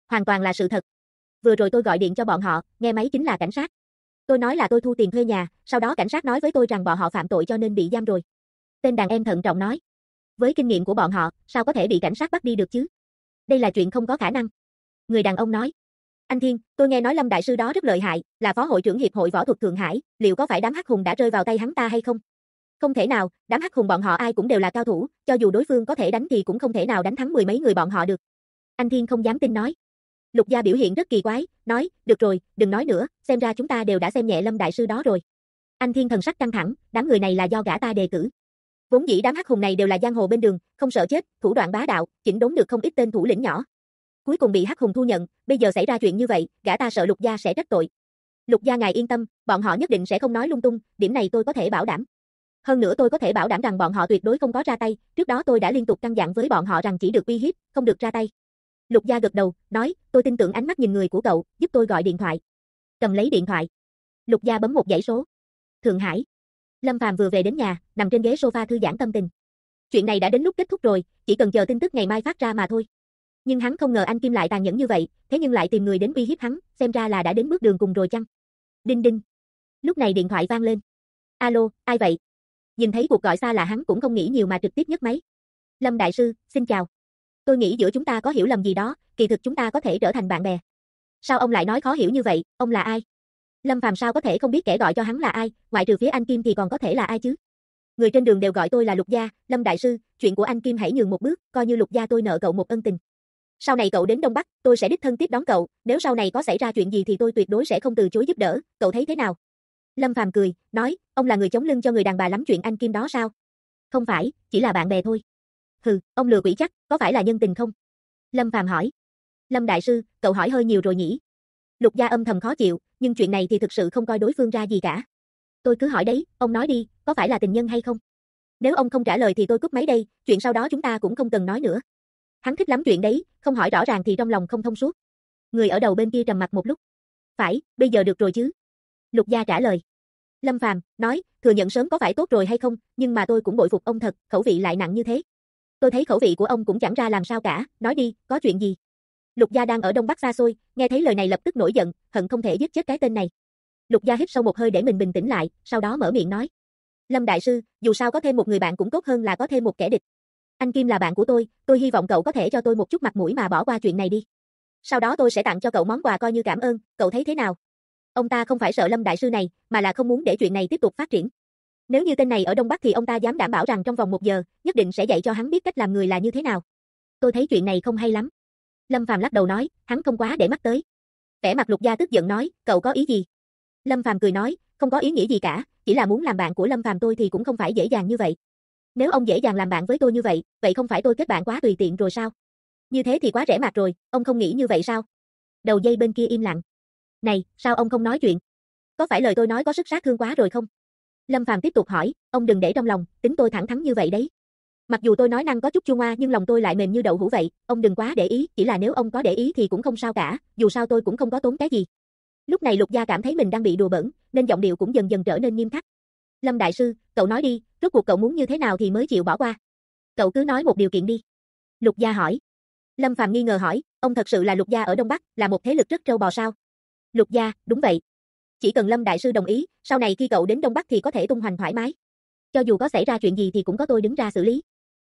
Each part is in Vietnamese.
Hoàn toàn là sự thật. Vừa rồi tôi gọi điện cho bọn họ, nghe máy chính là cảnh sát. Tôi nói là tôi thu tiền thuê nhà, sau đó cảnh sát nói với tôi rằng bọn họ phạm tội cho nên bị giam rồi. Tên đàn em thận trọng nói. Với kinh nghiệm của bọn họ, sao có thể bị cảnh sát bắt đi được chứ? Đây là chuyện không có khả năng. Người đàn ông nói. Anh Thiên, tôi nghe nói Lâm đại sư đó rất lợi hại, là phó hội trưởng Hiệp hội Võ thuật Thượng Hải, liệu có phải đám hắc hùng đã rơi vào tay hắn ta hay không? Không thể nào, đám hắc hùng bọn họ ai cũng đều là cao thủ, cho dù đối phương có thể đánh thì cũng không thể nào đánh thắng mười mấy người bọn họ được. Anh Thiên không dám tin nói. Lục Gia biểu hiện rất kỳ quái, nói, được rồi, đừng nói nữa, xem ra chúng ta đều đã xem nhẹ Lâm đại sư đó rồi. Anh Thiên thần sắc căng thẳng, đám người này là do gã ta đề cử. Vốn dĩ đám hắc hùng này đều là giang hồ bên đường, không sợ chết, thủ đoạn bá đạo, chỉnh đốn được không ít tên thủ lĩnh nhỏ. Cuối cùng bị hắc hùng thu nhận, bây giờ xảy ra chuyện như vậy, gã ta sợ Lục Gia sẽ trách tội. Lục Gia ngài yên tâm, bọn họ nhất định sẽ không nói lung tung, điểm này tôi có thể bảo đảm. Hơn nữa tôi có thể bảo đảm rằng bọn họ tuyệt đối không có ra tay, trước đó tôi đã liên tục căn dặn với bọn họ rằng chỉ được uy hiếp, không được ra tay. Lục Gia gật đầu, nói, tôi tin tưởng ánh mắt nhìn người của cậu, giúp tôi gọi điện thoại. Cầm lấy điện thoại. Lục Gia bấm một dãy số. Thượng Hải. Lâm Phàm vừa về đến nhà, nằm trên ghế sofa thư giãn tâm tình. Chuyện này đã đến lúc kết thúc rồi, chỉ cần chờ tin tức ngày mai phát ra mà thôi. Nhưng hắn không ngờ anh Kim lại tàn nhẫn như vậy, thế nhưng lại tìm người đến uy hiếp hắn, xem ra là đã đến bước đường cùng rồi chăng? Đinh đinh. Lúc này điện thoại vang lên. Alo, ai vậy? Nhìn thấy cuộc gọi xa là hắn cũng không nghĩ nhiều mà trực tiếp nhấc máy. Lâm đại sư, xin chào. Tôi nghĩ giữa chúng ta có hiểu lầm gì đó, kỳ thực chúng ta có thể trở thành bạn bè. Sao ông lại nói khó hiểu như vậy, ông là ai? Lâm Phàm sao có thể không biết kẻ gọi cho hắn là ai, ngoại trừ phía anh Kim thì còn có thể là ai chứ? Người trên đường đều gọi tôi là Lục Gia, Lâm đại sư, chuyện của anh Kim hãy nhường một bước, coi như Lục Gia tôi nợ cậu một ân tình. Sau này cậu đến Đông Bắc, tôi sẽ đích thân tiếp đón cậu, nếu sau này có xảy ra chuyện gì thì tôi tuyệt đối sẽ không từ chối giúp đỡ, cậu thấy thế nào? Lâm Phàm cười, nói, ông là người chống lưng cho người đàn bà lắm chuyện anh Kim đó sao? Không phải, chỉ là bạn bè thôi. Hừ, ông lừa quỷ chắc, có phải là nhân tình không? Lâm Phàm hỏi. Lâm đại sư, cậu hỏi hơi nhiều rồi nhỉ? Lục Gia âm thầm khó chịu, nhưng chuyện này thì thực sự không coi đối phương ra gì cả. Tôi cứ hỏi đấy, ông nói đi, có phải là tình nhân hay không? Nếu ông không trả lời thì tôi cúp máy đây, chuyện sau đó chúng ta cũng không cần nói nữa. Hắn thích lắm chuyện đấy, không hỏi rõ ràng thì trong lòng không thông suốt. Người ở đầu bên kia trầm mặc một lúc. Phải, bây giờ được rồi chứ? Lục Gia trả lời. Lâm Phàm nói, thừa nhận sớm có phải tốt rồi hay không, nhưng mà tôi cũng bội phục ông thật, khẩu vị lại nặng như thế. Tôi thấy khẩu vị của ông cũng chẳng ra làm sao cả, nói đi, có chuyện gì? Lục Gia đang ở Đông Bắc xa xôi, nghe thấy lời này lập tức nổi giận, hận không thể giết chết cái tên này. Lục Gia hít sâu một hơi để mình bình tĩnh lại, sau đó mở miệng nói. Lâm đại sư, dù sao có thêm một người bạn cũng tốt hơn là có thêm một kẻ địch. Anh Kim là bạn của tôi hy vọng cậu có thể cho tôi một chút mặt mũi mà bỏ qua chuyện này đi. Sau đó tôi sẽ tặng cho cậu món quà coi như cảm ơn, cậu thấy thế nào? Ông ta không phải sợ Lâm đại sư này, mà là không muốn để chuyện này tiếp tục phát triển. Nếu như tên này ở Đông Bắc thì ông ta dám đảm bảo rằng trong vòng 1 giờ, nhất định sẽ dạy cho hắn biết cách làm người là như thế nào. Tôi thấy chuyện này không hay lắm. Lâm Phàm lắc đầu nói, hắn không quá để mắt tới. Vẻ mặt Lục Gia tức giận nói, cậu có ý gì? Lâm Phàm cười nói, không có ý nghĩa gì cả, chỉ là muốn làm bạn của Lâm Phàm tôi thì cũng không phải dễ dàng như vậy. Nếu ông dễ dàng làm bạn với tôi như vậy, vậy không phải tôi kết bạn quá tùy tiện rồi sao? Như thế thì quá rẻ mạt rồi, ông không nghĩ như vậy sao? Đầu dây bên kia im lặng. Này, sao ông không nói chuyện? Có phải lời tôi nói có sức sát thương quá rồi không? Lâm Phàm tiếp tục hỏi, ông đừng để trong lòng, tính tôi thẳng thắn như vậy đấy. Mặc dù tôi nói năng có chút chua ngoa nhưng lòng tôi lại mềm như đậu hũ vậy, ông đừng quá để ý, chỉ là nếu ông có để ý thì cũng không sao cả, dù sao tôi cũng không có tốn cái gì. Lúc này Lục Gia cảm thấy mình đang bị đùa bỡn, nên giọng điệu cũng dần dần trở nên nghiêm khắc. Lâm đại sư, cậu nói đi, rốt cuộc cậu muốn như thế nào thì mới chịu bỏ qua? Cậu cứ nói một điều kiện đi. Lục Gia hỏi. Lâm Phàm nghi ngờ hỏi, ông thật sự là Lục Gia ở Đông Bắc, là một thế lực rất trâu bò sao? Lục Gia, đúng vậy. Chỉ cần Lâm đại sư đồng ý, sau này khi cậu đến Đông Bắc thì có thể tung hoành thoải mái. Cho dù có xảy ra chuyện gì thì cũng có tôi đứng ra xử lý.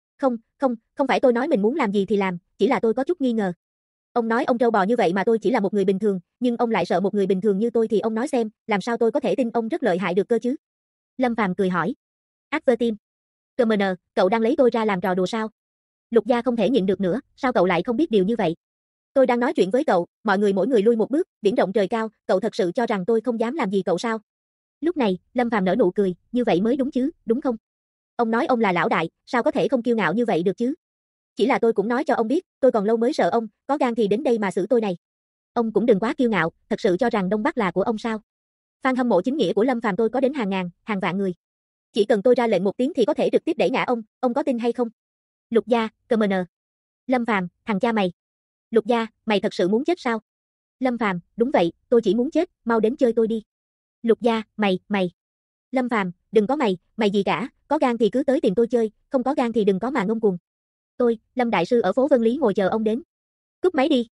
Không phải tôi nói mình muốn làm gì thì làm, chỉ là tôi có chút nghi ngờ. Ông nói ông trâu bò như vậy mà tôi chỉ là một người bình thường, nhưng ông lại sợ một người bình thường như tôi thì ông nói xem, làm sao tôi có thể tin ông rất lợi hại được cơ chứ? Lâm Phàm cười hỏi. Advertim. CMN, cậu đang lấy tôi ra làm trò đùa sao? Lục Gia không thể nhịn được nữa, sao cậu lại không biết điều như vậy? Tôi đang nói chuyện với cậu, mọi người mỗi người lui một bước, biển rộng trời cao, cậu thật sự cho rằng tôi không dám làm gì cậu sao? Lúc này, Lâm Phàm nở nụ cười, như vậy mới đúng chứ, đúng không? Ông nói ông là lão đại, sao có thể không kiêu ngạo như vậy được chứ? Chỉ là tôi cũng nói cho ông biết, tôi còn lâu mới sợ ông, có gan thì đến đây mà xử tôi này. Ông cũng đừng quá kiêu ngạo, thật sự cho rằng Đông Bắc là của ông sao? Fan hâm mộ chính nghĩa của Lâm Phàm tôi có đến hàng ngàn, hàng vạn người. Chỉ cần tôi ra lệnh một tiếng thì có thể trực tiếp đẩy ngã ông có tin hay không? Lục Gia, CMN. Lâm Phàm, thằng cha mày. Lục Gia, mày thật sự muốn chết sao? Lâm Phàm, đúng vậy, tôi chỉ muốn chết, mau đến chơi tôi đi. Lục Gia, mày. Lâm Phàm, đừng có mày gì cả, có gan thì cứ tới tìm tôi chơi, không có gan thì đừng có mà ngông cuồng. Lâm đại sư ở phố Vân Lý ngồi chờ ông đến. Cúp máy đi.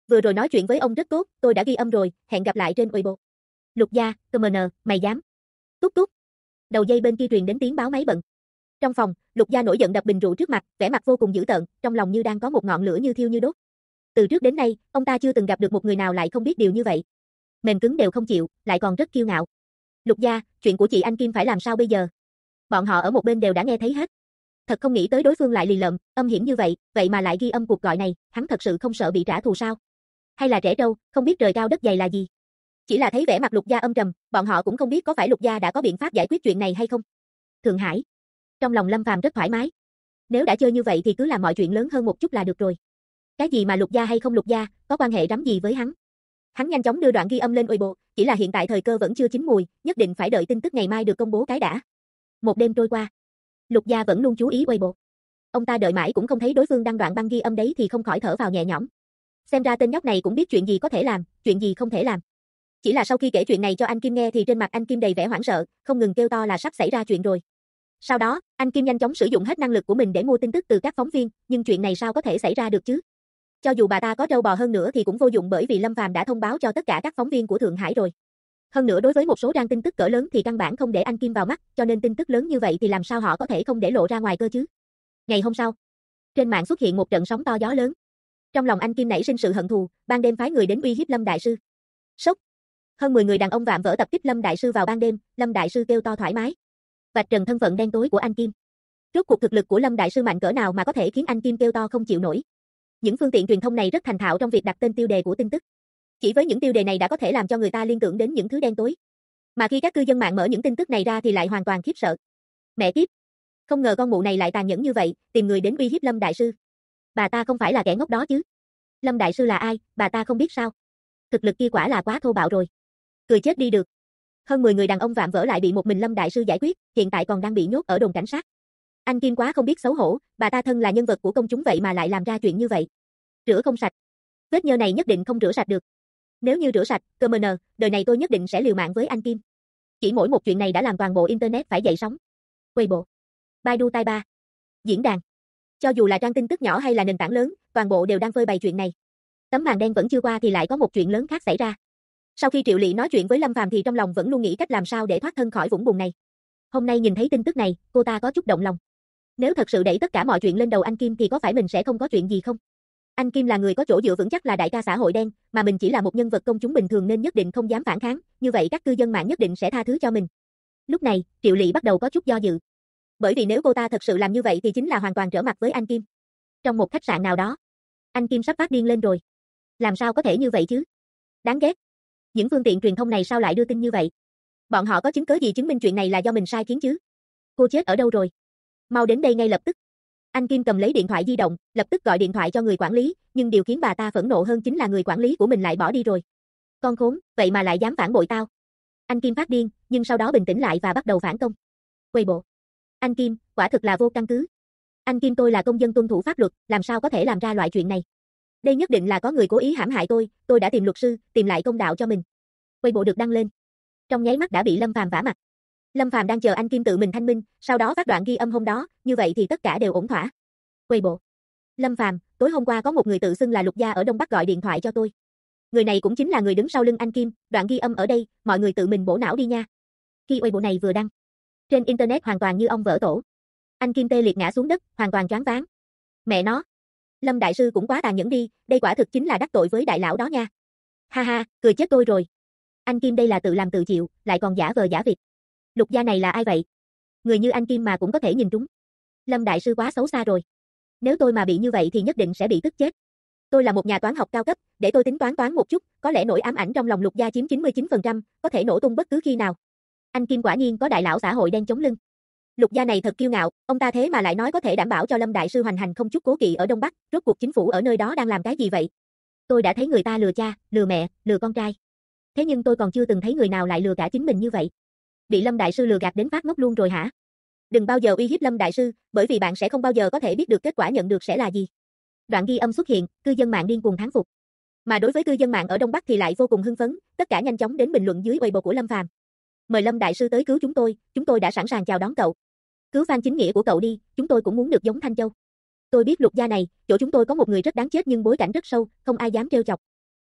Vừa rồi nói chuyện với ông rất tốt, tôi đã ghi âm rồi, hẹn gặp lại trên Weibo. Lục Gia, CMN, mày dám. Tút tút. Đầu dây bên kia truyền đến tiếng báo máy bận. Trong phòng, Lục Gia nổi giận đập bình rượu trước mặt, vẻ mặt vô cùng dữ tợn, trong lòng như đang có một ngọn lửa như thiêu như đốt. Từ trước đến nay, ông ta chưa từng gặp được một người nào lại không biết điều như vậy. Mềm cứng đều không chịu, lại còn rất kiêu ngạo. Lục Gia, chuyện của chị Anh Kim phải làm sao bây giờ? Bọn họ ở một bên đều đã nghe thấy hết. Thật không nghĩ tới đối phương lại lì lợm, âm hiểm như vậy, vậy mà lại ghi âm cuộc gọi này, hắn thật sự không sợ bị trả thù sao? Hay là trẻ trâu, không biết trời cao đất dày là gì? Chỉ là thấy vẻ mặt Lục Gia âm trầm, bọn họ cũng không biết có phải Lục Gia đã có biện pháp giải quyết chuyện này hay không. Thượng Hải. Trong lòng Lâm Phàm rất thoải mái. Nếu đã chơi như vậy thì cứ làm mọi chuyện lớn hơn một chút là được rồi. Cái gì mà Lục Gia hay không Lục Gia, có quan hệ rắm gì với hắn? Hắn nhanh chóng đưa đoạn ghi âm lên Weibo, chỉ là hiện tại thời cơ vẫn chưa chín mùi, nhất định phải đợi tin tức ngày mai được công bố cái đã. Một đêm trôi qua, Lục Gia vẫn luôn chú ý Weibo. Ông ta đợi mãi cũng không thấy đối phương đăng đoạn băng ghi âm đấy thì không khỏi thở vào nhẹ nhõm. Xem ra tên nhóc này cũng biết chuyện gì có thể làm, chuyện gì không thể làm. Chỉ là sau khi kể chuyện này cho anh Kim nghe thì trên mặt anh Kim đầy vẻ hoảng sợ, không ngừng kêu to là sắp xảy ra chuyện rồi. Sau đó, anh Kim nhanh chóng sử dụng hết năng lực của mình để mua tin tức từ các phóng viên, nhưng chuyện này sao có thể xảy ra được chứ? Cho dù bà ta có trâu bò hơn nữa thì cũng vô dụng bởi vì Lâm Phàm đã thông báo cho tất cả các phóng viên của Thượng Hải rồi. Hơn nữa đối với một số trang tin tức cỡ lớn thì căn bản không để anh Kim vào mắt, cho nên tin tức lớn như vậy thì làm sao họ có thể không để lộ ra ngoài cơ chứ? Ngày hôm sau, trên mạng xuất hiện một trận sóng to gió lớn. Trong lòng anh Kim nảy sinh sự hận thù, ban đêm phái người đến uy hiếp Lâm đại sư. Sốc. Hơn 10 người đàn ông vạm vỡ tập kích Lâm đại sư vào ban đêm, Lâm đại sư kêu to thoải mái. Vạch trần thân phận đen tối của anh Kim. Rốt cuộc thực lực của Lâm đại sư mạnh cỡ nào mà có thể khiến anh Kim kêu to không chịu nổi. Những phương tiện truyền thông này rất thành thạo trong việc đặt tên tiêu đề của tin tức. Chỉ với những tiêu đề này đã có thể làm cho người ta liên tưởng đến những thứ đen tối. Mà khi các cư dân mạng mở những tin tức này ra thì lại hoàn toàn khiếp sợ. Mẹ kiếp. Không ngờ con mụ này lại tàn nhẫn như vậy, tìm người đến uy hiếp Lâm đại sư. Bà ta không phải là kẻ ngốc đó chứ? Lâm đại sư là ai, bà ta không biết sao? Thực lực kia quả là quá thô bạo rồi. Cười chết đi được. Hơn 10 người đàn ông vạm vỡ lại bị một mình Lâm đại sư giải quyết, hiện tại còn đang bị nhốt ở đồn cảnh sát. Anh Kim quá không biết xấu hổ, bà ta thân là nhân vật của công chúng vậy mà lại làm ra chuyện như vậy. Rửa không sạch. Vết nhơ này nhất định không rửa sạch được. Nếu như rửa sạch, CMN, đời này tôi nhất định sẽ liều mạng với anh Kim. Chỉ mỗi một chuyện này đã làm toàn bộ internet phải dậy sóng. Weibo, Baidu Taiba, diễn đàn. Cho dù là trang tin tức nhỏ hay là nền tảng lớn, toàn bộ đều đang phơi bày chuyện này. Tấm màn đen vẫn chưa qua thì lại có một chuyện lớn khác xảy ra. Sau khi Triệu Lị nói chuyện với Lâm Phàm thì trong lòng vẫn luôn nghĩ cách làm sao để thoát thân khỏi vũng bùn này. Hôm nay nhìn thấy tin tức này, cô ta có chút động lòng. Nếu thật sự đẩy tất cả mọi chuyện lên đầu anh Kim thì có phải mình sẽ không có chuyện gì không? Anh Kim là người có chỗ dựa vững chắc là đại ca xã hội đen, mà mình chỉ là một nhân vật công chúng bình thường nên nhất định không dám phản kháng, như vậy các cư dân mạng nhất định sẽ tha thứ cho mình. Lúc này, Triệu Lị bắt đầu có chút do dự. Bởi vì nếu cô ta thật sự làm như vậy thì chính là hoàn toàn trở mặt với anh Kim. Trong một khách sạn nào đó, anh Kim sắp phát điên lên rồi. Làm sao có thể như vậy chứ? Đáng ghét. Những phương tiện truyền thông này sao lại đưa tin như vậy? Bọn họ có chứng cứ gì chứng minh chuyện này là do mình sai khiến chứ? Cô chết ở đâu rồi? Mau đến đây ngay lập tức. Anh Kim cầm lấy điện thoại di động, lập tức gọi điện thoại cho người quản lý, nhưng điều khiến bà ta phẫn nộ hơn chính là người quản lý của mình lại bỏ đi rồi. Con khốn, vậy mà lại dám phản bội tao. Anh Kim phát điên, nhưng sau đó bình tĩnh lại và bắt đầu phản công. Weibo. Anh Kim, quả thực là vô căn cứ. Anh Kim tôi là công dân tuân thủ pháp luật, làm sao có thể làm ra loại chuyện này? Đây nhất định là có người cố ý hãm hại tôi đã tìm luật sư, tìm lại công đạo cho mình. Weibo được đăng lên. Trong nháy mắt đã bị Lâm Phàm vả mặt. Lâm Phàm đang chờ anh Kim tự mình thanh minh, sau đó phát đoạn ghi âm hôm đó, như vậy thì tất cả đều ổn thỏa. Weibo. Lâm Phàm, tối hôm qua có một người tự xưng là Lục Gia ở Đông Bắc gọi điện thoại cho tôi. Người này cũng chính là người đứng sau lưng anh Kim, đoạn ghi âm ở đây, mọi người tự mình bổ não đi nha. Khi Weibo này vừa đăng, trên internet hoàn toàn như ong vỡ tổ. Anh Kim tê liệt ngã xuống đất, hoàn toàn choáng váng. Mẹ nó, Lâm đại sư cũng quá tàn nhẫn đi, đây quả thực chính là đắc tội với đại lão đó nha. Ha ha, cười chết tôi rồi. Anh Kim đây là tự làm tự chịu, lại còn giả vờ giả vịt. Lục Gia này là ai vậy? Người như anh Kim mà cũng có thể nhìn trúng. Lâm đại sư quá xấu xa rồi. Nếu tôi mà bị như vậy thì nhất định sẽ bị tức chết. Tôi là một nhà toán học cao cấp, để tôi tính toán một chút, có lẽ nỗi ám ảnh trong lòng Lục Gia chiếm 99%, có thể nổ tung bất cứ khi nào. Anh Kim quả nhiên có đại lão xã hội đen chống lưng. Lục Gia này thật kiêu ngạo, ông ta thế mà lại nói có thể đảm bảo cho Lâm đại sư hoành hành không chút cố kỵ ở Đông Bắc, rốt cuộc chính phủ ở nơi đó đang làm cái gì vậy? Tôi đã thấy người ta lừa cha, lừa mẹ, lừa con trai. Thế nhưng tôi còn chưa từng thấy người nào lại lừa cả chính mình như vậy. Bị Lâm đại sư lừa gạt đến phát ngốc luôn rồi hả? Đừng bao giờ uy hiếp Lâm đại sư, bởi vì bạn sẽ không bao giờ có thể biết được kết quả nhận được sẽ là gì. Đoạn ghi âm xuất hiện, cư dân mạng điên cuồng thán phục. Mà đối với cư dân mạng ở Đông Bắc thì lại vô cùng hưng phấn, tất cả nhanh chóng đến bình luận dưới Weibo của Lâm Phàm. Mời Lâm đại sư tới cứu chúng tôi đã sẵn sàng chào đón cậu. Cứu fan chính nghĩa của cậu đi, chúng tôi cũng muốn được giống Thanh Châu. Tôi biết Lục Gia này, chỗ chúng tôi có một người rất đáng chết nhưng bối cảnh rất sâu, không ai dám trêu chọc.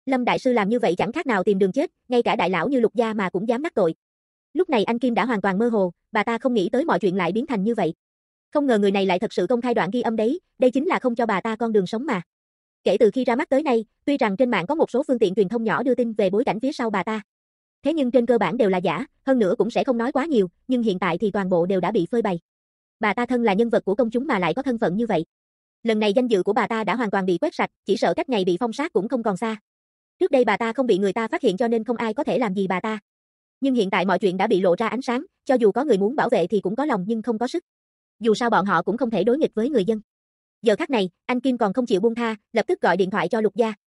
Lâm đại sư làm như vậy chẳng khác nào tìm đường chết, ngay cả đại lão như Lục gia mà cũng dám đắc tội. Lúc này anh Kim đã hoàn toàn mơ hồ, bà ta không nghĩ tới mọi chuyện lại biến thành như vậy. Không ngờ người này lại thật sự công khai đoạn ghi âm đấy, đây chính là không cho bà ta con đường sống mà. Kể từ khi ra mắt tới nay, tuy rằng trên mạng có một số phương tiện truyền thông nhỏ đưa tin về bối cảnh phía sau bà ta. Thế nhưng trên cơ bản đều là giả, hơn nữa cũng sẽ không nói quá nhiều, nhưng hiện tại thì toàn bộ đều đã bị phơi bày. Bà ta thân là nhân vật của công chúng mà lại có thân phận như vậy. Lần này danh dự của bà ta đã hoàn toàn bị quét sạch, chỉ sợ cách ngày bị phong sát cũng không còn xa. Trước đây bà ta không bị người ta phát hiện cho nên không ai có thể làm gì bà ta. Nhưng hiện tại mọi chuyện đã bị lộ ra ánh sáng, cho dù có người muốn bảo vệ thì cũng có lòng nhưng không có sức. Dù sao bọn họ cũng không thể đối nghịch với người dân. Giờ khắc này, anh Kim còn không chịu buông tha, lập tức gọi điện thoại cho Lục gia.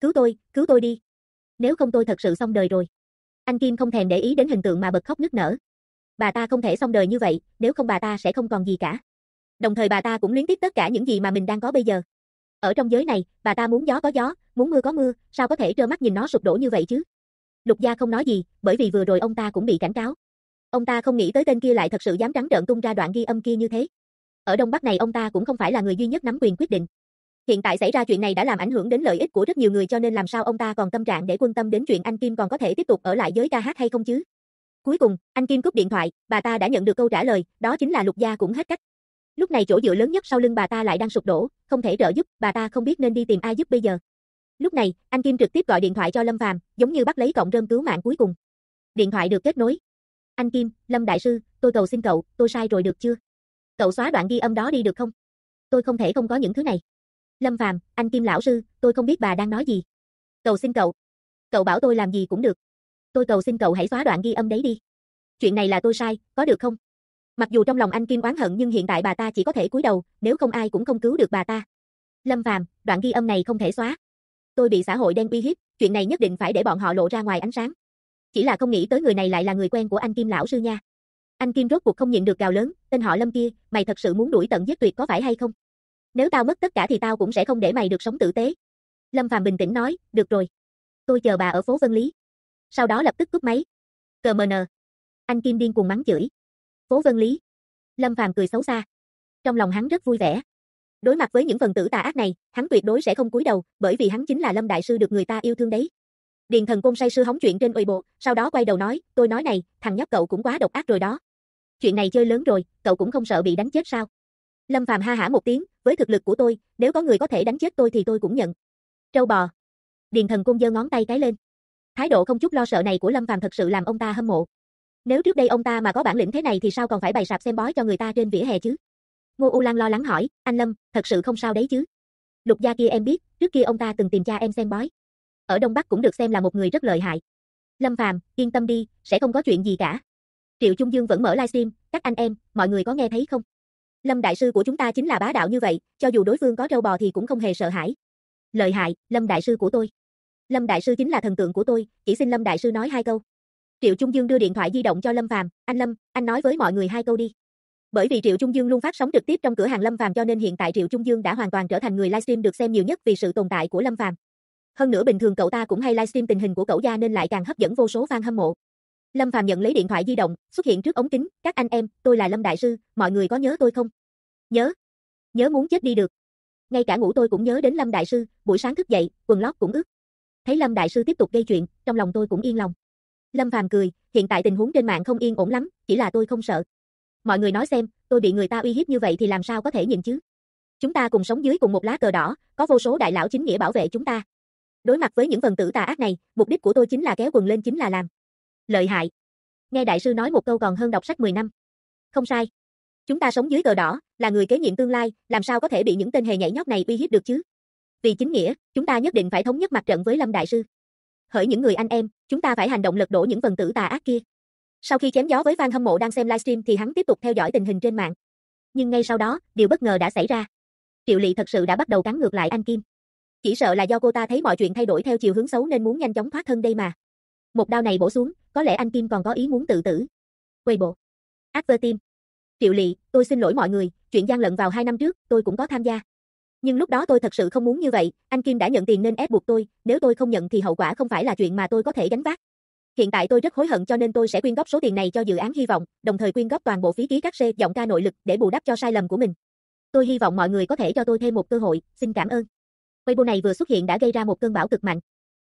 Cứu tôi đi. Nếu không tôi thật sự xong đời rồi. Anh Kim không thèm để ý đến hình tượng mà bật khóc nức nở. Bà ta không thể xong đời như vậy, nếu không bà ta sẽ không còn gì cả. Đồng thời bà ta cũng luyến tiếc tất cả những gì mà mình đang có bây giờ. Ở trong giới này, bà ta muốn gió có gió, muốn mưa có mưa, sao có thể trơ mắt nhìn nó sụp đổ như vậy chứ? Lục gia không nói gì, bởi vì vừa rồi ông ta cũng bị cảnh cáo. Ông ta không nghĩ tới tên kia lại thật sự dám trắng trợn tung ra đoạn ghi âm kia như thế. Ở Đông Bắc này ông ta cũng không phải là người duy nhất nắm quyền quyết định. Hiện tại xảy ra chuyện này đã làm ảnh hưởng đến lợi ích của rất nhiều người cho nên làm sao ông ta còn tâm trạng để quan tâm đến chuyện anh Kim còn có thể tiếp tục ở lại giới ca hát hay không chứ? Cuối cùng, anh Kim cúp điện thoại, bà ta đã nhận được câu trả lời, đó chính là Lục gia cũng hết cách. Lúc này chỗ dựa lớn nhất sau lưng bà ta lại đang sụp đổ, không thể trợ giúp, bà ta không biết nên đi tìm ai giúp bây giờ. Lúc này, anh Kim trực tiếp gọi điện thoại cho Lâm Phàm, giống như bắt lấy cọng rơm cứu mạng cuối cùng. Điện thoại được kết nối. Anh Kim, Lâm đại sư, tôi cầu xin cậu, tôi sai rồi được chưa? Cậu xóa đoạn ghi âm đó đi được không? Tôi không thể không có những thứ này. Lâm Phàm, anh Kim lão sư, tôi không biết bà đang nói gì. Cầu xin cậu. Cậu bảo tôi làm gì cũng được. Tôi cầu xin cậu hãy xóa đoạn ghi âm đấy đi. Chuyện này là tôi sai, có được không? Mặc dù trong lòng anh Kim oán hận nhưng hiện tại bà ta chỉ có thể cúi đầu, nếu không ai cũng không cứu được bà ta. Lâm Phàm, đoạn ghi âm này không thể xóa. Tôi bị xã hội đen uy hiếp, chuyện này nhất định phải để bọn họ lộ ra ngoài ánh sáng. Chỉ là không nghĩ tới người này lại là người quen của anh Kim lão sư nha. Anh Kim rốt cuộc không nhịn được gào lớn, tên họ Lâm kia, mày thật sự muốn đuổi tận giết tuyệt có phải hay không? Nếu tao mất tất cả thì tao cũng sẽ không để mày được sống tử tế. Lâm Phàm bình tĩnh nói, được rồi. Tôi chờ bà ở phố Vân Lý. Sau đó lập tức cúp máy. Cờ mờ nờ. Anh Kim điên cuồng mắng chửi. Phố Vân Lý. Lâm Phàm cười xấu xa. Trong lòng hắn rất vui vẻ. Đối mặt với những phần tử tà ác này, hắn tuyệt đối sẽ không cúi đầu, bởi vì hắn chính là Lâm đại sư được người ta yêu thương đấy. Điền Thần Côn say sưa hóng chuyện trên Weibo, sau đó quay đầu nói, tôi nói này, thằng nhóc cậu cũng quá độc ác rồi đó. Chuyện này chơi lớn rồi, cậu cũng không sợ bị đánh chết sao? Lâm Phàm ha hả một tiếng, với thực lực của tôi, nếu có người có thể đánh chết tôi thì tôi cũng nhận. Trâu bò. Điền Thần Côn giơ ngón tay cái lên. Thái độ không chút lo sợ này của Lâm Phàm thật sự làm ông ta hâm mộ. Nếu trước đây ông ta mà có bản lĩnh thế này thì sao còn phải bày sạp xem bói cho người ta trên vỉa hè chứ? Ngô U Lan lo lắng hỏi, anh Lâm, thật sự không sao đấy chứ? Lục gia kia em biết, trước kia ông ta từng tìm cha em xem bói. Ở Đông Bắc cũng được xem là một người rất lợi hại. Lâm Phàm, yên tâm đi, sẽ không có chuyện gì cả. Triệu Trung Dương vẫn mở livestream, các anh em, mọi người có nghe thấy không? Lâm đại sư của chúng ta chính là bá đạo như vậy, cho dù đối phương có trâu bò thì cũng không hề sợ hãi. Lợi hại, Lâm đại sư của tôi. Lâm đại sư chính là thần tượng của tôi, chỉ xin Lâm đại sư nói 2 câu. Triệu Trung Dương đưa điện thoại di động cho Lâm Phàm, anh Lâm, anh nói với mọi người 2 câu đi. Bởi vì Triệu Trung Dương luôn phát sóng trực tiếp trong cửa hàng Lâm Phàm cho nên hiện tại Triệu Trung Dương đã hoàn toàn trở thành người livestream được xem nhiều nhất vì sự tồn tại của Lâm Phàm. Hơn nữa bình thường cậu ta cũng hay livestream tình hình của cậu gia nên lại càng hấp dẫn vô số fan hâm mộ. Lâm Phàm nhận lấy điện thoại di động, xuất hiện trước ống kính, các anh em, tôi là Lâm đại sư, mọi người có nhớ tôi không? Nhớ. Nhớ muốn chết đi được. Ngay cả ngủ tôi cũng nhớ đến Lâm đại sư, buổi sáng thức dậy, quần lót cũng ướt. Thấy Lâm đại sư tiếp tục gây chuyện, trong lòng tôi cũng yên lòng. Lâm Phàm cười, hiện tại tình huống trên mạng không yên ổn lắm, chỉ là tôi không sợ. Mọi người nói xem, tôi bị người ta uy hiếp như vậy thì làm sao có thể nhịn chứ? Chúng ta cùng sống dưới cùng một lá cờ đỏ, có vô số đại lão chính nghĩa bảo vệ chúng ta. Đối mặt với những phần tử tà ác này, mục đích của tôi chính là kéo quần lên chính là làm. Lợi hại. Nghe đại sư nói một câu còn hơn đọc sách 10 năm. Không sai. Chúng ta sống dưới cờ đỏ, là người kế nhiệm tương lai, làm sao có thể bị những tên hề nhảy nhót này uy hiếp được chứ? Vì chính nghĩa, chúng ta nhất định phải thống nhất mặt trận với Lâm đại sư. Hỡi những người anh em, chúng ta phải hành động lật đổ những phần tử tà ác kia. Sau khi chém gió với fan hâm mộ đang xem livestream thì hắn tiếp tục theo dõi tình hình trên mạng. Nhưng ngay sau đó, điều bất ngờ đã xảy ra. Triệu Lị thật sự đã bắt đầu cắn ngược lại anh Kim. Chỉ sợ là do cô ta thấy mọi chuyện thay đổi theo chiều hướng xấu nên muốn nhanh chóng thoát thân đây mà. Một đao này bổ xuống, có lẽ anh Kim còn có ý muốn tự tử. Weibo. Advertime. Triệu Lị, tôi xin lỗi mọi người, chuyện gian lận vào 2 năm trước, tôi cũng có tham gia. Nhưng lúc đó tôi thật sự không muốn như vậy, anh Kim đã nhận tiền nên ép buộc tôi, nếu tôi không nhận thì hậu quả không phải là chuyện mà tôi có thể gánh vác. Hiện tại tôi rất hối hận cho nên tôi sẽ quyên góp số tiền này cho dự án hy vọng, đồng thời quyên góp toàn bộ phí ký các xe giọng ca nội lực để bù đắp cho sai lầm của mình. Tôi hy vọng mọi người có thể cho tôi thêm một cơ hội, xin cảm ơn. Weibo này vừa xuất hiện đã gây ra một cơn bão cực mạnh.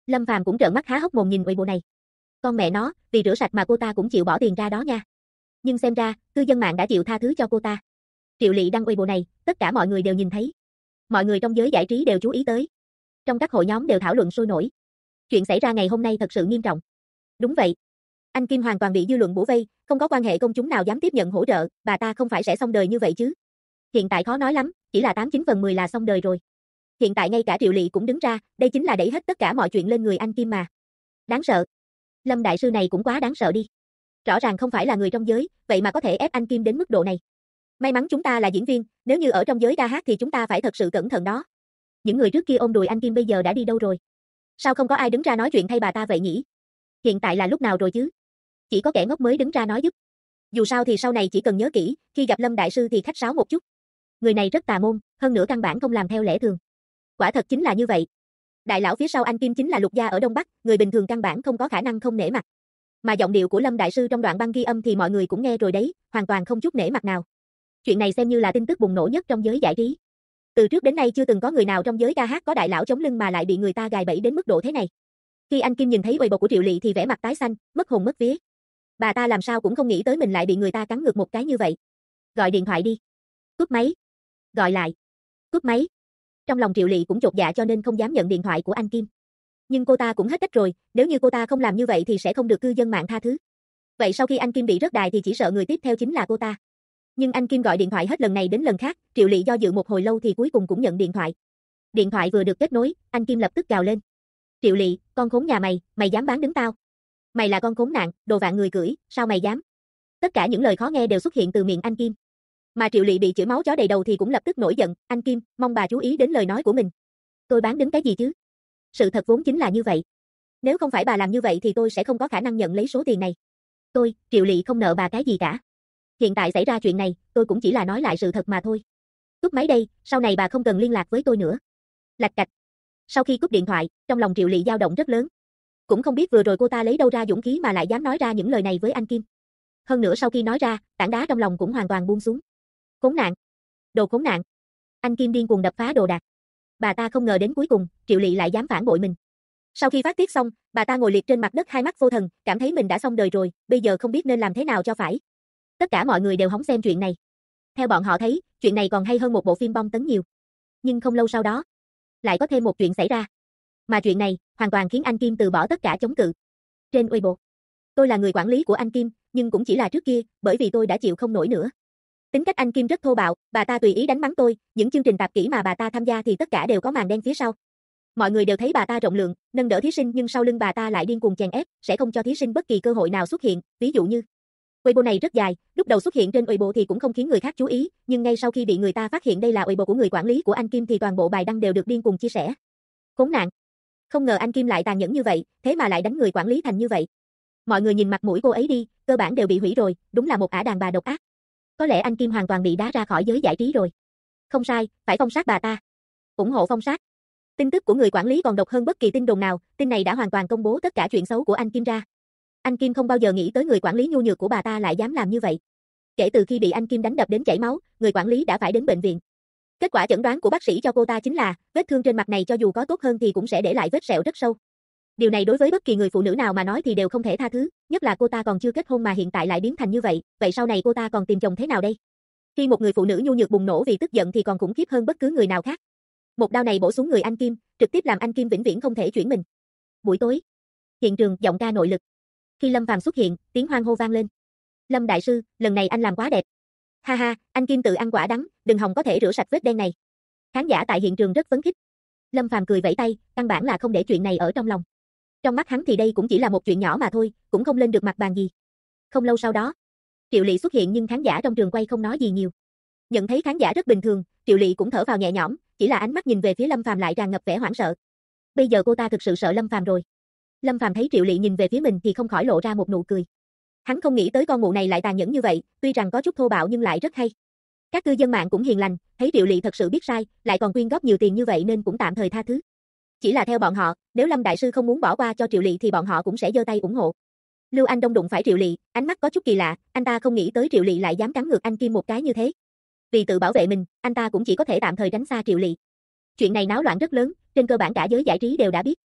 Lâm Phàm cũng trợn mắt há hốc mồm nhìn uy bộ này. Con mẹ nó, vì rửa sạch mà cô ta cũng chịu bỏ tiền ra đó nha. Nhưng xem ra, cư dân mạng đã chịu tha thứ cho cô ta. Triệu Lị đăng uy bộ này, tất cả mọi người đều nhìn thấy. Mọi người trong giới giải trí đều chú ý tới. Trong các hội nhóm đều thảo luận sôi nổi. Chuyện xảy ra ngày hôm nay thật sự nghiêm trọng. Đúng vậy. Anh Kim hoàn toàn bị dư luận bủa vây, không có quan hệ công chúng nào dám tiếp nhận hỗ trợ, bà ta không phải sẽ xong đời như vậy chứ. Hiện tại khó nói lắm, chỉ là 89/10 là xong đời rồi. Hiện tại ngay cả Triệu Lị cũng đứng ra, đây chính là đẩy hết tất cả mọi chuyện lên người anh Kim mà. Đáng sợ. Lâm đại sư này cũng quá đáng sợ đi. Rõ ràng không phải là người trong giới, vậy mà có thể ép anh Kim đến mức độ này. May mắn chúng ta là diễn viên, nếu như ở trong giới ca hát thì chúng ta phải thật sự cẩn thận đó. Những người trước kia ôm đùi anh Kim bây giờ đã đi đâu rồi? Sao không có ai đứng ra nói chuyện thay bà ta vậy nhỉ? Hiện tại là lúc nào rồi chứ? Chỉ có kẻ ngốc mới đứng ra nói giúp. Dù sao thì sau này chỉ cần nhớ kỹ, khi gặp Lâm đại sư thì khách sáo một chút. Người này rất tà môn, hơn nữa căn bản không làm theo lẽ thường. Quả thật chính là như vậy. Đại lão phía sau anh Kim chính là Lục gia ở Đông Bắc, người bình thường căn bản không có khả năng không nể mặt. Mà giọng điệu của Lâm đại sư trong đoạn băng ghi âm thì mọi người cũng nghe rồi đấy, hoàn toàn không chút nể mặt nào. Chuyện này xem như là tin tức bùng nổ nhất trong giới giải trí. Từ trước đến nay chưa từng có người nào trong giới ca hát có đại lão chống lưng mà lại bị người ta gài bẫy đến mức độ thế này. Khi anh Kim nhìn thấy Weibo của Triệu Lị thì vẻ mặt tái xanh, mất hồn mất vía. Bà ta làm sao cũng không nghĩ tới mình lại bị người ta cắn ngược một cái như vậy. Gọi điện thoại đi. Cúp máy. Gọi lại. Cúp máy. Trong lòng Triệu Lị cũng chột dạ cho nên không dám nhận điện thoại của anh Kim. Nhưng cô ta cũng hết cách rồi, nếu như cô ta không làm như vậy thì sẽ không được cư dân mạng tha thứ. Vậy sau khi anh Kim bị rớt đài thì chỉ sợ người tiếp theo chính là cô ta. Nhưng anh Kim gọi điện thoại hết lần này đến lần khác, Triệu Lị do dự một hồi lâu thì cuối cùng cũng nhận điện thoại. Điện thoại vừa được kết nối, anh Kim lập tức gào lên. Triệu Lị, con khốn nhà mày, mày dám bán đứng tao? Mày là con khốn nạn, đồ vạn người cưỡi, sao mày dám? Tất cả những lời khó nghe đều xuất hiện từ miệng anh Kim. Mà Triệu Lị bị chửi máu chó đầy đầu thì cũng lập tức nổi giận, anh Kim, mong bà chú ý đến lời nói của mình. Tôi bán đứng cái gì chứ? Sự thật vốn chính là như vậy. Nếu không phải bà làm như vậy thì tôi sẽ không có khả năng nhận lấy số tiền này. Tôi, Triệu Lị không nợ bà cái gì cả. Hiện tại xảy ra chuyện này, tôi cũng chỉ là nói lại sự thật mà thôi. Cúp máy đây, sau này bà không cần liên lạc với tôi nữa. Lạch cạch. Sau khi cúp điện thoại, trong lòng Triệu Lị dao động rất lớn. Cũng không biết vừa rồi cô ta lấy đâu ra dũng khí mà lại dám nói ra những lời này với anh Kim. Hơn nữa sau khi nói ra, tảng đá trong lòng cũng hoàn toàn buông xuống. Khốn nạn. Đồ khốn nạn. Anh Kim điên cuồng đập phá đồ đạc. Bà ta không ngờ đến cuối cùng, Triệu Lị lại dám phản bội mình. Sau khi phát tiết xong, bà ta ngồi liệt trên mặt đất hai mắt vô thần, cảm thấy mình đã xong đời rồi, bây giờ không biết nên làm thế nào cho phải. Tất cả mọi người đều hóng xem chuyện này. Theo bọn họ thấy, chuyện này còn hay hơn một bộ phim bom tấn nhiều. Nhưng không lâu sau đó, lại có thêm một chuyện xảy ra. Mà chuyện này, hoàn toàn khiến anh Kim từ bỏ tất cả chống cự. Trên Weibo, tôi là người quản lý của anh Kim, nhưng cũng chỉ là trước kia, bởi vì tôi đã chịu không nổi nữa. Tính cách anh Kim rất thô bạo, bà ta tùy ý đánh mắng tôi, những chương trình tạp kỹ mà bà ta tham gia thì tất cả đều có màn đen phía sau. Mọi người đều thấy bà ta rộng lượng, nâng đỡ thí sinh nhưng sau lưng bà ta lại điên cuồng chèn ép, sẽ không cho thí sinh bất kỳ cơ hội nào xuất hiện, ví dụ như Weibo này rất dài, lúc đầu xuất hiện trên Weibo thì cũng không khiến người khác chú ý, nhưng ngay sau khi bị người ta phát hiện đây là Weibo của người quản lý của anh Kim thì toàn bộ bài đăng đều được điên cuồng chia sẻ. Khốn nạn. Không ngờ anh Kim lại tàn nhẫn như vậy, thế mà lại đánh người quản lý thành như vậy. Mọi người nhìn mặt mũi cô ấy đi, cơ bản đều bị hủy rồi, đúng là một ả đàn bà độc ác. Có lẽ anh Kim hoàn toàn bị đá ra khỏi giới giải trí rồi. Không sai, phải phong sát bà ta. Ủng hộ phong sát. Tin tức của người quản lý còn độc hơn bất kỳ tin đồn nào, tin này đã hoàn toàn công bố tất cả chuyện xấu của anh Kim ra. Anh Kim không bao giờ nghĩ tới người quản lý nhu nhược của bà ta lại dám làm như vậy. Kể từ khi bị anh Kim đánh đập đến chảy máu, người quản lý đã phải đến bệnh viện. Kết quả chẩn đoán của bác sĩ cho cô ta chính là, vết thương trên mặt này cho dù có tốt hơn thì cũng sẽ để lại vết sẹo rất sâu. Điều này đối với bất kỳ người phụ nữ nào mà nói thì đều không thể tha thứ, nhất là cô ta còn chưa kết hôn mà hiện tại lại biến thành như vậy, vậy sau này cô ta còn tìm chồng thế nào đây? Khi một người phụ nữ nhu nhược bùng nổ vì tức giận thì còn khủng khiếp hơn bất cứ người nào khác. Một đao này bổ xuống người anh Kim, trực tiếp làm anh Kim vĩnh viễn không thể chuyển mình. Buổi tối, hiện trường giọng ca nội lực. Khi Lâm Phàm xuất hiện, tiếng hoan hô vang lên. Lâm đại sư, lần này anh làm quá đẹp. Ha ha, anh Kim tự ăn quả đắng, đừng hòng có thể rửa sạch vết đen này. Khán giả tại hiện trường rất phấn khích. Lâm Phàm cười vẫy tay, căn bản là không để chuyện này ở trong lòng. Trong mắt hắn thì đây cũng chỉ là một chuyện nhỏ mà thôi, cũng không lên được mặt bàn gì. Không lâu sau đó, Triệu Lị xuất hiện nhưng khán giả trong trường quay không nói gì nhiều. Nhận thấy khán giả rất bình thường, Triệu Lị cũng thở vào nhẹ nhõm, chỉ là ánh mắt nhìn về phía Lâm Phàm lại tràn ngập vẻ hoảng sợ. Bây giờ cô ta thực sự sợ Lâm Phàm rồi. Lâm Phàm thấy Triệu Lị nhìn về phía mình thì không khỏi lộ ra một nụ cười. Hắn không nghĩ tới con mụ này lại tàn nhẫn như vậy, tuy rằng có chút thô bạo nhưng lại rất hay. Các cư dân mạng cũng hiền lành, thấy Triệu Lị thật sự biết sai, lại còn quyên góp nhiều tiền như vậy nên cũng tạm thời tha thứ. Chỉ là theo bọn họ, nếu Lâm đại sư không muốn bỏ qua cho Triệu Lị thì bọn họ cũng sẽ giơ tay ủng hộ. Lưu Anh Đông đụng phải Triệu Lị, ánh mắt có chút kỳ lạ, anh ta không nghĩ tới Triệu Lị lại dám cắn ngược anh Kim một cái như thế. Vì tự bảo vệ mình, anh ta cũng chỉ có thể tạm thời tránh xa Triệu Lị. Chuyện này náo loạn rất lớn, trên cơ bản cả giới giải trí đều đã biết.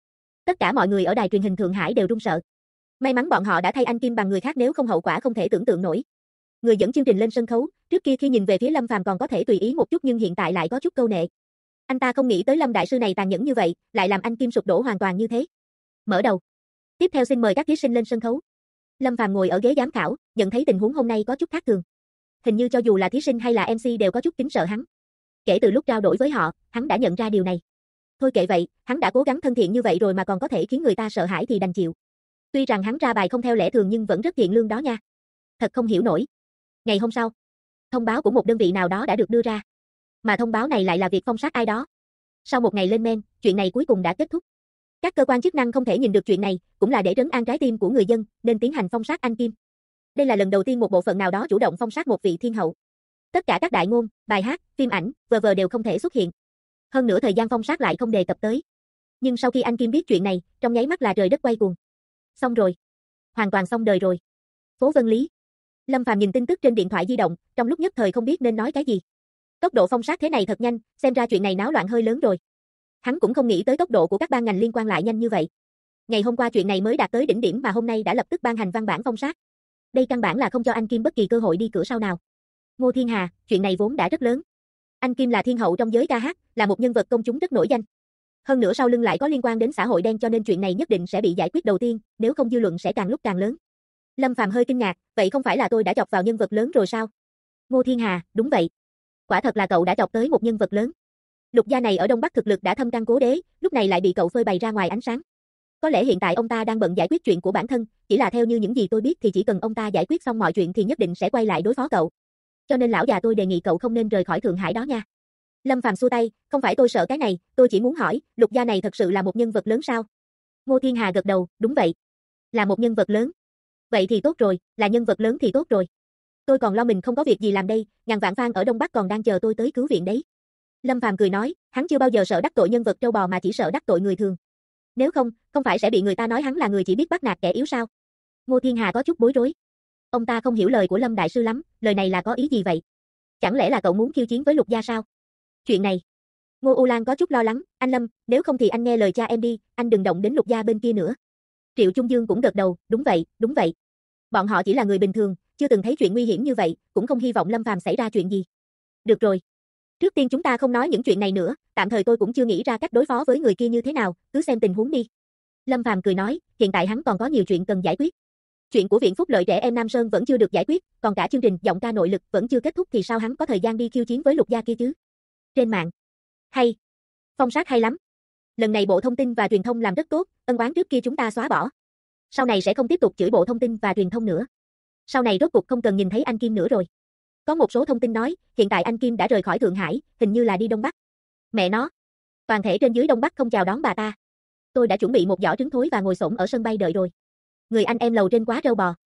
Tất cả mọi người ở đài truyền hình Thượng Hải đều run sợ. May mắn bọn họ đã thay anh Kim bằng người khác, nếu không hậu quả không thể tưởng tượng nổi. Người dẫn chương trình lên sân khấu, trước kia khi nhìn về phía Lâm Phàm còn có thể tùy ý một chút nhưng hiện tại lại có chút câu nệ. Anh ta không nghĩ tới Lâm đại sư này tàn nhẫn như vậy, lại làm anh Kim sụp đổ hoàn toàn như thế. Mở đầu. Tiếp theo xin mời các thí sinh lên sân khấu. Lâm Phàm ngồi ở ghế giám khảo, nhận thấy tình huống hôm nay có chút khác thường. Hình như cho dù là thí sinh hay là MC đều có chút kính sợ hắn. Kể từ lúc trao đổi với họ, hắn đã nhận ra điều này. Thôi kệ vậy, hắn đã cố gắng thân thiện như vậy rồi mà còn có thể khiến người ta sợ hãi thì đành chịu. Tuy rằng hắn ra bài không theo lẽ thường nhưng vẫn rất thiện lương đó nha. Thật không hiểu nổi. Ngày hôm sau, thông báo của một đơn vị nào đó đã được đưa ra. Mà thông báo này lại là việc phong sát ai đó. Sau một ngày lên men, chuyện này cuối cùng đã kết thúc. Các cơ quan chức năng không thể nhìn được chuyện này, cũng là để trấn an trái tim của người dân, nên tiến hành phong sát anh Kim. Đây là lần đầu tiên một bộ phận nào đó chủ động phong sát một vị thiên hậu. Tất cả các đại ngôn, bài hát, phim ảnh, v.v. đều không thể xuất hiện. Hơn nữa thời gian phong sát lại không đề cập tới. Nhưng sau khi anh Kim biết chuyện này, trong nháy mắt là trời đất quay cuồng. Xong rồi. Hoàn toàn xong đời rồi. Phố Vân Lý. Lâm Phàm nhìn tin tức trên điện thoại di động, trong lúc nhất thời không biết nên nói cái gì. Tốc độ phong sát thế này thật nhanh, xem ra chuyện này náo loạn hơi lớn rồi. Hắn cũng không nghĩ tới tốc độ của các ban ngành liên quan lại nhanh như vậy. Ngày hôm qua chuyện này mới đạt tới đỉnh điểm mà hôm nay đã lập tức ban hành văn bản phong sát. Đây căn bản là không cho anh Kim bất kỳ cơ hội đi cửa sau nào. Ngô Thiên Hà, chuyện này vốn đã rất lớn. Anh Kim là thiên hậu trong giới ca hát, là một nhân vật công chúng rất nổi danh. Hơn nữa sau lưng lại có liên quan đến xã hội đen cho nên chuyện này nhất định sẽ bị giải quyết đầu tiên, nếu không dư luận sẽ càng lúc càng lớn. Lâm Phàm hơi kinh ngạc, vậy không phải là tôi đã chọc vào nhân vật lớn rồi sao? Ngô Thiên Hà, đúng vậy. Quả thật là cậu đã chọc tới một nhân vật lớn. Lục gia này ở Đông Bắc thực lực đã thâm căn cố đế, lúc này lại bị cậu phơi bày ra ngoài ánh sáng. Có lẽ hiện tại ông ta đang bận giải quyết chuyện của bản thân, chỉ là theo như những gì tôi biết thì chỉ cần ông ta giải quyết xong mọi chuyện thì nhất định sẽ quay lại đối phó cậu. Cho nên lão già tôi đề nghị cậu không nên rời khỏi Thượng Hải đó nha. Lâm Phàm xua tay, không phải tôi sợ cái này, tôi chỉ muốn hỏi, Lục gia này thật sự là một nhân vật lớn sao? Ngô Thiên Hà gật đầu, đúng vậy. Là một nhân vật lớn. Vậy thì tốt rồi, là nhân vật lớn thì tốt rồi. Tôi còn lo mình không có việc gì làm đây, ngàn vạn fan ở Đông Bắc còn đang chờ tôi tới cứu viện đấy. Lâm Phàm cười nói, hắn chưa bao giờ sợ đắc tội nhân vật trâu bò mà chỉ sợ đắc tội người thường. Nếu không, không phải sẽ bị người ta nói hắn là người chỉ biết bắt nạt kẻ yếu sao? Ngô Thiên Hà có chút bối rối. Ông ta không hiểu lời của Lâm đại sư lắm, lời này là có ý gì vậy? Chẳng lẽ là cậu muốn khiêu chiến với Lục gia sao? Chuyện này. Ngô U Lan có chút lo lắng, anh Lâm, nếu không thì anh nghe lời cha em đi, anh đừng động đến Lục gia bên kia nữa. Triệu Trung Dương cũng gật đầu, đúng vậy, đúng vậy. Bọn họ chỉ là người bình thường, chưa từng thấy chuyện nguy hiểm như vậy, cũng không hy vọng Lâm Phàm xảy ra chuyện gì. Được rồi. Trước tiên chúng ta không nói những chuyện này nữa, tạm thời tôi cũng chưa nghĩ ra cách đối phó với người kia như thế nào, cứ xem tình huống đi. Lâm Phàm cười nói, hiện tại hắn còn có nhiều chuyện cần giải quyết. Chuyện của Viện Phúc Lợi Trẻ Em Nam Sơn vẫn chưa được giải quyết, còn cả chương trình giọng ca nội lực vẫn chưa kết thúc thì sao hắn có thời gian đi khiêu chiến với Lục gia kia chứ? Trên mạng. Hay. Phong sát hay lắm. Lần này Bộ Thông tin và Truyền thông làm rất tốt, ân oán trước kia chúng ta xóa bỏ. Sau này sẽ không tiếp tục chửi Bộ Thông tin và Truyền thông nữa. Sau này rốt cuộc không cần nhìn thấy anh Kim nữa rồi. Có một số thông tin nói, hiện tại anh Kim đã rời khỏi Thượng Hải, hình như là đi Đông Bắc. Mẹ nó. Toàn thể trên dưới Đông Bắc không chào đón bà ta. Tôi đã chuẩn bị một giỏ trứng thối và ngồi xổm ở sân bay đợi rồi. Người anh em lầu trên quá trâu bò.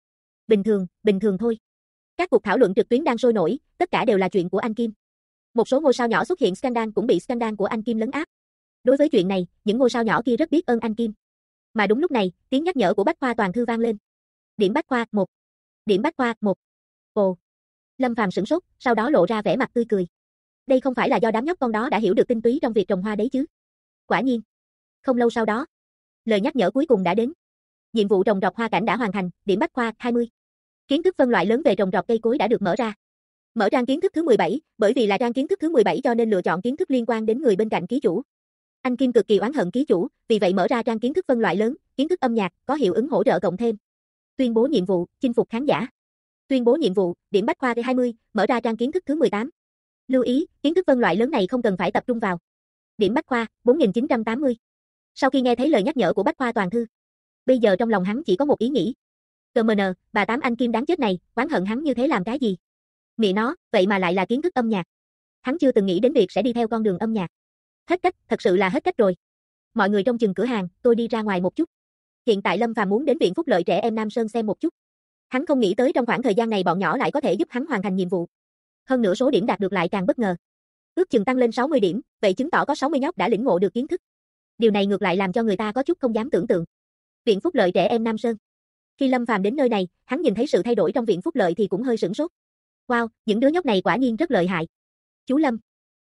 Bình thường thôi. Các cuộc thảo luận trực tuyến đang sôi nổi, tất cả đều là chuyện của anh Kim. Một số ngôi sao nhỏ xuất hiện scandal cũng bị scandal của anh Kim lấn áp. Đối với chuyện này, những ngôi sao nhỏ kia rất biết ơn anh Kim. Mà đúng lúc này, tiếng nhắc nhở của Bách Khoa Toàn thư vang lên. Điểm Bách Khoa 1. Điểm Bách Khoa 1. Ồ. Lâm Phàm sửng sốt, sau đó lộ ra vẻ mặt tươi cười. Đây không phải là do đám nhóc con đó đã hiểu được tinh túy trong việc trồng hoa đấy chứ? Quả nhiên. Không lâu sau đó, lời nhắc nhở cuối cùng đã đến. Nhiệm vụ trồng trọt hoa cảnh đã hoàn thành, điểm Bách Khoa 20. Kiến thức phân loại lớn về trồng trọt cây cối đã được mở ra. Mở trang kiến thức thứ 17, bởi vì là trang kiến thức thứ 17 cho nên lựa chọn kiến thức liên quan đến người bên cạnh ký chủ. Anh Kim cực kỳ oán hận ký chủ, vì vậy mở ra trang kiến thức phân loại lớn, kiến thức âm nhạc, có hiệu ứng hỗ trợ cộng thêm. Tuyên bố nhiệm vụ, chinh phục khán giả. Tuyên bố nhiệm vụ, điểm Bách Khoa 20, mở ra trang kiến thức thứ 18. Lưu ý, kiến thức phân loại lớn này không cần phải tập trung vào. Điểm Bách Khoa 4980. Sau khi nghe thấy lời nhắc nhở của Bách Khoa Toàn thư, bây giờ trong lòng hắn chỉ có một ý nghĩ. CMN, bà tám anh Kim đáng chết này, oán hận hắn như thế làm cái gì? Mẹ nó, vậy mà lại là kiến thức âm nhạc. Hắn chưa từng nghĩ đến việc sẽ đi theo con đường âm nhạc. Hết cách, thật sự là hết cách rồi. Mọi người trong chừng cửa hàng, tôi đi ra ngoài một chút. Hiện tại Lâm Phàm muốn đến Viện Phúc Lợi Trẻ Em Nam Sơn xem một chút. Hắn không nghĩ tới trong khoảng thời gian này bọn nhỏ lại có thể giúp hắn hoàn thành nhiệm vụ. Hơn nữa số điểm đạt được lại càng bất ngờ. Ước chừng tăng lên 60 điểm, vậy chứng tỏ có 60 nhóc đã lĩnh ngộ được kiến thức. Điều này ngược lại làm cho người ta có chút không dám tưởng tượng. Viện Phúc Lợi Trẻ Em Nam Sơn. Khi Lâm Phàm đến nơi này, hắn nhìn thấy sự thay đổi trong Viện Phúc Lợi thì cũng hơi sửng sốt. Wow, những đứa nhóc này quả nhiên rất lợi hại. Chú Lâm.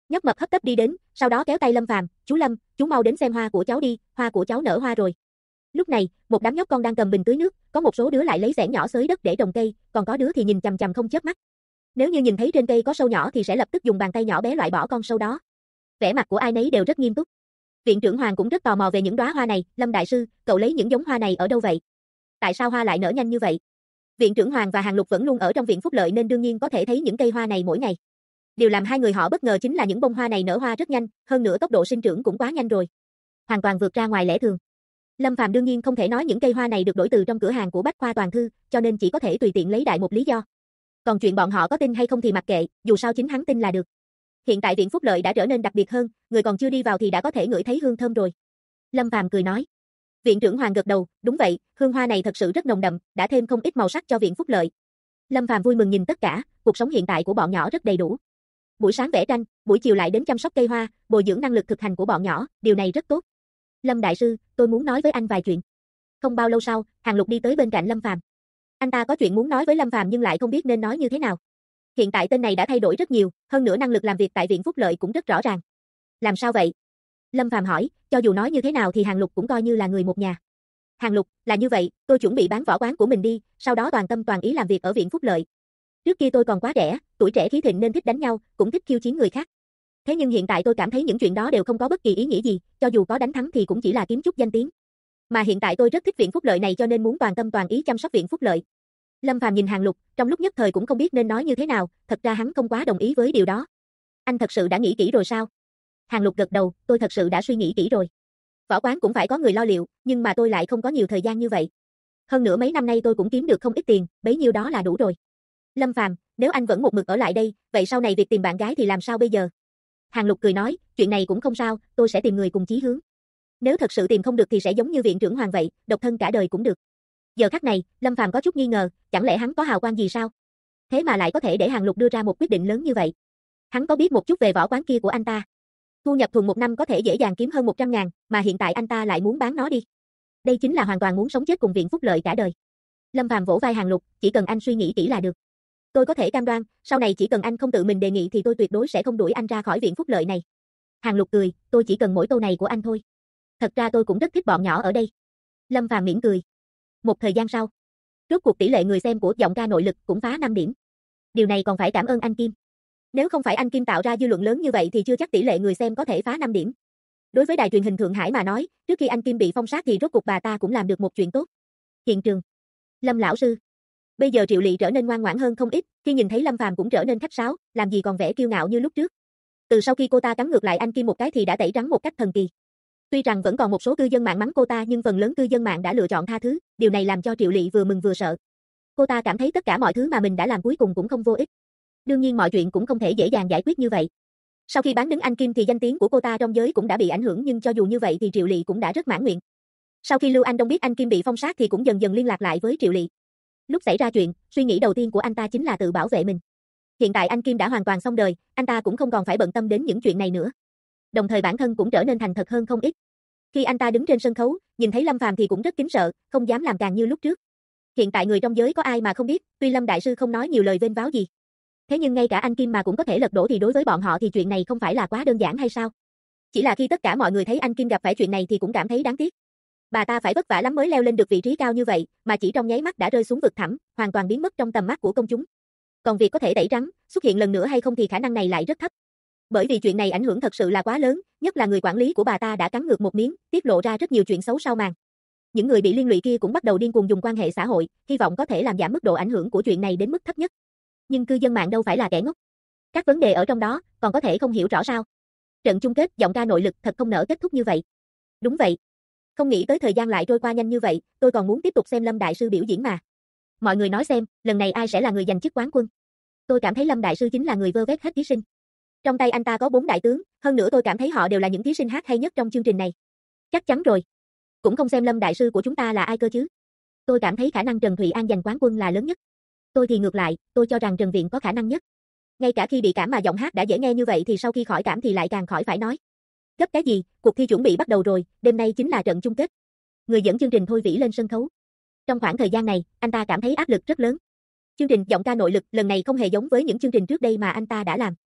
Nhóc mập hấp tấp đi đến, sau đó kéo tay Lâm Phàm, "Chú Lâm, chú mau đến xem hoa của cháu đi, hoa của cháu nở hoa rồi." Lúc này, một đám nhóc con đang cầm bình tưới nước, có một số đứa lại lấy xẻng nhỏ xới đất để trồng cây, còn có đứa thì nhìn chằm chằm không chớp mắt. Nếu như nhìn thấy trên cây có sâu nhỏ thì sẽ lập tức dùng bàn tay nhỏ bé loại bỏ con sâu đó. Vẻ mặt của ai nấy đều rất nghiêm túc. Viện trưởng Hoàng cũng rất tò mò về những đóa hoa này, "Lâm đại sư, cậu lấy những giống hoa này ở đâu vậy? Tại sao hoa lại nở nhanh như vậy?" Viện trưởng Hoàng và Hàng Lục vẫn luôn ở trong viện phúc lợi nên đương nhiên có thể thấy những cây hoa này mỗi ngày. Điều làm hai người họ bất ngờ chính là những bông hoa này nở hoa rất nhanh, hơn nữa tốc độ sinh trưởng cũng quá nhanh rồi. Hoàn toàn vượt ra ngoài lẽ thường. Lâm Phàm đương nhiên không thể nói những cây hoa này được đổi từ trong cửa hàng của Bách Khoa Toàn Thư, cho nên chỉ có thể tùy tiện lấy đại một lý do. Còn chuyện bọn họ có tin hay không thì mặc kệ, dù sao chính hắn tin là được. Hiện tại viện phúc lợi đã trở nên đặc biệt hơn, người còn chưa đi vào thì đã có thể ngửi thấy hương thơm rồi. Lâm Phàm cười nói. Viện trưởng Hoàng gật đầu, đúng vậy, hương hoa này thật sự rất nồng đậm, đã thêm không ít màu sắc cho viện phúc lợi. Lâm Phàm vui mừng nhìn tất cả, cuộc sống hiện tại của bọn nhỏ rất đầy đủ. Buổi sáng vẽ tranh, buổi chiều lại đến chăm sóc cây hoa, bồi dưỡng năng lực thực hành của bọn nhỏ, điều này rất tốt. Lâm đại sư, tôi muốn nói với anh vài chuyện. Không bao lâu sau, Hàng Lục đi tới bên cạnh Lâm Phàm. Anh ta có chuyện muốn nói với Lâm Phàm nhưng lại không biết nên nói như thế nào. Hiện tại tên này đã thay đổi rất nhiều, hơn nữa năng lực làm việc tại viện phúc lợi cũng rất rõ ràng. Làm sao vậy? Lâm Phàm hỏi, cho dù nói như thế nào thì Hàng Lục cũng coi như là người một nhà. Hàng Lục, là như vậy, tôi chuẩn bị bán võ quán của mình đi, sau đó toàn tâm toàn ý làm việc ở viện phúc lợi. Trước kia tôi còn quá trẻ, tuổi trẻ khí thịnh nên thích đánh nhau, cũng thích khiêu chiến người khác. Thế nhưng hiện tại tôi cảm thấy những chuyện đó đều không có bất kỳ ý nghĩa gì, cho dù có đánh thắng thì cũng chỉ là kiếm chút danh tiếng. Mà hiện tại tôi rất thích viện phúc lợi này cho nên muốn toàn tâm toàn ý chăm sóc viện phúc lợi. Lâm Phàm nhìn Hàng Lục, trong lúc nhất thời cũng không biết nên nói như thế nào, thật ra hắn không quá đồng ý với điều đó. Anh thật sự đã nghĩ kỹ rồi sao? Hàng Lục gật đầu, tôi thật sự đã suy nghĩ kỹ rồi. Võ quán cũng phải có người lo liệu, nhưng mà tôi lại không có nhiều thời gian như vậy. Hơn nữa mấy năm nay tôi cũng kiếm được không ít tiền, bấy nhiêu đó là đủ rồi. Lâm Phàm, nếu anh vẫn một mực ở lại đây, vậy sau này việc tìm bạn gái thì làm sao bây giờ? Hàng Lục cười nói, chuyện này cũng không sao, tôi sẽ tìm người cùng chí hướng. Nếu thật sự tìm không được thì sẽ giống như viện trưởng Hoàng vậy, độc thân cả đời cũng được. Giờ khắc này, Lâm Phàm có chút nghi ngờ, chẳng lẽ hắn có hào quang gì sao? Thế mà lại có thể để Hàng Lục đưa ra một quyết định lớn như vậy. Hắn có biết một chút về võ quán kia của anh ta. Thu nhập thuần một năm có thể dễ dàng kiếm hơn 100.000, mà hiện tại anh ta lại muốn bán nó đi. Đây chính là hoàn toàn muốn sống chết cùng viện phúc lợi cả đời. Lâm Phàm vỗ vai Hàng Lục, chỉ cần anh suy nghĩ kỹ là được. Tôi có thể cam đoan, sau này chỉ cần anh không tự mình đề nghị thì tôi tuyệt đối sẽ không đuổi anh ra khỏi viện phúc lợi này. Hàng Lục cười, tôi chỉ cần mỗi câu này của anh thôi. Thật ra tôi cũng rất thích bọn nhỏ ở đây. Lâm Phàm mỉm cười. Một thời gian sau, rốt cuộc tỷ lệ người xem của giọng ca nội lực cũng phá 5 điểm. Điều này còn phải cảm ơn anh Kim. Nếu không phải anh Kim tạo ra dư luận lớn như vậy thì chưa chắc tỷ lệ người xem có thể phá 5 điểm. Đối với đài truyền hình Thượng Hải mà nói, trước khi anh Kim bị phong sát thì rốt cuộc bà ta cũng làm được một chuyện tốt. Hiện trường. Lâm lão sư. Bây giờ Triệu Lị trở nên ngoan ngoãn hơn không ít, khi nhìn thấy Lâm Phàm cũng trở nên khách sáo, làm gì còn vẻ kiêu ngạo như lúc trước. Từ sau khi cô ta cắn ngược lại anh Kim một cái thì đã tẩy trắng một cách thần kỳ. Tuy rằng vẫn còn một số cư dân mạng mắng cô ta nhưng phần lớn cư dân mạng đã lựa chọn tha thứ, điều này làm cho Triệu Lị vừa mừng vừa sợ. Cô ta cảm thấy tất cả mọi thứ mà mình đã làm cuối cùng cũng không vô ích. Đương nhiên mọi chuyện cũng không thể dễ dàng giải quyết như vậy. Sau khi bán đứng anh Kim thì danh tiếng của cô ta trong giới cũng đã bị ảnh hưởng nhưng cho dù như vậy thì Triệu Lị cũng đã rất mãn nguyện. Sau khi Lưu Anh Đông biết anh Kim bị phong sát thì cũng dần dần liên lạc lại với Triệu Lị. Lúc xảy ra chuyện, suy nghĩ đầu tiên của anh ta chính là tự bảo vệ mình. Hiện tại anh Kim đã hoàn toàn xong đời, anh ta cũng không còn phải bận tâm đến những chuyện này nữa. Đồng thời bản thân cũng trở nên thành thật hơn không ít. Khi anh ta đứng trên sân khấu, nhìn thấy Lâm Phàm thì cũng rất kính sợ, không dám làm càng như lúc trước. Hiện tại người trong giới có ai mà không biết, tuy Lâm đại sư không nói nhiều lời vênh váo gì. Thế nhưng ngay cả anh Kim mà cũng có thể lật đổ thì đối với bọn họ thì chuyện này không phải là quá đơn giản hay sao? Chỉ là khi tất cả mọi người thấy anh Kim gặp phải chuyện này thì cũng cảm thấy đáng tiếc. Bà ta phải vất vả lắm mới leo lên được vị trí cao như vậy, mà chỉ trong nháy mắt đã rơi xuống vực thẳm, hoàn toàn biến mất trong tầm mắt của công chúng. Còn việc có thể tẩy trắng, xuất hiện lần nữa hay không thì khả năng này lại rất thấp. Bởi vì chuyện này ảnh hưởng thật sự là quá lớn, nhất là người quản lý của bà ta đã cắn ngược một miếng, tiết lộ ra rất nhiều chuyện xấu sau màn. Những người bị liên lụy kia cũng bắt đầu điên cuồng dùng quan hệ xã hội, hy vọng có thể làm giảm mức độ ảnh hưởng của chuyện này đến mức thấp nhất. Nhưng cư dân mạng đâu phải là kẻ ngốc. Các vấn đề ở trong đó, còn có thể không hiểu rõ sao? Trận chung kết giọng ca nội lực thật không nỡ kết thúc như vậy. Đúng vậy. Không nghĩ tới thời gian lại trôi qua nhanh như vậy, tôi còn muốn tiếp tục xem Lâm đại sư biểu diễn mà. Mọi người nói xem, lần này ai sẽ là người giành chức quán quân? Tôi cảm thấy Lâm đại sư chính là người vơ vét hết thí sinh. Trong tay anh ta có 4 đại tướng, hơn nữa tôi cảm thấy họ đều là những thí sinh hát hay nhất trong chương trình này. Chắc chắn rồi. Cũng không xem Lâm đại sư của chúng ta là ai cơ chứ. Tôi cảm thấy khả năng Trần Thụy An giành quán quân là lớn nhất. Tôi thì ngược lại, tôi cho rằng Trần Viện có khả năng nhất. Ngay cả khi bị cảm mà giọng hát đã dễ nghe như vậy thì sau khi khỏi cảm thì lại càng khỏi phải nói. Gấp cái gì, cuộc thi chuẩn bị bắt đầu rồi, đêm nay chính là trận chung kết. Người dẫn chương trình Thôi Vĩ lên sân khấu. Trong khoảng thời gian này, anh ta cảm thấy áp lực rất lớn. Chương trình giọng ca nội lực lần này không hề giống với những chương trình trước đây mà anh ta đã làm.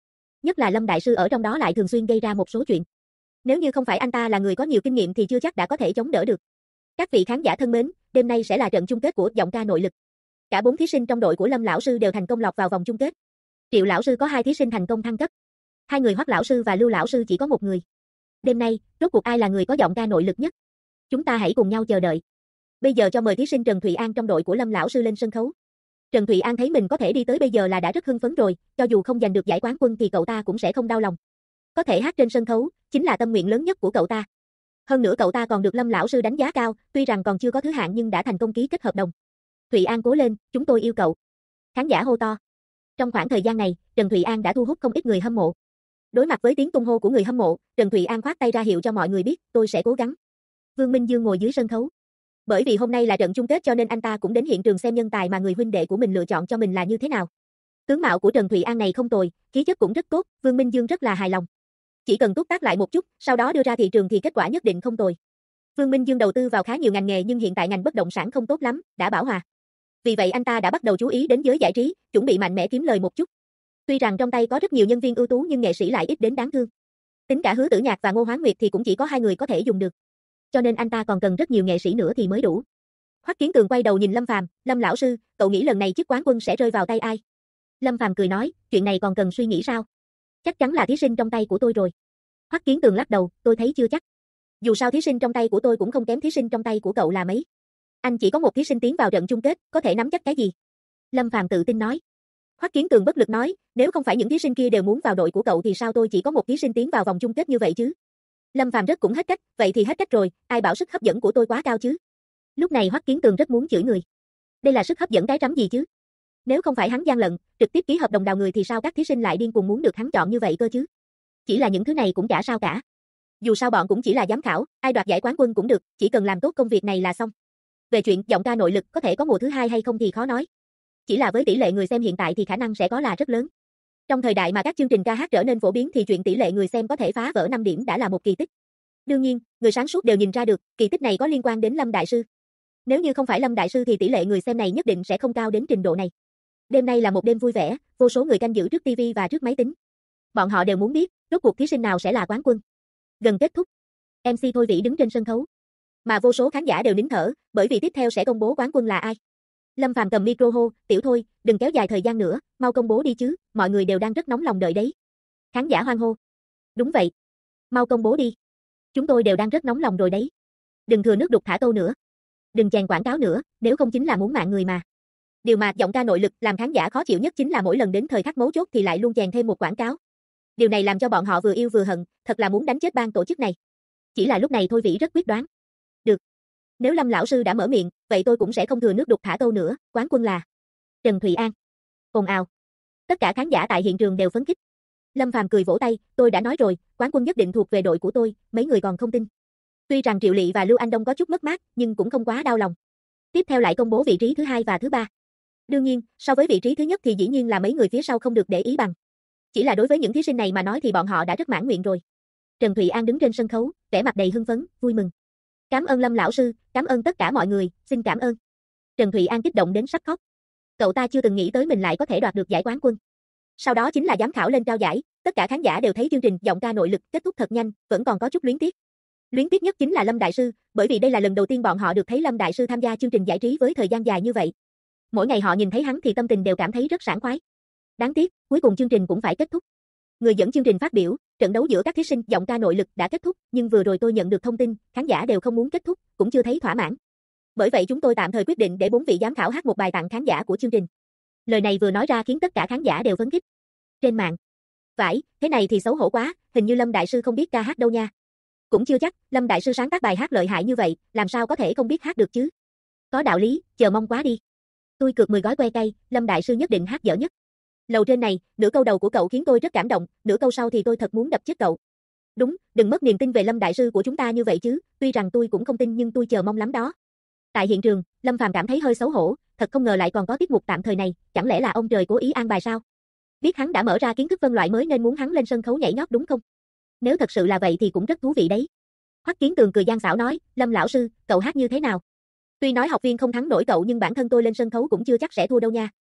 Nhất là Lâm đại sư ở trong đó lại thường xuyên gây ra một số chuyện. Nếu như không phải anh ta là người có nhiều kinh nghiệm thì chưa chắc đã có thể chống đỡ được. Các vị khán giả thân mến, đêm nay sẽ là trận chung kết của giọng ca nội lực. Cả 4 thí sinh trong đội của Lâm lão sư đều thành công lọt vào vòng chung kết. Triệu lão sư có 2 thí sinh thành công thăng cấp. 2 người Hoắc lão sư và Lưu lão sư chỉ có 1 người. Đêm nay, rốt cuộc ai là người có giọng ca nội lực nhất? Chúng ta hãy cùng nhau chờ đợi. Bây giờ cho mời thí sinh Trần Thụy An trong đội của Lâm lão sư lên sân khấu. Trần Thụy An thấy mình có thể đi tới bây giờ là đã rất hưng phấn rồi, cho dù không giành được giải quán quân thì cậu ta cũng sẽ không đau lòng. Có thể hát trên sân khấu, chính là tâm nguyện lớn nhất của cậu ta. Hơn nữa cậu ta còn được Lâm lão sư đánh giá cao, tuy rằng còn chưa có thứ hạng nhưng đã thành công ký kết hợp đồng. Thụy An cố lên, chúng tôi yêu cậu. Khán giả hô to. Trong khoảng thời gian này, Trần Thụy An đã thu hút không ít người hâm mộ. Đối mặt với tiếng tung hô của người hâm mộ, Trần Thụy An khoát tay ra hiệu cho mọi người biết, tôi sẽ cố gắng. Vương Minh Dương ngồi dưới sân khấu. Bởi vì hôm nay là trận chung kết cho nên anh ta cũng đến hiện trường xem nhân tài mà người huynh đệ của mình lựa chọn cho mình là như thế nào. Tướng mạo của Trần Thụy An này không tồi, khí chất cũng rất tốt, Vương Minh Dương rất là hài lòng. Chỉ cần túc tác lại một chút, sau đó đưa ra thị trường thì kết quả nhất định không tồi. Vương Minh Dương đầu tư vào khá nhiều ngành nghề nhưng hiện tại ngành bất động sản không tốt lắm, đã bão hòa. Vì vậy anh ta đã bắt đầu chú ý đến giới giải trí, chuẩn bị mạnh mẽ kiếm lời một chút. Tuy rằng trong tay có rất nhiều nhân viên ưu tú nhưng nghệ sĩ lại ít đến đáng thương. Tính cả Hứa Tử Nhạc và Ngô Hoán Nguyệt thì cũng chỉ có 2 người có thể dùng được. Cho nên anh ta còn cần rất nhiều nghệ sĩ nữa thì mới đủ. Hoắc Kiến Tường quay đầu nhìn Lâm Phàm, Lâm lão sư, cậu nghĩ lần này chức quán quân sẽ rơi vào tay ai? Lâm Phàm cười nói, chuyện này còn cần suy nghĩ sao? Chắc chắn là thí sinh trong tay của tôi rồi. Hoắc Kiến Tường lắc đầu, tôi thấy chưa chắc. Dù sao thí sinh trong tay của tôi cũng không kém thí sinh trong tay của cậu là mấy. Anh chỉ có một thí sinh tiến vào trận chung kết, có thể nắm chắc cái gì? Lâm Phàm tự tin nói. Hoắc Kiến Tường bất lực nói, nếu không phải những thí sinh kia đều muốn vào đội của cậu thì sao tôi chỉ có một thí sinh tiến vào vòng chung kết như vậy chứ? Lâm Phàm rất cũng hết cách, vậy thì hết cách rồi, ai bảo sức hấp dẫn của tôi quá cao chứ? Lúc này Hoắc Kiến Tường rất muốn chửi người. Đây là sức hấp dẫn cái rắm gì chứ? Nếu không phải hắn gian lận, trực tiếp ký hợp đồng đào người thì sao các thí sinh lại điên cuồng muốn được hắn chọn như vậy cơ chứ? Chỉ là những thứ này cũng chả sao cả. Dù sao bọn cũng chỉ là giám khảo, ai đoạt giải quán quân cũng được, chỉ cần làm tốt công việc này là xong. Về chuyện giọng ca nội lực có thể có mùa thứ 2 hay không thì khó nói. Chỉ là với tỷ lệ người xem hiện tại thì khả năng sẽ có là rất lớn. Trong thời đại mà các chương trình ca hát trở nên phổ biến thì chuyện tỷ lệ người xem có thể phá vỡ 5 điểm đã là một kỳ tích. Đương nhiên, người sáng suốt đều nhìn ra được, kỳ tích này có liên quan đến Lâm đại sư. Nếu như không phải Lâm đại sư thì tỷ lệ người xem này nhất định sẽ không cao đến trình độ này. Đêm nay là một đêm vui vẻ, vô số người canh giữ trước TV và trước máy tính. Bọn họ đều muốn biết, rốt cuộc thí sinh nào sẽ là quán quân. Gần kết thúc, MC Thôi Vĩ đứng trên sân khấu. Mà vô số khán giả đều nín thở, bởi vì tiếp theo sẽ công bố quán quân là ai. Lâm Phàm cầm micro hô, tiểu Thôi, đừng kéo dài thời gian nữa, mau công bố đi chứ, mọi người đều đang rất nóng lòng đợi đấy. Khán giả hoan hô. Đúng vậy. Mau công bố đi. Chúng tôi đều đang rất nóng lòng rồi đấy. Đừng thừa nước đục thả câu nữa. Đừng chèn quảng cáo nữa, nếu không chính là muốn mạng người mà. Điều mà giọng ca nội lực làm khán giả khó chịu nhất chính là mỗi lần đến thời khắc mấu chốt thì lại luôn chèn thêm một quảng cáo. Điều này làm cho bọn họ vừa yêu vừa hận, thật là muốn đánh chết ban tổ chức này. Chỉ là lúc này Thôi Vĩ rất quyết đoán. Được. Nếu Lâm lão sư đã mở miệng, vậy tôi cũng sẽ không thừa nước đục thả câu nữa, quán quân là Trần Thụy An. Ồn ào. Tất cả khán giả tại hiện trường đều phấn khích. Lâm Phàm cười vỗ tay, tôi đã nói rồi, quán quân nhất định thuộc về đội của tôi, mấy người còn không tin. Tuy rằng Triệu Lị và Lưu Anh Đông có chút mất mát, nhưng cũng không quá đau lòng. Tiếp theo lại công bố vị trí thứ 2 và thứ 3. Đương nhiên, so với vị trí thứ nhất thì dĩ nhiên là mấy người phía sau không được để ý bằng. Chỉ là đối với những thí sinh này mà nói thì bọn họ đã rất mãn nguyện rồi. Trần Thụy An đứng trên sân khấu, vẻ mặt đầy hưng phấn, vui mừng. Cảm ơn Lâm lão sư, cảm ơn tất cả mọi người, xin cảm ơn. Trần Thụy An kích động đến sắp khóc. Cậu ta chưa từng nghĩ tới mình lại có thể đoạt được giải quán quân. Sau đó chính là giám khảo lên trao giải, tất cả khán giả đều thấy chương trình giọng ca nội lực kết thúc thật nhanh, vẫn còn có chút luyến tiếc. Luyến tiếc nhất chính là Lâm đại sư, bởi vì đây là lần đầu tiên bọn họ được thấy Lâm đại sư tham gia chương trình giải trí với thời gian dài như vậy. Mỗi ngày họ nhìn thấy hắn thì tâm tình đều cảm thấy rất sảng khoái. Đáng tiếc, cuối cùng chương trình cũng phải kết thúc. Người dẫn chương trình phát biểu, trận đấu giữa các thí sinh giọng ca nội lực đã kết thúc, nhưng vừa rồi tôi nhận được thông tin, khán giả đều không muốn kết thúc, cũng chưa thấy thỏa mãn. Bởi vậy chúng tôi tạm thời quyết định để 4 vị giám khảo hát một bài tặng khán giả của chương trình. Lời này vừa nói ra khiến tất cả khán giả đều phấn khích. Trên mạng, vãi, thế này thì xấu hổ quá, hình như Lâm đại sư không biết ca hát đâu nha. Cũng chưa chắc, Lâm đại sư sáng tác bài hát lợi hại như vậy, làm sao có thể không biết hát được chứ? Có đạo lý, chờ mong quá đi. Tôi cược 10 gói que cay, Lâm đại sư nhất định hát dở nhất. Lầu trên này, nửa câu đầu của cậu khiến tôi rất cảm động, nửa câu sau thì tôi thật muốn đập chết cậu. Đúng, đừng mất niềm tin về Lâm đại sư của chúng ta như vậy chứ, tuy rằng tôi cũng không tin nhưng tôi chờ mong lắm đó. Tại hiện trường, Lâm Phàm cảm thấy hơi xấu hổ, thật không ngờ lại còn có tiết mục tạm thời này, chẳng lẽ là ông trời cố ý an bài sao? Biết hắn đã mở ra kiến thức phân loại mới nên muốn hắn lên sân khấu nhảy nhót đúng không? Nếu thật sự là vậy thì cũng rất thú vị đấy. Hoắc Kiến Tường cười gian xảo nói, Lâm lão sư, cậu hát như thế nào? Tuy nói học viên không thắng nổi cậu nhưng bản thân tôi lên sân khấu cũng chưa chắc sẽ thua đâu nha.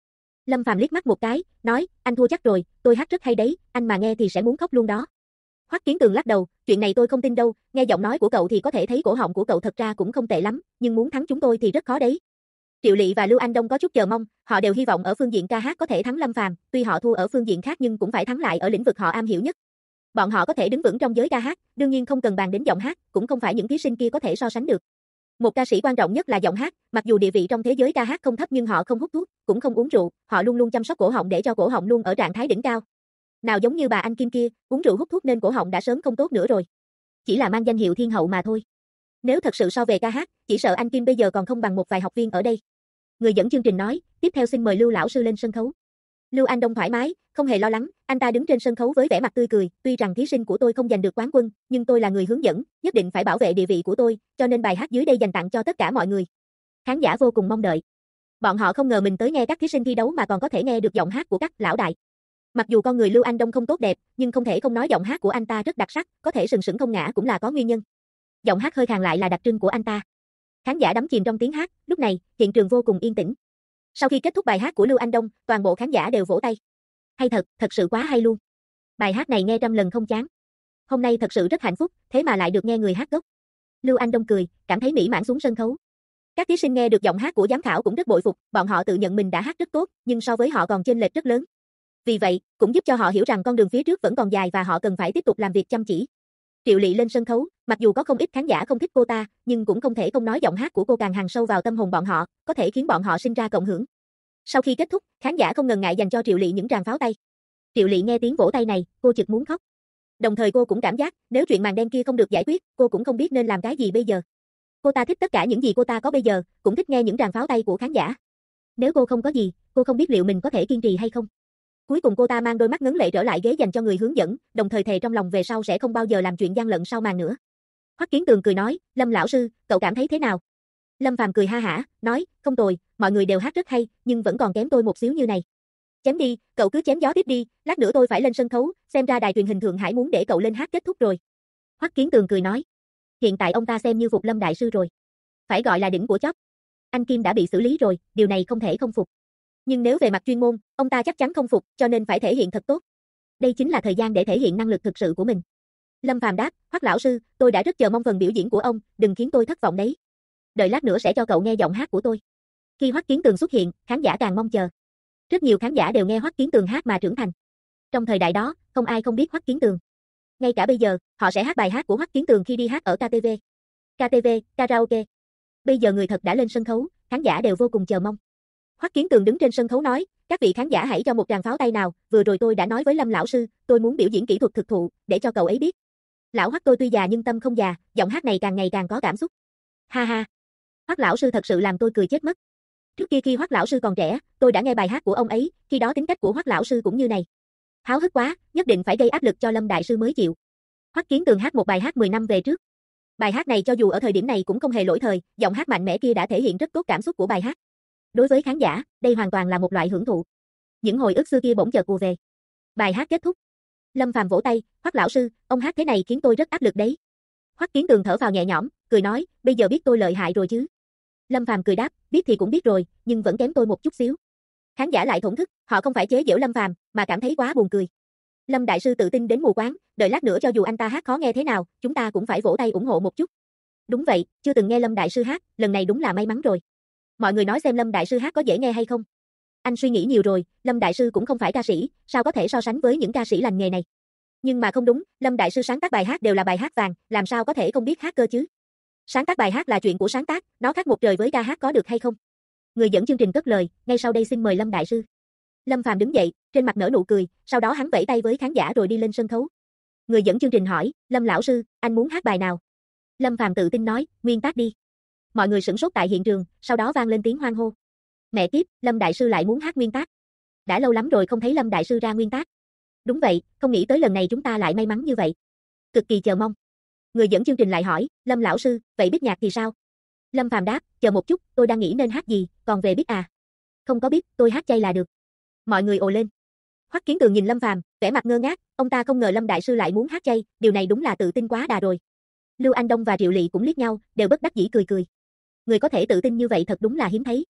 Lâm Phàm liếc mắt một cái, nói, anh thua chắc rồi, tôi hát rất hay đấy, anh mà nghe thì sẽ muốn khóc luôn đó. Hoắc Kiến Tường lắc đầu, chuyện này tôi không tin đâu, nghe giọng nói của cậu thì có thể thấy cổ họng của cậu thật ra cũng không tệ lắm, nhưng muốn thắng chúng tôi thì rất khó đấy. Triệu Lị và Lưu Anh Đông có chút chờ mong, họ đều hy vọng ở phương diện ca hát có thể thắng Lâm Phàm, tuy họ thua ở phương diện khác nhưng cũng phải thắng lại ở lĩnh vực họ am hiểu nhất. Bọn họ có thể đứng vững trong giới ca hát, đương nhiên không cần bàn đến giọng hát, cũng không phải những thí sinh kia có thể so sánh được. Một ca sĩ quan trọng nhất là giọng hát, mặc dù địa vị trong thế giới ca hát không thấp nhưng họ không hút thuốc, cũng không uống rượu, họ luôn luôn chăm sóc cổ họng để cho cổ họng luôn ở trạng thái đỉnh cao. Nào giống như bà Anh Kim kia, uống rượu hút thuốc nên cổ họng đã sớm không tốt nữa rồi. Chỉ là mang danh hiệu thiên hậu mà thôi. Nếu thật sự so về ca hát, chỉ sợ anh Kim bây giờ còn không bằng một vài học viên ở đây. Người dẫn chương trình nói, tiếp theo xin mời Lưu lão sư lên sân khấu. Lưu Anh Đông thoải mái, không hề lo lắng, anh ta đứng trên sân khấu với vẻ mặt tươi cười, tuy rằng thí sinh của tôi không giành được quán quân, nhưng tôi là người hướng dẫn, nhất định phải bảo vệ địa vị của tôi, cho nên bài hát dưới đây dành tặng cho tất cả mọi người. Khán giả vô cùng mong đợi. Bọn họ không ngờ mình tới nghe các thí sinh thi đấu mà còn có thể nghe được giọng hát của các lão đại. Mặc dù con người Lưu Anh Đông không tốt đẹp, nhưng không thể không nói giọng hát của anh ta rất đặc sắc, có thể sừng sững không ngã cũng là có nguyên nhân. Giọng hát hơi khàn lại là đặc trưng của anh ta. Khán giả đắm chìm trong tiếng hát, lúc này, hiện trường vô cùng yên tĩnh. Sau khi kết thúc bài hát của Lưu Anh Đông, toàn bộ khán giả đều vỗ tay. Hay thật, thật sự quá hay luôn. Bài hát này nghe trăm lần không chán. Hôm nay thật sự rất hạnh phúc, thế mà lại được nghe người hát gốc. Lưu Anh Đông cười, cảm thấy mỹ mãn xuống sân khấu. Các thí sinh nghe được giọng hát của giám khảo cũng rất bội phục, bọn họ tự nhận mình đã hát rất tốt, nhưng so với họ còn chênh lệch rất lớn. Vì vậy, cũng giúp cho họ hiểu rằng con đường phía trước vẫn còn dài và họ cần phải tiếp tục làm việc chăm chỉ. Triệu Lị lên sân khấu, mặc dù có không ít khán giả không thích cô ta, nhưng cũng không thể không nói giọng hát của cô càng hằn sâu vào tâm hồn bọn họ, có thể khiến bọn họ sinh ra cộng hưởng. Sau khi kết thúc, khán giả không ngần ngại dành cho Triệu Lị những tràng pháo tay. Triệu Lị nghe tiếng vỗ tay này, cô chực muốn khóc. Đồng thời cô cũng cảm giác, nếu chuyện màn đen kia không được giải quyết, cô cũng không biết nên làm cái gì bây giờ. Cô ta thích tất cả những gì cô ta có bây giờ, cũng thích nghe những tràng pháo tay của khán giả. Nếu cô không có gì, cô không biết liệu mình có thể kiên trì hay không. Cuối cùng cô ta mang đôi mắt ngấn lệ trở lại ghế dành cho người hướng dẫn, đồng thời thề trong lòng về sau sẽ không bao giờ làm chuyện gian lận sau màn nữa. Hoắc Kiến Tường cười nói, Lâm lão sư, cậu cảm thấy thế nào? Lâm Phàm cười ha hả, nói, không tồi, mọi người đều hát rất hay, nhưng vẫn còn kém tôi một xíu như này. Chém đi, cậu cứ chém gió tiếp đi, lát nữa tôi phải lên sân khấu, xem ra đài truyền hình Thượng Hải muốn để cậu lên hát kết thúc rồi. Hoắc Kiến Tường cười nói, hiện tại ông ta xem như phục Lâm đại sư rồi. Phải gọi là đỉnh của chóp. Anh Kim đã bị xử lý rồi, điều này không thể không phục. Nhưng nếu về mặt chuyên môn, ông ta chắc chắn không phục, cho nên phải thể hiện thật tốt. Đây chính là thời gian để thể hiện năng lực thực sự của mình. Lâm Phàm đáp, Hoắc lão sư, tôi đã rất chờ mong phần biểu diễn của ông, đừng khiến tôi thất vọng đấy. Đợi lát nữa sẽ cho cậu nghe giọng hát của tôi. Khi Hoắc Kiến Tường xuất hiện, khán giả càng mong chờ. Rất nhiều khán giả đều nghe Hoắc Kiến Tường hát mà trưởng thành. Trong thời đại đó, không ai không biết Hoắc Kiến Tường. Ngay cả bây giờ, họ sẽ hát bài hát của Hoắc Kiến Tường khi đi hát ở KTV. KTV, karaoke. Bây giờ người thật đã lên sân khấu, khán giả đều vô cùng chờ mong. Hoắc Kiến Tường đứng trên sân khấu nói, các vị khán giả hãy cho một tràng pháo tay nào, vừa rồi tôi đã nói với Lâm lão sư, tôi muốn biểu diễn kỹ thuật thực thụ, để cho cậu ấy biết. Lão Hoắc tôi tuy già nhưng tâm không già, giọng hát này càng ngày càng có cảm xúc. Ha ha. Hoắc lão sư thật sự làm tôi cười chết mất. Trước kia khi Hoắc lão sư còn trẻ, tôi đã nghe bài hát của ông ấy, khi đó tính cách của Hoắc lão sư cũng như này. Háo hức quá, nhất định phải gây áp lực cho Lâm đại sư mới chịu. Hoắc Kiến Tường hát một bài hát 10 năm về trước. Bài hát này cho dù ở thời điểm này cũng không hề lỗi thời, giọng hát mạnh mẽ kia đã thể hiện rất tốt cảm xúc của bài hát. Đối với khán giả, đây hoàn toàn là một loại hưởng thụ. Những hồi ức xưa kia bỗng chợt ùa về. Bài hát kết thúc. Lâm Phàm vỗ tay, Hoắc lão sư, ông hát thế này khiến tôi rất áp lực đấy. Hoắc Kiến Tường thở phào nhẹ nhõm, cười nói, bây giờ biết tôi lợi hại rồi chứ. Lâm Phàm cười đáp, biết thì cũng biết rồi, nhưng vẫn kém tôi một chút xíu. Khán giả lại thổn thức, họ không phải chế giễu Lâm Phàm, mà cảm thấy quá buồn cười. Lâm đại sư tự tin đến mù quáng, đợi lát nữa cho dù anh ta hát khó nghe thế nào, chúng ta cũng phải vỗ tay ủng hộ một chút. Đúng vậy, chưa từng nghe Lâm đại sư hát, lần này đúng là may mắn rồi. Mọi người nói xem Lâm đại sư hát có dễ nghe hay không? Anh suy nghĩ nhiều rồi, Lâm đại sư cũng không phải ca sĩ, sao có thể so sánh với những ca sĩ lành nghề này? Nhưng mà không đúng, Lâm đại sư sáng tác bài hát đều là bài hát vàng, làm sao có thể không biết hát cơ chứ? Sáng tác bài hát là chuyện của sáng tác, nó khác một trời với ca hát có được hay không? Người dẫn chương trình cất lời, ngay sau đây xin mời Lâm đại sư. Lâm Phàm đứng dậy, trên mặt nở nụ cười, sau đó hắn vẫy tay với khán giả rồi đi lên sân khấu. Người dẫn chương trình hỏi, Lâm lão sư, anh muốn hát bài nào? Lâm Phàm tự tin nói, nguyên tác đi. Mọi người sửng sốt tại hiện trường, sau đó vang lên tiếng hoan hô. Mẹ kiếp, Lâm đại sư lại muốn hát nguyên tác. Đã lâu lắm rồi không thấy Lâm đại sư ra nguyên tác. Đúng vậy, không nghĩ tới lần này chúng ta lại may mắn như vậy. Cực kỳ chờ mong. Người dẫn chương trình lại hỏi, Lâm lão sư, vậy biết nhạc thì sao? Lâm Phàm đáp, chờ một chút, tôi đang nghĩ nên hát gì, còn về biết à? Không có biết, tôi hát chay là được. Mọi người ồ lên. Hoắc Kiến Tường nhìn Lâm Phàm, vẻ mặt ngơ ngác, ông ta không ngờ Lâm đại sư lại muốn hát chay, điều này đúng là tự tin quá đà rồi. Lưu Anh Đông và Triệu Lị cũng liếc nhau, đều bất đắc dĩ cười cười. Người có thể tự tin như vậy thật đúng là hiếm thấy.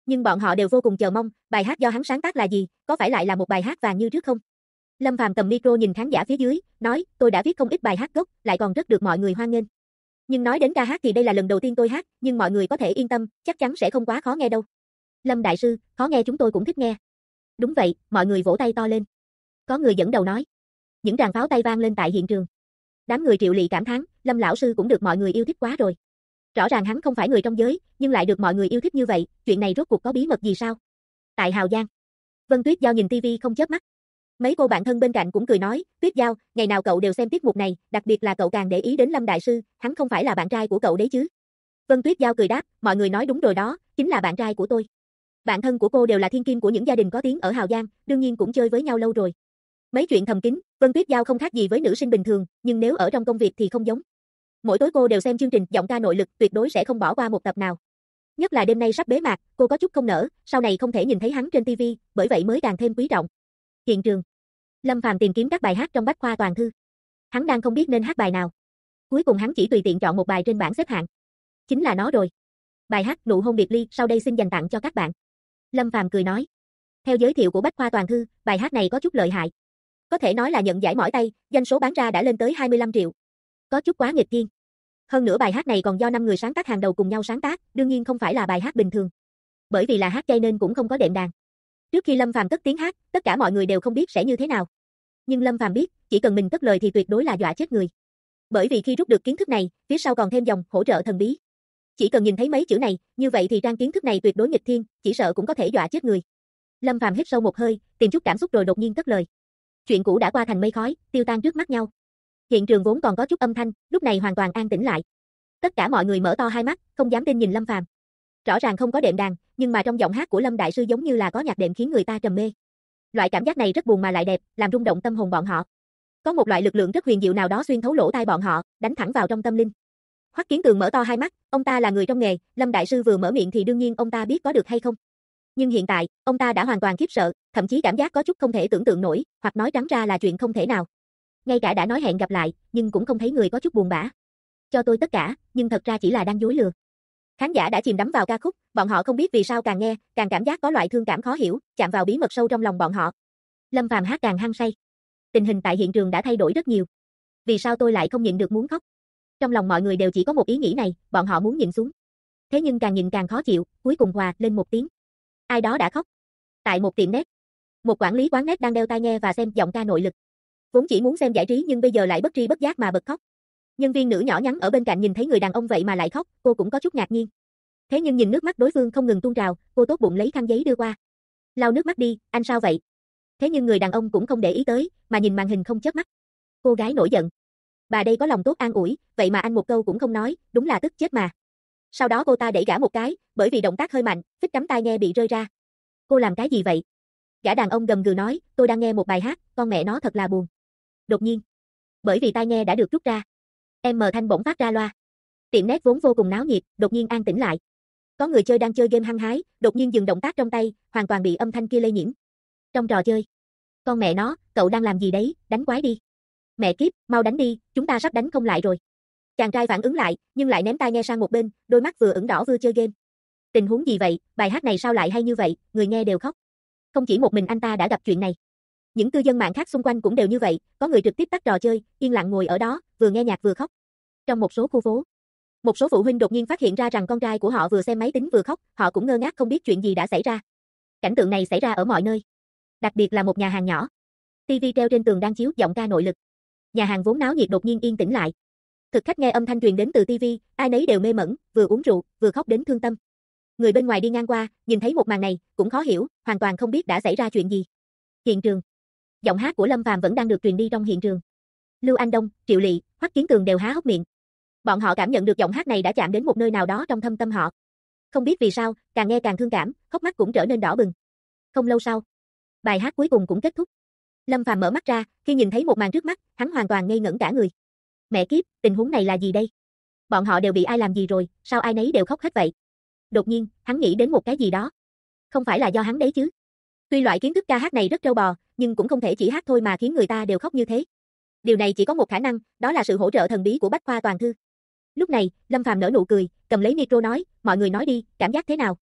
Nhưng bọn họ đều vô cùng chờ mong, bài hát do hắn sáng tác là gì, có phải lại là một bài hát vàng như trước không? Lâm Phàm cầm micro nhìn khán giả phía dưới, nói, tôi đã viết không ít bài hát gốc, lại còn rất được mọi người hoan nghênh. Nhưng nói đến ca hát thì đây là lần đầu tiên tôi hát, nhưng mọi người có thể yên tâm, chắc chắn sẽ không quá khó nghe đâu. Lâm đại sư, khó nghe chúng tôi cũng thích nghe. Đúng vậy, mọi người vỗ tay to lên. Có người dẫn đầu nói. Những tràng pháo tay vang lên tại hiện trường. Đám người Triệu Lị cảm thán, Lâm lão sư cũng được mọi người yêu thích quá rồi. Rõ ràng hắn không phải người trong giới, nhưng lại được mọi người yêu thích như vậy, chuyện này rốt cuộc có bí mật gì sao? Tại Hào Giang, Vân Tuyết Giao nhìn tivi không chớp mắt. Mấy cô bạn thân bên cạnh cũng cười nói, Tuyết Giao, ngày nào cậu đều xem tiết mục này, đặc biệt là cậu càng để ý đến Lâm đại sư, hắn không phải là bạn trai của cậu đấy chứ? Vân Tuyết Giao cười đáp, mọi người nói đúng rồi đó, chính là bạn trai của tôi. Bạn thân của cô đều là thiên kim của những gia đình có tiếng ở Hào Giang, đương nhiên cũng chơi với nhau lâu rồi. Mấy chuyện thầm kín, Vân Tuyết Giao không khác gì với nữ sinh bình thường, nhưng nếu ở trong công việc thì không giống. Mỗi tối cô đều xem chương trình Giọng ca nội lực, tuyệt đối sẽ không bỏ qua một tập nào. Nhất là đêm nay sắp bế mạc, cô có chút không nỡ, sau này không thể nhìn thấy hắn trên TV, bởi vậy mới càng thêm quý trọng. Hiện trường, Lâm Phàm tìm kiếm các bài hát trong bách khoa toàn thư. Hắn đang không biết nên hát bài nào. Cuối cùng hắn chỉ tùy tiện chọn một bài trên bảng xếp hạng. Chính là nó rồi. Bài hát Nụ hôn biệt ly, sau đây xin dành tặng cho các bạn. Lâm Phàm cười nói. Theo giới thiệu của bách khoa toàn thư, bài hát này có chút lợi hại. Có thể nói là nhận giải mỏi tay, doanh số bán ra đã lên tới 25 triệu. Có chút quá nghịch thiên. Hơn nữa bài hát này còn do 5 người sáng tác hàng đầu cùng nhau sáng tác, đương nhiên không phải là bài hát bình thường. Bởi vì là hát chay nên cũng không có đệm đàn. Trước khi Lâm Phàm cất tiếng hát, tất cả mọi người đều không biết sẽ như thế nào. Nhưng Lâm Phàm biết, chỉ cần mình cất lời thì tuyệt đối là dọa chết người. Bởi vì khi rút được kiến thức này, phía sau còn thêm dòng hỗ trợ thần bí. Chỉ cần nhìn thấy mấy chữ này, như vậy thì trang kiến thức này tuyệt đối nghịch thiên, chỉ sợ cũng có thể dọa chết người. Lâm Phàm hít sâu một hơi, tìm chút cảm xúc rồi đột nhiên cất lời. Chuyện cũ đã qua thành mây khói, tiêu tan trước mắt nhau. Hiện trường vốn còn có chút âm thanh, lúc này hoàn toàn an tĩnh lại. Tất cả mọi người mở to hai mắt, không dám tin nhìn Lâm Phàm. Rõ ràng không có đệm đàn, nhưng mà trong giọng hát của Lâm đại sư giống như là có nhạc đệm khiến người ta trầm mê. Loại cảm giác này rất buồn mà lại đẹp, làm rung động tâm hồn bọn họ. Có một loại lực lượng rất huyền diệu nào đó xuyên thấu lỗ tai bọn họ, đánh thẳng vào trong tâm linh. Hoắc Kiến Tường mở to hai mắt, ông ta là người trong nghề, Lâm đại sư vừa mở miệng thì đương nhiên ông ta biết có được hay không. Nhưng hiện tại, ông ta đã hoàn toàn khiếp sợ, thậm chí cảm giác có chút không thể tưởng tượng nổi, hoặc nói trắng ra là chuyện không thể nào. Ngay cả đã nói hẹn gặp lại, nhưng cũng không thấy người có chút buồn bã. Cho tôi tất cả, nhưng thật ra chỉ là đang dối lừa. Khán giả đã chìm đắm vào ca khúc, bọn họ không biết vì sao càng nghe, càng cảm giác có loại thương cảm khó hiểu, chạm vào bí mật sâu trong lòng bọn họ. Lâm Phàm hát càng hăng say. Tình hình tại hiện trường đã thay đổi rất nhiều. Vì sao tôi lại không nhịn được muốn khóc? Trong lòng mọi người đều chỉ có một ý nghĩ này, bọn họ muốn nhìn xuống. Thế nhưng càng nhìn càng khó chịu, cuối cùng hòa lên một tiếng. Ai đó đã khóc. Tại một tiệm net. Một quản lý quán net đang đeo tai nghe và xem giọng ca nội lực. Vốn chỉ muốn xem giải trí nhưng bây giờ lại bất tri bất giác mà bật khóc. Nhân viên nữ nhỏ nhắn ở bên cạnh nhìn thấy người đàn ông vậy mà lại khóc, cô cũng có chút ngạc nhiên. Thế nhưng nhìn nước mắt đối phương không ngừng tuôn trào, cô tốt bụng lấy khăn giấy đưa qua. Lau nước mắt đi, anh sao vậy? Thế nhưng người đàn ông cũng không để ý tới, mà nhìn màn hình không chớp mắt. Cô gái nổi giận. Bà đây có lòng tốt an ủi, vậy mà anh một câu cũng không nói, đúng là tức chết mà. Sau đó cô ta đẩy gã một cái, bởi vì động tác hơi mạnh, phích cắm tai nghe bị rơi ra. Cô làm cái gì vậy? Gã đàn ông gầm gừ nói, tôi đang nghe một bài hát, con mẹ nó thật là buồn. Đột nhiên, bởi vì tai nghe đã được rút ra, thanh bỗng phát ra loa. Tiệm net vốn vô cùng náo nhiệt, đột nhiên an tĩnh lại. Có người chơi đang chơi game hăng hái, đột nhiên dừng động tác trong tay, hoàn toàn bị âm thanh kia lây nhiễm. Trong trò chơi, con mẹ nó, cậu đang làm gì đấy, đánh quái đi. Mẹ kiếp, mau đánh đi, chúng ta sắp đánh không lại rồi. Chàng trai phản ứng lại, nhưng lại ném tai nghe sang một bên, đôi mắt vừa ửng đỏ vừa chơi game. Tình huống gì vậy, bài hát này sao lại hay như vậy, người nghe đều khóc. Không chỉ một mình anh ta đã gặp chuyện này. Những cư dân mạng khác xung quanh cũng đều như vậy, có người trực tiếp tắt trò chơi, yên lặng ngồi ở đó, vừa nghe nhạc vừa khóc. Trong một số khu phố, một số phụ huynh đột nhiên phát hiện ra rằng con trai của họ vừa xem máy tính vừa khóc, họ cũng ngơ ngác không biết chuyện gì đã xảy ra. Cảnh tượng này xảy ra ở mọi nơi, đặc biệt là một nhà hàng nhỏ. TV treo trên tường đang chiếu giọng ca nội lực. Nhà hàng vốn náo nhiệt đột nhiên yên tĩnh lại. Thực khách nghe âm thanh truyền đến từ TV, ai nấy đều mê mẩn, vừa uống rượu, vừa khóc đến thương tâm. Người bên ngoài đi ngang qua, nhìn thấy một màn này, cũng khó hiểu, hoàn toàn không biết đã xảy ra chuyện gì. Hiện trường, giọng hát của Lâm Phàm vẫn đang được truyền đi trong hiện trường. Lưu Anh Đông, Triệu Lị, Hoắc Kiến Tường đều há hốc miệng. Bọn họ cảm nhận được giọng hát này đã chạm đến một nơi nào đó trong thâm tâm họ. Không biết vì sao, càng nghe càng thương cảm, hốc mắt cũng trở nên đỏ bừng. Không lâu sau, bài hát cuối cùng cũng kết thúc. Lâm Phàm mở mắt ra, khi nhìn thấy một màn trước mắt, hắn hoàn toàn ngây ngẩn cả người. Mẹ kiếp, tình huống này là gì đây? Bọn họ đều bị ai làm gì rồi, sao ai nấy đều khóc hết vậy? Đột nhiên, hắn nghĩ đến một cái gì đó. Không phải là do hắn đấy chứ? Tuy loại kiến thức ca hát này rất trâu bò, nhưng cũng không thể chỉ hát thôi mà khiến người ta đều khóc như thế. Điều này chỉ có một khả năng, đó là sự hỗ trợ thần bí của bách khoa toàn thư. Lúc này, Lâm Phàm nở nụ cười, cầm lấy micro nói, mọi người nói đi, cảm giác thế nào?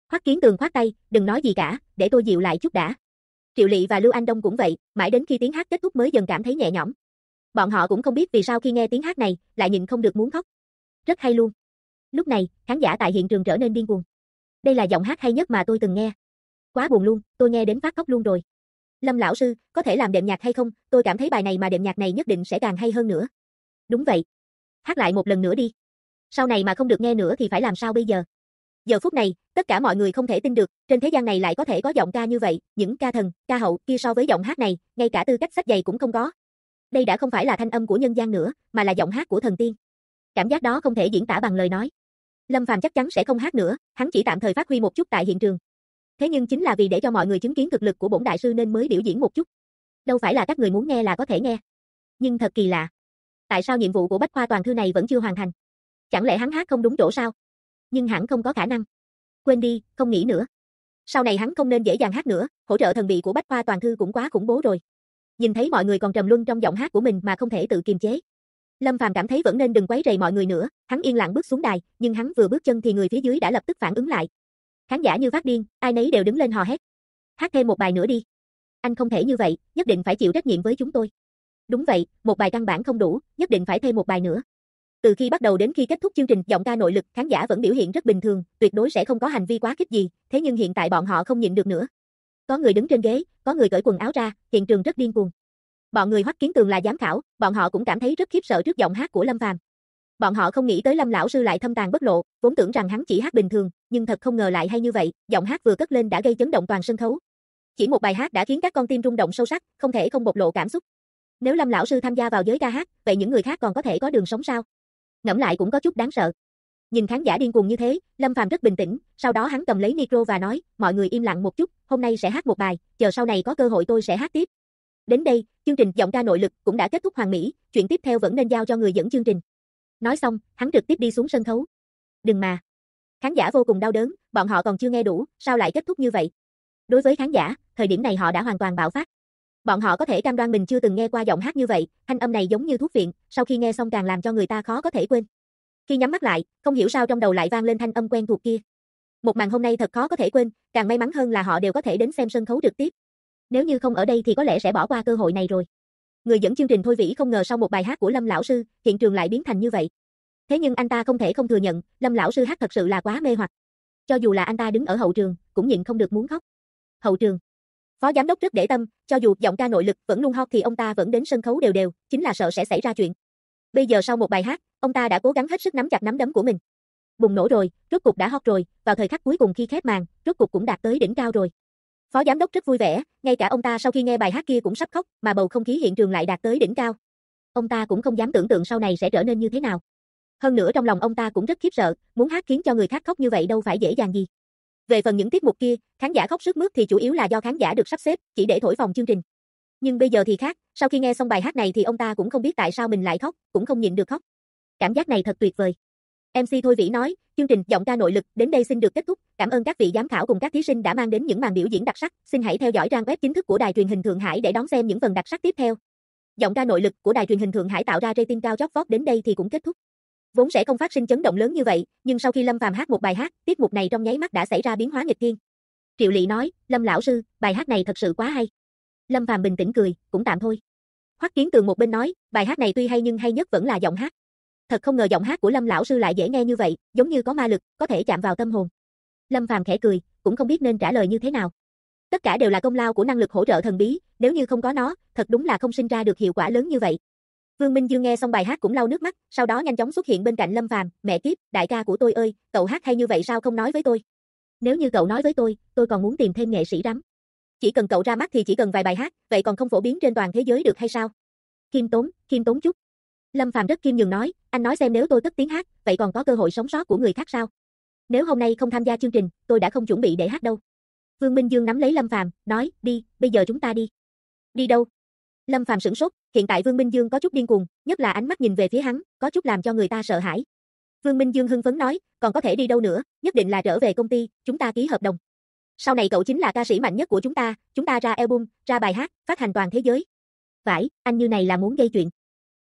Hoắc Kiến Tường khoát tay, đừng nói gì cả, để tôi dịu lại chút đã. Triệu Lị và Lưu Anh Đông cũng vậy, mãi đến khi tiếng hát kết thúc mới dần cảm thấy nhẹ nhõm. Bọn họ cũng không biết vì sao khi nghe tiếng hát này, lại nhịn không được muốn khóc. Rất hay luôn. Lúc này, khán giả tại hiện trường trở nên điên cuồng. Đây là giọng hát hay nhất mà tôi từng nghe. Quá buồn luôn, tôi nghe đến phát khóc luôn rồi. Lâm lão sư, có thể làm đệm nhạc hay không? Tôi cảm thấy bài này mà đệm nhạc này nhất định sẽ càng hay hơn nữa. Đúng vậy. Hát lại một lần nữa đi. Sau này mà không được nghe nữa thì phải làm sao bây giờ? Giờ phút này, tất cả mọi người không thể tin được, trên thế gian này lại có thể có giọng ca như vậy, những ca thần, ca hậu kia so với giọng hát này, ngay cả tư cách xách giày cũng không có. Đây đã không phải là thanh âm của nhân gian nữa, mà là giọng hát của thần tiên. Cảm giác đó không thể diễn tả bằng lời nói. Lâm Phàm chắc chắn sẽ không hát nữa, hắn chỉ tạm thời phát huy một chút tại hiện trường. Thế nhưng chính là vì để cho mọi người chứng kiến thực lực của bổn đại sư nên mới biểu diễn một chút. Đâu phải là các người muốn nghe là có thể nghe. Nhưng thật kỳ lạ. Tại sao nhiệm vụ của Bách Khoa Toàn Thư này vẫn chưa hoàn thành? Chẳng lẽ hắn hát không đúng chỗ sao? Nhưng hẳn không có khả năng. Quên đi, không nghĩ nữa. Sau này hắn không nên dễ dàng hát nữa, hỗ trợ thần bị của Bách Khoa Toàn Thư cũng quá khủng bố rồi. Nhìn thấy mọi người còn trầm luân trong giọng hát của mình mà không thể tự kiềm chế. Lâm Phàm cảm thấy vẫn nên đừng quấy rầy mọi người nữa, hắn yên lặng bước xuống đài, nhưng hắn vừa bước chân thì người phía dưới đã lập tức phản ứng lại. Khán giả như phát điên, ai nấy đều đứng lên hò hét. Hát thêm một bài nữa đi. Anh không thể như vậy, nhất định phải chịu trách nhiệm với chúng tôi. Đúng vậy, một bài căn bản không đủ, nhất định phải thêm một bài nữa. Từ khi bắt đầu đến khi kết thúc chương trình giọng ca nội lực, khán giả vẫn biểu hiện rất bình thường, tuyệt đối sẽ không có hành vi quá khích gì, thế nhưng hiện tại bọn họ không nhịn được nữa. Có người đứng trên ghế, có người cởi quần áo ra, hiện trường rất điên cuồng. Bọn người Hoắc Kiến Tường là giám khảo, bọn họ cũng cảm thấy rất khiếp sợ trước giọng hát của Lâm Phàm. Bọn họ không nghĩ tới Lâm lão sư lại thâm tàng bất lộ, vốn tưởng rằng hắn chỉ hát bình thường, nhưng thật không ngờ lại hay như vậy, giọng hát vừa cất lên đã gây chấn động toàn sân khấu. Chỉ một bài hát đã khiến các con tim rung động sâu sắc, không thể không bộc lộ cảm xúc. Nếu Lâm lão sư tham gia vào giới ca hát, vậy những người khác còn có thể có đường sống sao? Ngẫm lại cũng có chút đáng sợ. Nhìn khán giả điên cuồng như thế, Lâm Phàm rất bình tĩnh, sau đó hắn cầm lấy micro và nói, mọi người im lặng một chút, hôm nay sẽ hát một bài, chờ sau này có cơ hội tôi sẽ hát tiếp. Đến đây, chương trình giọng ca nội lực cũng đã kết thúc hoàn mỹ, chuyện tiếp theo vẫn nên giao cho người dẫn chương trình. Nói xong, hắn trực tiếp đi xuống sân khấu. Đừng mà. Khán giả vô cùng đau đớn, bọn họ còn chưa nghe đủ, sao lại kết thúc như vậy? Đối với khán giả, thời điểm này họ đã hoàn toàn bạo phát. Bọn họ có thể cam đoan mình chưa từng nghe qua giọng hát như vậy, thanh âm này giống như thuốc viện, sau khi nghe xong càng làm cho người ta khó có thể quên. Khi nhắm mắt lại, không hiểu sao trong đầu lại vang lên thanh âm quen thuộc kia. Một màn hôm nay thật khó có thể quên, càng may mắn hơn là họ đều có thể đến xem sân khấu trực tiếp. Nếu như không ở đây thì có lẽ sẽ bỏ qua cơ hội này rồi. Người dẫn chương trình Thôi Vĩ không ngờ sau một bài hát của Lâm lão sư, hiện trường lại biến thành như vậy. Thế nhưng anh ta không thể không thừa nhận, Lâm lão sư hát thật sự là quá mê hoặc. Cho dù là anh ta đứng ở hậu trường, cũng nhịn không được muốn khóc. Hậu trường. Phó giám đốc rất để tâm, cho dù giọng ca nội lực vẫn luôn hot thì ông ta vẫn đến sân khấu đều đều, chính là sợ sẽ xảy ra chuyện. Bây giờ sau một bài hát, ông ta đã cố gắng hết sức nắm chặt nắm đấm của mình. Bùng nổ rồi, rốt cục đã hot rồi, vào thời khắc cuối cùng khi khép màn, rốt cục cũng đạt tới đỉnh cao rồi. Phó giám đốc rất vui vẻ, ngay cả ông ta sau khi nghe bài hát kia cũng sắp khóc, mà bầu không khí hiện trường lại đạt tới đỉnh cao. Ông ta cũng không dám tưởng tượng sau này sẽ trở nên như thế nào. Hơn nữa trong lòng ông ta cũng rất khiếp sợ, muốn hát khiến cho người khác khóc như vậy đâu phải dễ dàng gì. Về phần những tiết mục kia, khán giả khóc sướt mướt thì chủ yếu là do khán giả được sắp xếp, chỉ để thổi phồng chương trình. Nhưng bây giờ thì khác, sau khi nghe xong bài hát này thì ông ta cũng không biết tại sao mình lại khóc, cũng không nhịn được khóc. Cảm giác này thật tuyệt vời. MC Thôi Vĩ nói, chương trình giọng ca nội lực đến đây xin được kết thúc, cảm ơn các vị giám khảo cùng các thí sinh đã mang đến những màn biểu diễn đặc sắc, xin hãy theo dõi trang web chính thức của Đài Truyền hình Thượng Hải để đón xem những phần đặc sắc tiếp theo. Giọng ca nội lực của Đài Truyền hình Thượng Hải tạo ra rating cao chót vót đến đây thì cũng kết thúc. Vốn sẽ không phát sinh chấn động lớn như vậy, nhưng sau khi Lâm Phàm hát một bài hát, tiết mục này trong nháy mắt đã xảy ra biến hóa nghịch thiên. Triệu Lị nói, Lâm lão sư, bài hát này thật sự quá hay. Lâm Phàm bình tĩnh cười, cũng tạm thôi. Hoắc Kiến Tường một bên nói, bài hát này tuy hay nhưng hay nhất vẫn là giọng hát. Thật không ngờ giọng hát của Lâm lão sư lại dễ nghe như vậy, giống như có ma lực, có thể chạm vào tâm hồn. Lâm Phàm khẽ cười, cũng không biết nên trả lời như thế nào. Tất cả đều là công lao của năng lực hỗ trợ thần bí, nếu như không có nó, thật đúng là không sinh ra được hiệu quả lớn như vậy. Vương Minh Dương nghe xong bài hát cũng lau nước mắt, sau đó nhanh chóng xuất hiện bên cạnh Lâm Phàm, mẹ kiếp, đại ca của tôi ơi, cậu hát hay như vậy sao không nói với tôi? Nếu như cậu nói với tôi còn muốn tìm thêm nghệ sĩ rắm. Chỉ cần cậu ra mắt thì chỉ cần vài bài hát, vậy còn không phổ biến trên toàn thế giới được hay sao? Khiêm tốn chút. Lâm Phàm rất khiêm nhường nói, anh nói xem nếu tôi cất tiếng hát, vậy còn có cơ hội sống sót của người khác sao? Nếu hôm nay không tham gia chương trình, tôi đã không chuẩn bị để hát đâu. Vương Minh Dương nắm lấy Lâm Phàm, nói, đi, bây giờ chúng ta đi. Đi đâu? Lâm Phàm sửng sốt, hiện tại Vương Minh Dương có chút điên cuồng, nhất là ánh mắt nhìn về phía hắn, có chút làm cho người ta sợ hãi. Vương Minh Dương hưng phấn nói, còn có thể đi đâu nữa, nhất định là trở về công ty, chúng ta ký hợp đồng. Sau này cậu chính là ca sĩ mạnh nhất của chúng ta ra album, ra bài hát, phát hành toàn thế giới. Phải, anh như này là muốn gây chuyện.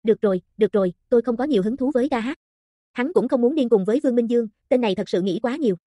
Được rồi, tôi không có nhiều hứng thú với ca hát. Hắn cũng không muốn điên cùng với Vương Minh Dương, tên này thật sự nghĩ quá nhiều.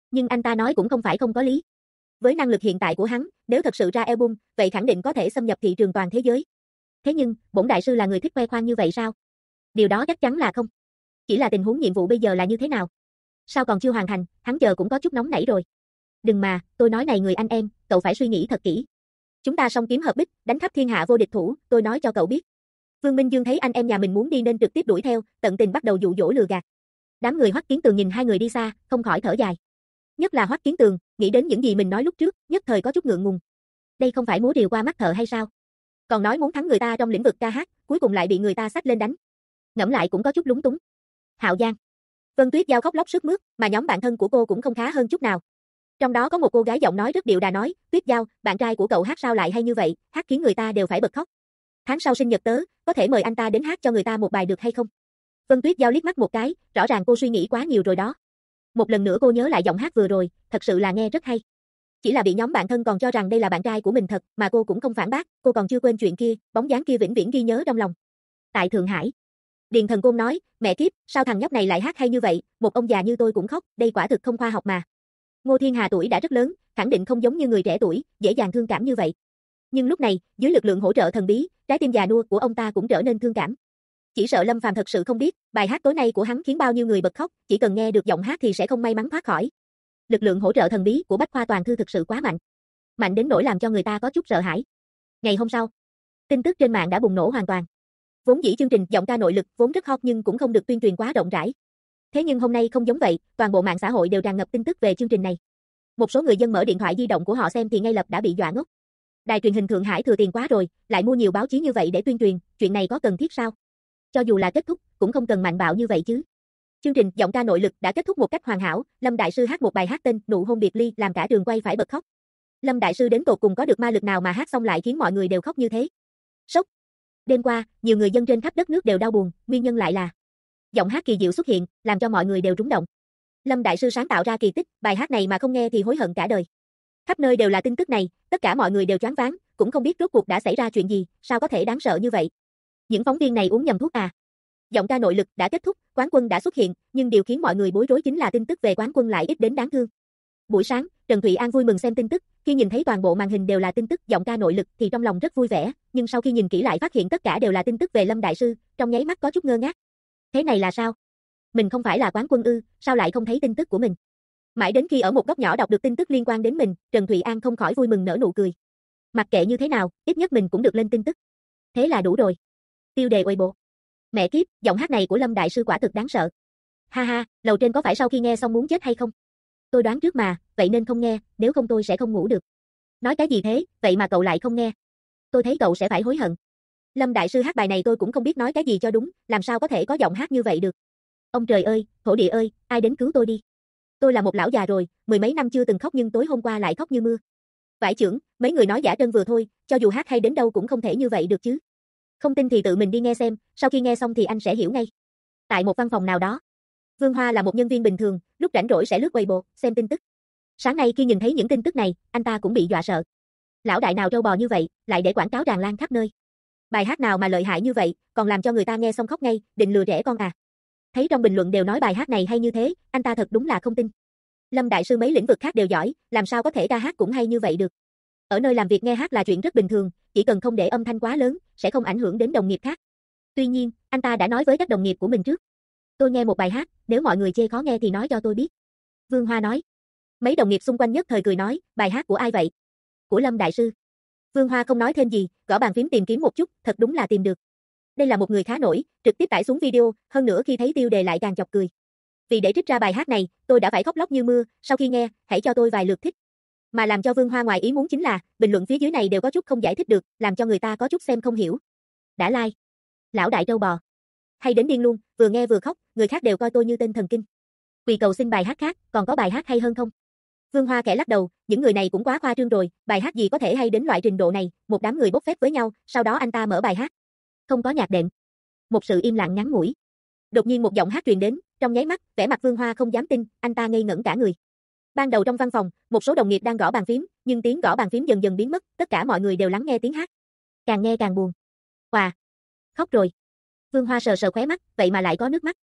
Nhưng anh ta nói cũng không phải không có lý. Với năng lực hiện tại của hắn, nếu thật sự ra album, vậy khẳng định có thể xâm nhập thị trường toàn thế giới. Thế nhưng, bổn đại sư là người thích khoe khoang như vậy sao? Điều đó chắc chắn là không. Chỉ là tình huống nhiệm vụ bây giờ là như thế nào? Sao còn chưa hoàn thành, hắn chờ cũng có chút nóng nảy rồi. Đừng mà, tôi nói này người anh em, cậu phải suy nghĩ thật kỹ. Chúng ta song kiếm hợp bích, đánh khắp thiên hạ vô địch thủ, tôi nói cho cậu biết. Vương Minh Dương thấy anh em nhà mình muốn đi nên trực tiếp đuổi theo, tận tình bắt đầu dụ dỗ lừa gạt. Đám người Hoắc Kiến Tường nhìn hai người đi xa, không khỏi thở dài. Nhất là Hoắc Kiến Tường, nghĩ đến những gì mình nói lúc trước, nhất thời có chút ngượng ngùng. Đây không phải múa rìu qua mắt thợ hay sao? Còn nói muốn thắng người ta trong lĩnh vực ca hát, cuối cùng lại bị người ta xách lên đánh. Ngẫm lại cũng có chút lúng túng. Hạo Giang. Vân Tuyết Giao khóc lóc sướt mướt, mà nhóm bạn thân của cô cũng không khá hơn chút nào. Trong đó có một cô gái giọng nói rất điệu đà nói, Tuyết Giao, bạn trai của cậu hát sao lại hay như vậy, hát khiến người ta đều phải bật khóc. Tháng sau sinh nhật tớ, có thể mời anh ta đến hát cho người ta một bài được hay không? Vân Tuyết Giao liếc mắt một cái, rõ ràng cô suy nghĩ quá nhiều rồi đó. Một lần nữa cô nhớ lại giọng hát vừa rồi, thật sự là nghe rất hay. Chỉ là bị nhóm bạn thân còn cho rằng đây là bạn trai của mình thật, mà cô cũng không phản bác, cô còn chưa quên chuyện kia, bóng dáng kia vĩnh viễn ghi nhớ trong lòng. Tại Thượng Hải, Điền Thần Côn nói, mẹ kiếp, sao thằng nhóc này lại hát hay như vậy, một ông già như tôi cũng khóc, đây quả thực không khoa học mà. Ngô Thiên Hà tuổi đã rất lớn, khẳng định không giống như người trẻ tuổi, dễ dàng thương cảm như vậy. Nhưng lúc này, dưới lực lượng hỗ trợ thần bí, trái tim già nua của ông ta cũng trở nên thương cảm. Chỉ sợ Lâm Phàm thật sự không biết, bài hát tối nay của hắn khiến bao nhiêu người bật khóc, chỉ cần nghe được giọng hát thì sẽ không may mắn thoát khỏi. Lực lượng hỗ trợ thần bí của Bách Khoa Toàn Thư thực sự quá mạnh. Mạnh đến nỗi làm cho người ta có chút sợ hãi. Ngày hôm sau, tin tức trên mạng đã bùng nổ hoàn toàn. Vốn dĩ chương trình giọng ca nội lực vốn rất hot nhưng cũng không được tuyên truyền quá rộng rãi. Thế nhưng hôm nay không giống vậy, toàn bộ mạng xã hội đều tràn ngập tin tức về chương trình này. Một số người dân mở điện thoại di động của họ xem thì ngay lập đã bị dọa ngốc. Đài truyền hình Thượng Hải thừa tiền quá rồi, lại mua nhiều báo chí như vậy để tuyên truyền, chuyện này có cần thiết sao? Cho dù là kết thúc, cũng không cần mạnh bạo như vậy chứ. Chương trình giọng ca nội lực đã kết thúc một cách hoàn hảo, Lâm Đại Sư hát một bài hát tên Nụ hôn biệt ly làm cả trường quay phải bật khóc. Lâm Đại Sư đến tột cùng có được ma lực nào mà hát xong lại khiến mọi người đều khóc như thế? Sốc. Đêm qua, nhiều người dân trên khắp đất nước đều đau buồn, nguyên nhân lại là giọng hát kỳ diệu xuất hiện, làm cho mọi người đều rúng động. Lâm Đại Sư sáng tạo ra kỳ tích, bài hát này mà không nghe thì hối hận cả đời. Khắp nơi đều là tin tức này, tất cả mọi người đều choáng váng, cũng không biết rốt cuộc đã xảy ra chuyện gì, sao có thể đáng sợ như vậy. Những phóng viên này uống nhầm thuốc à? Giọng ca nội lực đã kết thúc, quán quân đã xuất hiện, nhưng điều khiến mọi người bối rối chính là tin tức về quán quân lại ít đến đáng thương. Buổi sáng, Trần Thụy An vui mừng xem tin tức, khi nhìn thấy toàn bộ màn hình đều là tin tức giọng ca nội lực thì trong lòng rất vui vẻ, nhưng sau khi nhìn kỹ lại phát hiện tất cả đều là tin tức về Lâm Đại Sư, trong nháy mắt có chút ngơ ngác. Thế này là sao? Mình không phải là quán quân ư, sao lại không thấy tin tức của mình? Mãi đến khi ở một góc nhỏ đọc được tin tức liên quan đến mình, Trần Thụy An không khỏi vui mừng nở nụ cười. Mặc kệ như thế nào, ít nhất mình cũng được lên tin tức. Thế là đủ rồi. Tiêu đề Weibo. Mẹ kiếp, giọng hát này của Lâm Đại Sư quả thực đáng sợ. Ha ha, lầu trên có phải sau khi nghe xong muốn chết hay không? Tôi đoán trước mà, vậy nên không nghe, nếu không tôi sẽ không ngủ được. Nói cái gì thế, vậy mà cậu lại không nghe. Tôi thấy cậu sẽ phải hối hận. Lâm Đại Sư hát bài này tôi cũng không biết nói cái gì cho đúng, làm sao có thể có giọng hát như vậy được. Ông trời ơi, thổ địa ơi, ai đến cứu tôi đi. Tôi là một lão già rồi, mười mấy năm chưa từng khóc nhưng tối hôm qua lại khóc như mưa. Vải chưởng, mấy người nói giả trân vừa thôi, cho dù hát hay đến đâu cũng không thể như vậy được chứ. Không tin thì tự mình đi nghe xem, sau khi nghe xong thì anh sẽ hiểu ngay. Tại một văn phòng nào đó, Vương Hoa là một nhân viên bình thường, lúc rảnh rỗi sẽ lướt Weibo, xem tin tức. Sáng nay khi nhìn thấy những tin tức này, anh ta cũng bị dọa sợ. Lão đại nào trâu bò như vậy, lại để quảng cáo tràn lan khắp nơi. Bài hát nào mà lợi hại như vậy, còn làm cho người ta nghe xong khóc ngay, định lừa rẻ con à. Thấy trong bình luận đều nói bài hát này hay như thế, anh ta thật đúng là không tin. Lâm Đại Sư mấy lĩnh vực khác đều giỏi, làm sao có thể ca hát cũng hay như vậy được. Ở nơi làm việc nghe hát là chuyện rất bình thường, chỉ cần không để âm thanh quá lớn, sẽ không ảnh hưởng đến đồng nghiệp khác. Tuy nhiên, anh ta đã nói với các đồng nghiệp của mình trước. Tôi nghe một bài hát, nếu mọi người chê khó nghe thì nói cho tôi biết. Vương Hoa nói. Mấy đồng nghiệp xung quanh nhất thời cười nói, bài hát của ai vậy? Của Lâm Đại Sư. Vương Hoa không nói thêm gì, gõ bàn phím tìm kiếm một chút, thật đúng là tìm được. Đây là một người khá nổi, trực tiếp tải xuống video, hơn nữa khi thấy tiêu đề lại càng chọc cười. Vì để trích ra bài hát này, tôi đã phải khóc lóc như mưa, sau khi nghe, hãy cho tôi vài lượt thích. Mà làm cho Vương Hoa ngoài ý muốn chính là, bình luận phía dưới này đều có chút không giải thích được, làm cho người ta có chút xem không hiểu. Đã like. Lão đại trâu bò. Hay đến điên luôn, vừa nghe vừa khóc, người khác đều coi tôi như tên thần kinh. Quỳ cầu xin bài hát khác, còn có bài hát hay hơn không? Vương Hoa khẽ lắc đầu, những người này cũng quá khoa trương rồi, bài hát gì có thể hay đến loại trình độ này, một đám người bốc phét với nhau, sau đó anh ta mở bài hát. Không có nhạc đệm. Một sự im lặng ngắn ngủi. Đột nhiên một giọng hát truyền đến, trong nháy mắt, vẻ mặt Vương Hoa không dám tin, anh ta ngây ngẩn cả người. Ban đầu trong văn phòng, một số đồng nghiệp đang gõ bàn phím, nhưng tiếng gõ bàn phím dần dần biến mất, tất cả mọi người đều lắng nghe tiếng hát. Càng nghe càng buồn. Khóc rồi. Vương Hoa sờ sờ khóe mắt, vậy mà lại có nước mắt.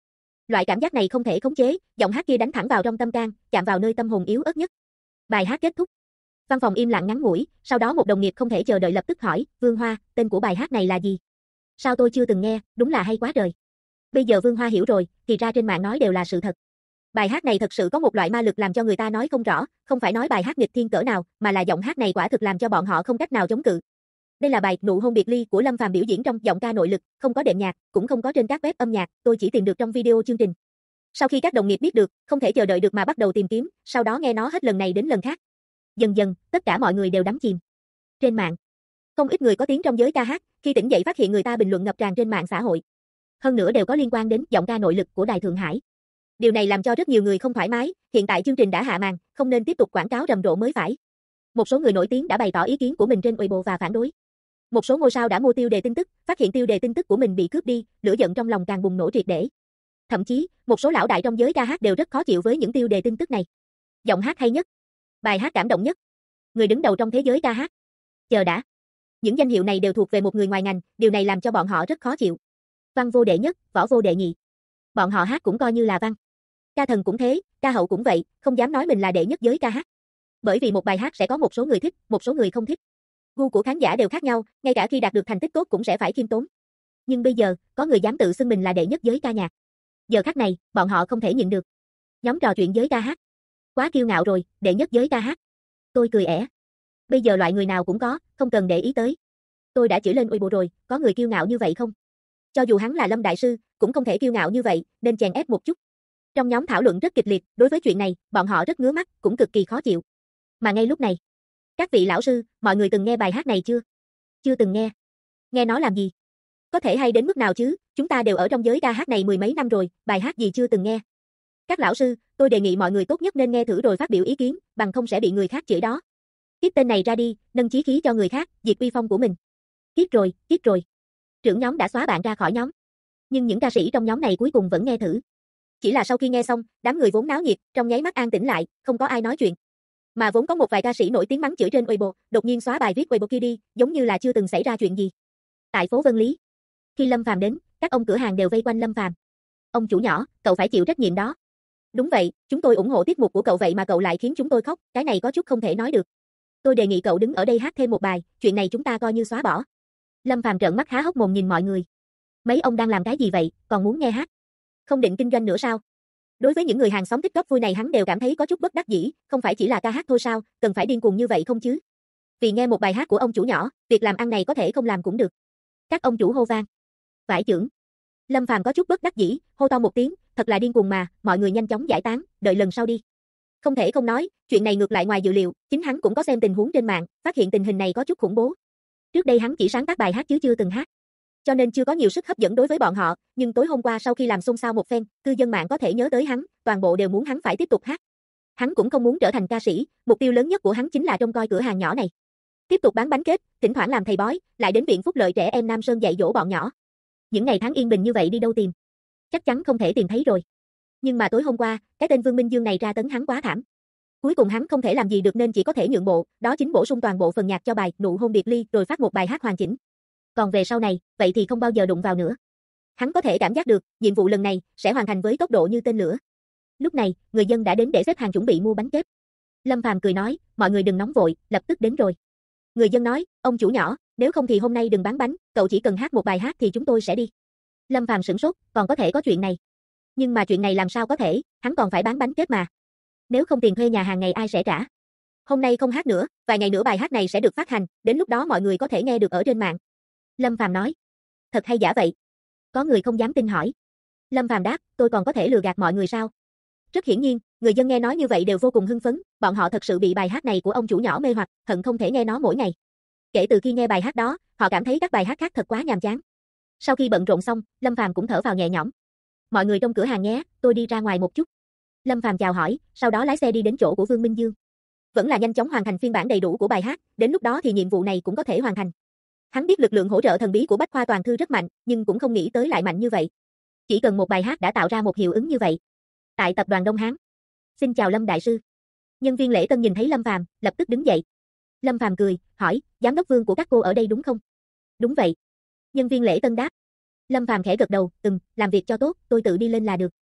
Loại cảm giác này không thể khống chế, giọng hát kia đánh thẳng vào trong tâm can, chạm vào nơi tâm hồn yếu ớt nhất. Bài hát kết thúc. Văn phòng im lặng ngắn ngủi, sau đó một đồng nghiệp không thể chờ đợi lập tức hỏi, Vương Hoa, tên của bài hát này là gì? Sao tôi chưa từng nghe, đúng là hay quá trời. Bây giờ Vương Hoa hiểu rồi, thì ra trên mạng nói đều là sự thật. Bài hát này thật sự có một loại ma lực làm cho người ta nói không rõ, không phải nói bài hát nghịch thiên cỡ nào, mà là giọng hát này quả thực làm cho bọn họ không cách nào chống cự. Đây là bài Nụ hôn biệt ly của Lâm Phàm biểu diễn trong giọng ca nội lực, không có đệm nhạc, cũng không có trên các web âm nhạc, tôi chỉ tìm được trong video chương trình. Sau khi các đồng nghiệp biết được, không thể chờ đợi được mà bắt đầu tìm kiếm, sau đó nghe nó hết lần này đến lần khác. Dần dần, tất cả mọi người đều đắm chìm. Trên mạng, không ít người có tiếng trong giới ca hát, khi tỉnh dậy phát hiện người ta bình luận ngập tràn trên mạng xã hội. Hơn nữa đều có liên quan đến giọng ca nội lực của Đài Thượng Hải. Điều này làm cho rất nhiều người không thoải mái, hiện tại chương trình đã hạ màn, không nên tiếp tục quảng cáo rầm rộ mới phải. Một số người nổi tiếng đã bày tỏ ý kiến của mình trên Weibo và phản đối. Một số ngôi sao đã mua tiêu đề tin tức, phát hiện tiêu đề tin tức của mình bị cướp đi, lửa giận trong lòng càng bùng nổ triệt để. Thậm chí, một số lão đại trong giới ca hát đều rất khó chịu với những tiêu đề tin tức này. Giọng hát hay nhất, bài hát cảm động nhất, người đứng đầu trong thế giới ca hát. Chờ đã. Những danh hiệu này đều thuộc về một người ngoài ngành, điều này làm cho bọn họ rất khó chịu. Văn vô đệ nhất, võ vô đệ nhị. Bọn họ hát cũng coi như là văn. Ca thần cũng thế, ca hậu cũng vậy, không dám nói mình là đệ nhất giới ca hát. Bởi vì một bài hát sẽ có một số người thích, một số người không thích. Gu của khán giả đều khác nhau, ngay cả khi đạt được thành tích tốt cũng sẽ phải khiêm tốn. Nhưng bây giờ, có người dám tự xưng mình là đệ nhất giới ca nhạc. Giờ khắc này, bọn họ không thể nhịn được. Nhóm trò chuyện giới ca hát. Quá kiêu ngạo rồi, đệ nhất giới ca hát. Tôi cười ẻ. Bây giờ loại người nào cũng có, không cần để ý tới. Tôi đã chửi lên Weibo rồi, có người kiêu ngạo như vậy không? Cho dù hắn là Lâm đại sư, cũng không thể kiêu ngạo như vậy, nên chèn ép một chút. Trong nhóm thảo luận rất kịch liệt, đối với chuyện này, bọn họ rất ngứa mắt, cũng cực kỳ khó chịu. Mà ngay lúc này, các vị lão sư, mọi người từng nghe bài hát này chưa? Chưa từng nghe. Nghe nó làm gì? Có thể hay đến mức nào chứ, chúng ta đều ở trong giới ca hát này mười mấy năm rồi, bài hát gì chưa từng nghe. Các lão sư, tôi đề nghị mọi người tốt nhất nên nghe thử rồi phát biểu ý kiến, bằng không sẽ bị người khác chửi đó. Kiếp tên này ra đi, nâng chí khí cho người khác, diệt uy phong của mình. Kiếp rồi, kiếp rồi. Trưởng nhóm đã xóa bạn ra khỏi nhóm. Nhưng những ca sĩ trong nhóm này cuối cùng vẫn nghe thử. Chỉ là sau khi nghe xong, đám người vốn náo nhiệt, trong nháy mắt an tĩnh lại, không có ai nói chuyện. Mà vốn có một vài ca sĩ nổi tiếng mắng chửi trên Weibo, đột nhiên xóa bài viết Weibo kia đi, giống như là chưa từng xảy ra chuyện gì. Tại phố Vân Lý, khi Lâm Phàm đến, các ông cửa hàng đều vây quanh Lâm Phàm. Ông chủ nhỏ, cậu phải chịu trách nhiệm đó. Đúng vậy, chúng tôi ủng hộ tiết mục của cậu vậy mà cậu lại khiến chúng tôi khóc, cái này có chút không thể nói được. Tôi đề nghị cậu đứng ở đây hát thêm một bài, chuyện này chúng ta coi như xóa bỏ. Lâm Phàm trợn mắt há hốc mồm nhìn mọi người. Mấy ông đang làm cái gì vậy, còn muốn nghe hát? Không định kinh doanh nữa sao? Đối với những người hàng xóm tích góp vui này hắn đều cảm thấy có chút bất đắc dĩ, không phải chỉ là ca hát thôi sao, cần phải điên cuồng như vậy không chứ? Vì nghe một bài hát của ông chủ nhỏ, việc làm ăn này có thể không làm cũng được. Các ông chủ hô vang. Vải chưởng. Lâm Phàm có chút bất đắc dĩ, hô to một tiếng, thật là điên cuồng mà, mọi người nhanh chóng giải tán, đợi lần sau đi. Không thể không nói, chuyện này ngược lại ngoài dự liệu, chính hắn cũng có xem tình huống trên mạng, phát hiện tình hình này có chút khủng bố. Trước đây hắn chỉ sáng tác bài hát chứ chưa từng hát, cho nên chưa có nhiều sức hấp dẫn đối với bọn họ, nhưng tối hôm qua sau khi làm xôn xao một phen, cư dân mạng có thể nhớ tới hắn, toàn bộ đều muốn hắn phải tiếp tục hát. Hắn cũng không muốn trở thành ca sĩ, mục tiêu lớn nhất của hắn chính là trông coi cửa hàng nhỏ này. Tiếp tục bán bánh kết, thỉnh thoảng làm thầy bói, lại đến viện phúc lợi trẻ em Nam Sơn dạy dỗ bọn nhỏ. Những ngày tháng yên bình như vậy đi đâu tìm? Chắc chắn không thể tìm thấy rồi. Nhưng mà tối hôm qua, cái tên Vương Minh Dương này ra tấn hắn quá thảm. Cuối cùng hắn không thể làm gì được nên chỉ có thể nhượng bộ, đó chính bổ sung toàn bộ phần nhạc cho bài Nụ hôn biệt ly rồi phát một bài hát hoàn chỉnh. Còn về sau này, vậy thì không bao giờ đụng vào nữa. Hắn có thể cảm giác được, nhiệm vụ lần này sẽ hoàn thành với tốc độ như tên lửa. Lúc này, người dân đã đến để xếp hàng chuẩn bị mua bánh kép. Lâm Phàm cười nói, mọi người đừng nóng vội, lập tức đến rồi. Người dân nói, ông chủ nhỏ, nếu không thì hôm nay đừng bán bánh, cậu chỉ cần hát một bài hát thì chúng tôi sẽ đi. Lâm Phàm sửng sốt, còn có thể có chuyện này. Nhưng mà chuyện này làm sao có thể, hắn còn phải bán bánh kép mà. Nếu không tiền thuê nhà hàng ngày ai sẽ trả? Hôm nay không hát nữa, vài ngày nữa bài hát này sẽ được phát hành, đến lúc đó mọi người có thể nghe được ở trên mạng. Lâm Phàm nói. Thật hay giả vậy? Có người không dám tin hỏi. Lâm Phàm đáp, tôi còn có thể lừa gạt mọi người sao? Rất hiển nhiên, người dân nghe nói như vậy đều vô cùng hưng phấn, bọn họ thật sự bị bài hát này của ông chủ nhỏ mê hoặc, hận không thể nghe nó mỗi ngày. Kể từ khi nghe bài hát đó, họ cảm thấy các bài hát khác thật quá nhàm chán. Sau khi bận rộn xong, Lâm Phàm cũng thở vào nhẹ nhõm. Mọi người trong cửa hàng nhé, tôi đi ra ngoài một chút. Lâm Phàm chào hỏi, sau đó lái xe đi đến chỗ của Vương Minh Dương. Vẫn là nhanh chóng hoàn thành phiên bản đầy đủ của bài hát, đến lúc đó thì nhiệm vụ này cũng có thể hoàn thành. Hắn biết lực lượng hỗ trợ thần bí của Bách Khoa Toàn Thư rất mạnh, nhưng cũng không nghĩ tới lại mạnh như vậy. Chỉ cần một bài hát đã tạo ra một hiệu ứng như vậy. Tại tập đoàn Đông Hán. Xin chào Lâm đại sư. Nhân viên lễ tân nhìn thấy Lâm Phàm, lập tức đứng dậy. Lâm Phàm cười, hỏi, giám đốc Vương của các cô ở đây đúng không? Đúng vậy. Nhân viên lễ tân đáp. Lâm Phàm khẽ gật đầu, làm việc cho tốt, tôi tự đi lên là được.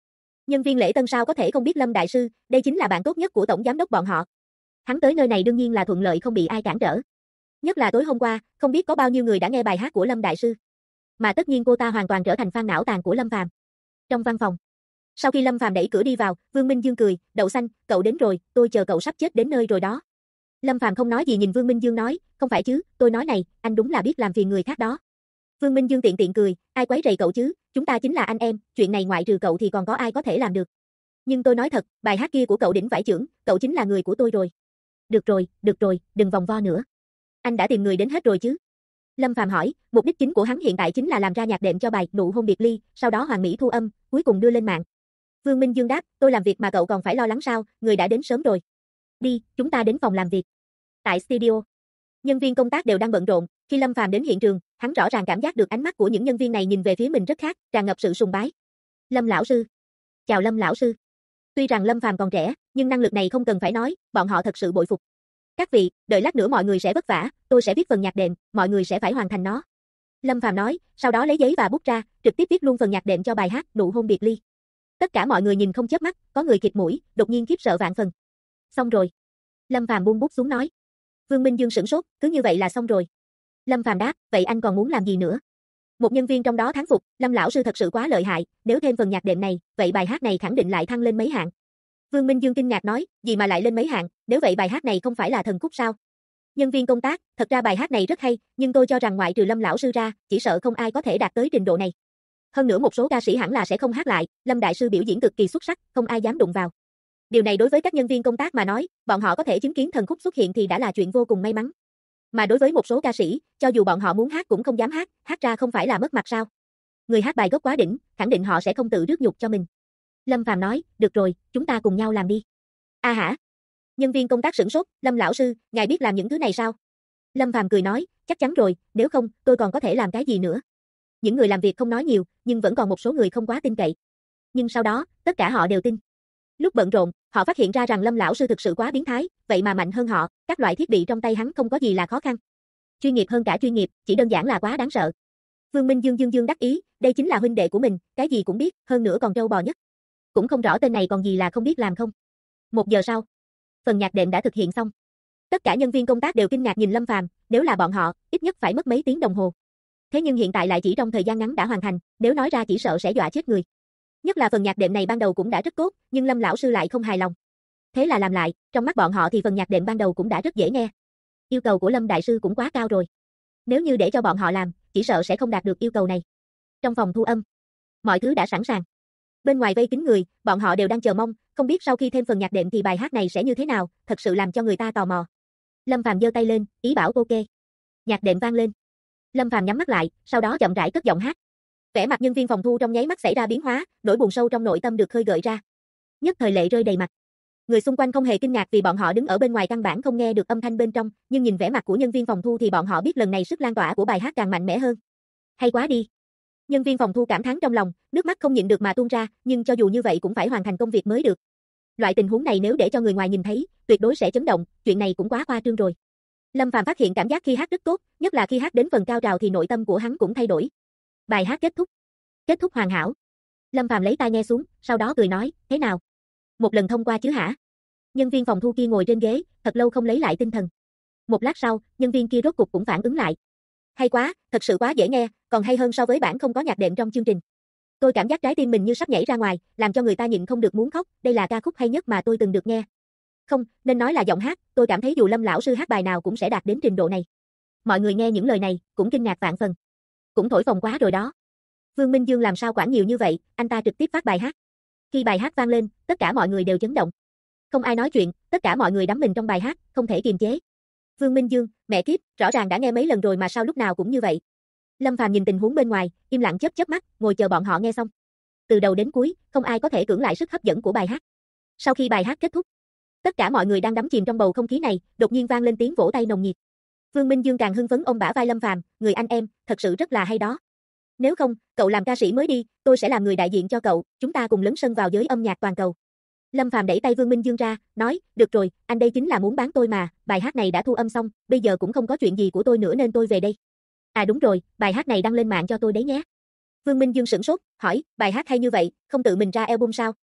Nhân viên lễ tân sao có thể không biết Lâm đại sư, đây chính là bạn tốt nhất của tổng giám đốc bọn họ. Hắn tới nơi này đương nhiên là thuận lợi không bị ai cản trở. Nhất là tối hôm qua, không biết có bao nhiêu người đã nghe bài hát của Lâm đại sư. Mà tất nhiên cô ta hoàn toàn trở thành fan não tàn của Lâm Phàm. Trong văn phòng, sau khi Lâm Phàm đẩy cửa đi vào, Vương Minh Dương cười, "Đậu xanh, cậu đến rồi, tôi chờ cậu sắp chết đến nơi rồi đó." Lâm Phàm không nói gì nhìn Vương Minh Dương nói, "Không phải chứ, tôi nói này, anh đúng là biết làm phiền người khác đó." Vương Minh Dương tiện tiện cười, "Ai quấy rầy cậu chứ, chúng ta chính là anh em, chuyện này ngoại trừ cậu thì còn có ai có thể làm được. Nhưng tôi nói thật, bài hát kia của cậu đỉnh vãi chưởng, cậu chính là người của tôi rồi." Được rồi, đừng vòng vo nữa. Anh đã tìm người đến hết rồi chứ?" Lâm Phàm hỏi, mục đích chính của hắn hiện tại chính là làm ra nhạc đệm cho bài Nụ hôn biệt ly, sau đó hoàn mỹ thu âm, cuối cùng đưa lên mạng. Vương Minh Dương đáp, "Tôi làm việc mà cậu còn phải lo lắng sao, người đã đến sớm rồi. Đi, chúng ta đến phòng làm việc." Tại studio, nhân viên công tác đều đang bận rộn, khi Lâm Phàm đến hiện trường, hắn rõ ràng cảm giác được ánh mắt của những nhân viên này nhìn về phía mình rất khác, tràn ngập sự sùng bái. "Lâm lão sư." "Chào Lâm lão sư." Tuy rằng Lâm Phàm còn trẻ, nhưng năng lực này không cần phải nói, bọn họ thật sự bội phục. "Các vị, đợi lát nữa mọi người sẽ vất vả, tôi sẽ viết phần nhạc đệm, mọi người sẽ phải hoàn thành nó." Lâm Phàm nói, sau đó lấy giấy và bút ra, trực tiếp viết luôn phần nhạc đệm cho bài hát Nụ hôn biệt ly. Tất cả mọi người nhìn không chớp mắt, có người khịt mũi, đột nhiên khiếp sợ vạn phần. "Xong rồi." Lâm Phàm buông bút xuống nói. Vương Minh Dương sửng sốt, "Cứ như vậy là xong rồi?" Lâm Phàm đáp, "Vậy anh còn muốn làm gì nữa?" Một nhân viên trong đó thán phục, Lâm lão sư thật sự quá lợi hại, nếu thêm phần nhạc đệm này, vậy bài hát này khẳng định lại thăng lên mấy hạng. Vương Minh Dương kinh ngạc nói, "Gì mà lại lên mấy hạng, nếu vậy bài hát này không phải là thần khúc sao?" Nhân viên công tác, "Thật ra bài hát này rất hay, nhưng tôi cho rằng ngoại trừ Lâm lão sư ra, chỉ sợ không ai có thể đạt tới trình độ này. Hơn nữa một số ca sĩ hẳn là sẽ không hát lại, Lâm đại sư biểu diễn cực kỳ xuất sắc, không ai dám đụng vào." Điều này đối với các nhân viên công tác mà nói, bọn họ có thể chứng kiến thần khúc xuất hiện thì đã là chuyện vô cùng may mắn. Mà đối với một số ca sĩ, cho dù bọn họ muốn hát cũng không dám hát, hát ra không phải là mất mặt sao? Người hát bài gốc quá đỉnh, khẳng định họ sẽ không tự rước nhục cho mình. Lâm Phàm nói, "Được rồi, chúng ta cùng nhau làm đi." "A hả?" Nhân viên công tác sửng sốt, "Lâm lão sư, ngài biết làm những thứ này sao?" Lâm Phàm cười nói, "Chắc chắn rồi, nếu không, tôi còn có thể làm cái gì nữa." Những người làm việc không nói nhiều, nhưng vẫn còn một số người không quá tin cậy. Nhưng sau đó, tất cả họ đều tin. Lúc bận rộn, họ phát hiện ra rằng Lâm lão sư thực sự quá biến thái, vậy mà mạnh hơn họ, các loại thiết bị trong tay hắn không có gì là khó khăn. Chuyên nghiệp hơn cả chuyên nghiệp, chỉ đơn giản là quá đáng sợ. Vương Minh Dương dương đắc ý, đây chính là huynh đệ của mình, cái gì cũng biết, hơn nữa còn trâu bò nhất. Cũng không rõ tên này còn gì là không biết làm không. 1 giờ sau, phần nhạc đệm đã thực hiện xong. Tất cả nhân viên công tác đều kinh ngạc nhìn Lâm Phàm, nếu là bọn họ, ít nhất phải mất mấy tiếng đồng hồ. Thế nhưng hiện tại lại chỉ trong thời gian ngắn đã hoàn thành, nếu nói ra chỉ sợ sẽ dọa chết người. Nhất là phần nhạc đệm này ban đầu cũng đã rất tốt, nhưng Lâm lão sư lại không hài lòng. Thế là làm lại, trong mắt bọn họ thì phần nhạc đệm ban đầu cũng đã rất dễ nghe. Yêu cầu của Lâm đại sư cũng quá cao rồi. Nếu như để cho bọn họ làm, chỉ sợ sẽ không đạt được yêu cầu này. Trong phòng thu âm, mọi thứ đã sẵn sàng. Bên ngoài vây kín người, bọn họ đều đang chờ mong, không biết sau khi thêm phần nhạc đệm thì bài hát này sẽ như thế nào, thật sự làm cho người ta tò mò. Lâm Phàm giơ tay lên, ý bảo ok. Nhạc đệm vang lên. Lâm Phàm nhắm mắt lại, sau đó chậm rãi cất giọng hát. Vẻ mặt nhân viên phòng thu trong nháy mắt xảy ra biến hóa, nỗi buồn sâu trong nội tâm được khơi gợi ra. Nhất thời lệ rơi đầy mặt. Người xung quanh không hề kinh ngạc vì bọn họ đứng ở bên ngoài căn bản không nghe được âm thanh bên trong, nhưng nhìn vẻ mặt của nhân viên phòng thu thì bọn họ biết lần này sức lan tỏa của bài hát càng mạnh mẽ hơn. Hay quá đi. Nhân viên phòng thu cảm thán trong lòng, nước mắt không nhịn được mà tuôn ra, nhưng cho dù như vậy cũng phải hoàn thành công việc mới được. Loại tình huống này nếu để cho người ngoài nhìn thấy, tuyệt đối sẽ chấn động, chuyện này cũng quá khoa trương rồi. Lâm Phàm phát hiện cảm giác khi hát rất tốt, nhất là khi hát đến phần cao trào thì nội tâm của hắn cũng thay đổi. Bài hát kết thúc hoàn hảo. Lâm Phàm lấy tai nghe xuống, sau đó cười nói, "Thế nào? Một lần thông qua chứ hả?" Nhân viên phòng thu kia ngồi trên ghế, thật lâu không lấy lại tinh thần. Một lát sau, nhân viên kia rốt cục cũng phản ứng lại. "Hay quá, thật sự quá dễ nghe, còn hay hơn so với bản không có nhạc đệm trong chương trình. Tôi cảm giác trái tim mình như sắp nhảy ra ngoài, làm cho người ta nhịn không được muốn khóc, đây là ca khúc hay nhất mà tôi từng được nghe. Không, nên nói là giọng hát, tôi cảm thấy dù Lâm lão sư hát bài nào cũng sẽ đạt đến trình độ này." Mọi người nghe những lời này, cũng kinh ngạc vạn phần. Cũng thổi phồng quá rồi đó. Vương Minh Dương làm sao quản nhiều như vậy, anh ta trực tiếp phát bài hát. Khi bài hát vang lên, tất cả mọi người đều chấn động. Không ai nói chuyện, tất cả mọi người đắm mình trong bài hát, không thể kiềm chế. Vương Minh Dương, mẹ kiếp, rõ ràng đã nghe mấy lần rồi mà sao lúc nào cũng như vậy. Lâm Phàm nhìn tình huống bên ngoài, im lặng chớp chớp mắt, ngồi chờ bọn họ nghe xong. Từ đầu đến cuối, không ai có thể cưỡng lại sức hấp dẫn của bài hát. Sau khi bài hát kết thúc, tất cả mọi người đang đắm chìm trong bầu không khí này, đột nhiên vang lên tiếng vỗ tay nồng nhiệt. Vương Minh Dương càng hưng phấn ôm bả vai Lâm Phàm, "Người anh em, thật sự rất là hay đó. Nếu không, cậu làm ca sĩ mới đi, tôi sẽ làm người đại diện cho cậu, chúng ta cùng lấn sân vào giới âm nhạc toàn cầu." Lâm Phàm đẩy tay Vương Minh Dương ra, nói, "Được rồi, anh đây chính là muốn bán tôi mà, bài hát này đã thu âm xong, bây giờ cũng không có chuyện gì của tôi nữa nên tôi về đây. À đúng rồi, bài hát này đăng lên mạng cho tôi đấy nhé." Vương Minh Dương sửng sốt, hỏi, "Bài hát hay như vậy, không tự mình ra album sao?"